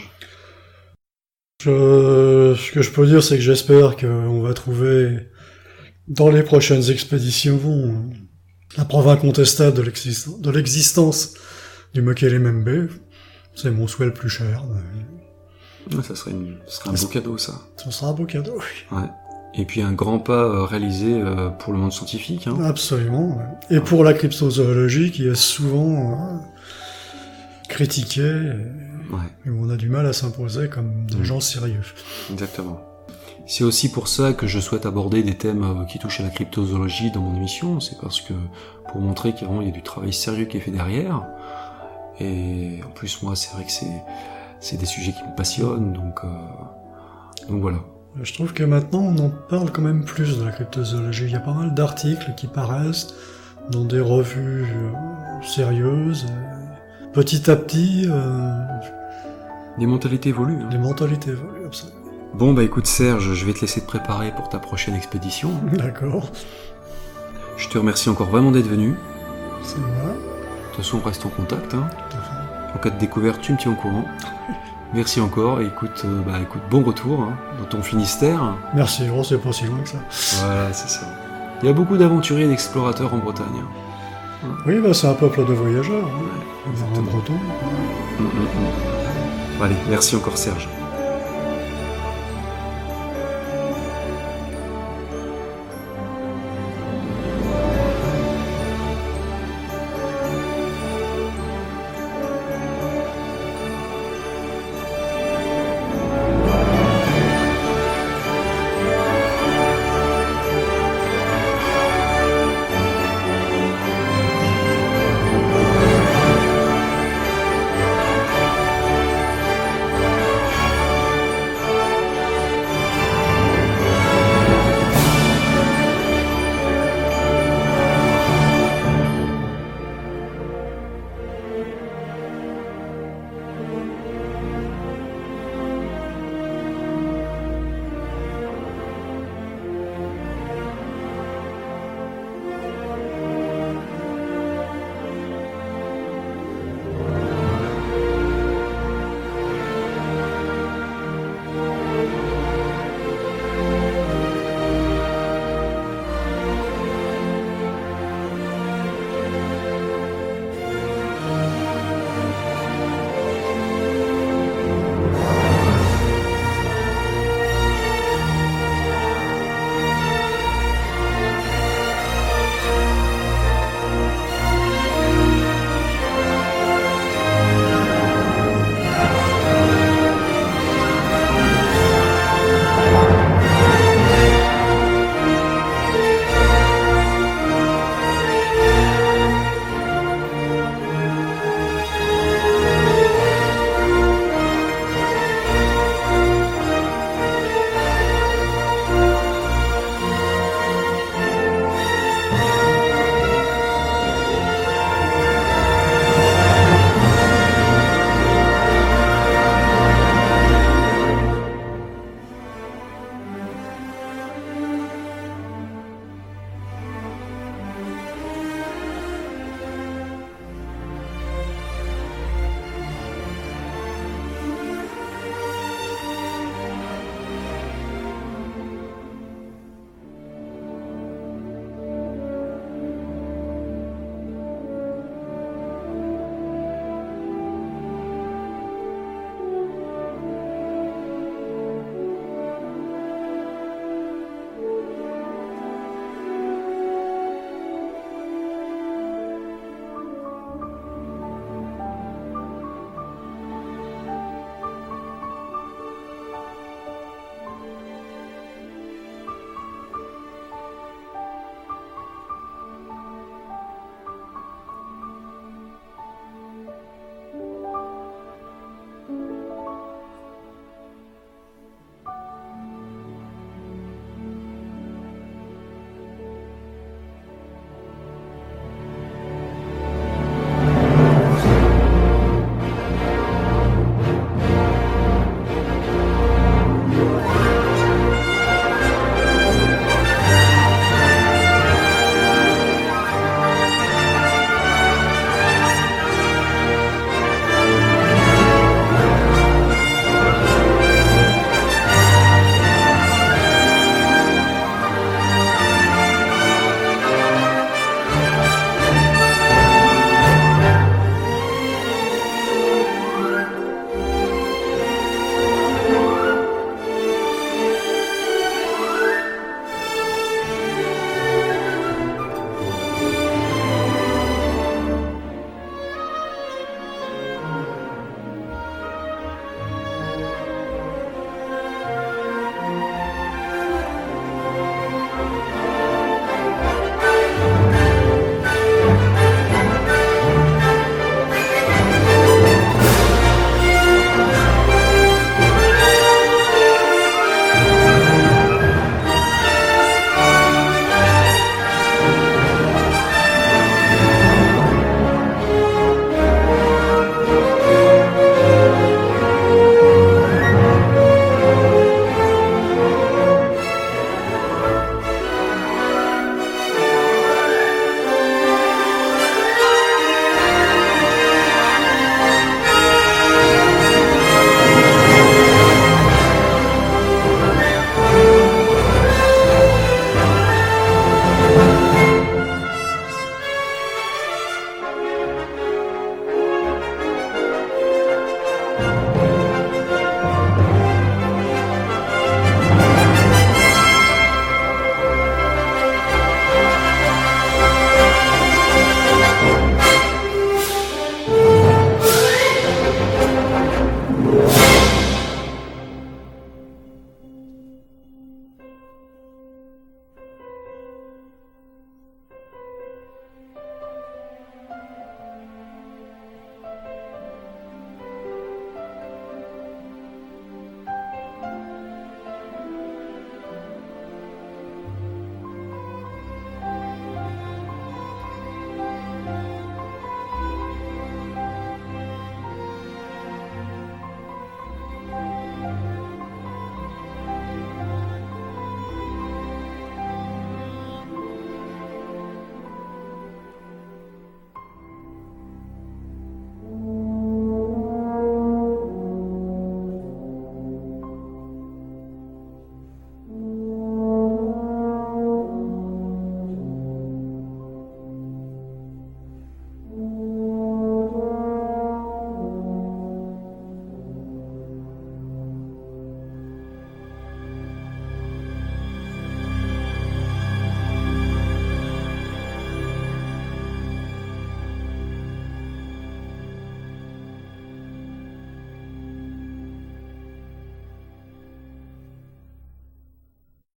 je, Ce que je peux dire, c'est que j'espère qu'on va trouver dans les prochaines expéditions la preuve incontestable de, l'exist- de l'existence du Mokele Membe. C'est mon souhait le plus cher. Mais... Ça serait, une... ça serait un beau cadeau, ça. Ça sera un beau cadeau, oui. Ouais. Et puis un grand pas réalisé pour le monde scientifique. Hein. Absolument. Ouais. Et pour la cryptozoologie qui est souvent euh, critiquée, et... Ouais. et où on a du mal à s'imposer comme des mmh. gens sérieux. Exactement. C'est aussi pour ça que je souhaite aborder des thèmes qui touchent à la cryptozoologie dans mon émission, c'est parce que, pour montrer qu'il y a du travail sérieux qui est fait derrière, et en plus moi c'est vrai que c'est, c'est des sujets qui me passionnent, donc, euh, donc voilà. Je trouve que maintenant on en parle quand même plus de la cryptozoologie, il y a pas mal d'articles qui paraissent dans des revues euh, sérieuses, et petit à petit... Euh, les mentalités évoluent. Hein. Les mentalités évoluent, absolument. Bon bah écoute Serge, je vais te laisser te préparer pour ta prochaine expédition. D'accord. Je te remercie encore vraiment d'être venu. C'est moi. De toute façon on reste en contact. Hein. Tout à fait. En cas de découverte, tu me tiens au courant. Merci encore et écoute, euh, bah écoute, bon retour hein, dans ton Finistère. Merci, oh, c'est pas si loin que ça. Voilà, c'est ça. Il y a beaucoup d'aventuriers et d'explorateurs en Bretagne. Hein. Oui, bah c'est un peuple de voyageurs. Hein. Ouais, un breton. Mmh, mmh, mmh. Allez, merci encore Serge.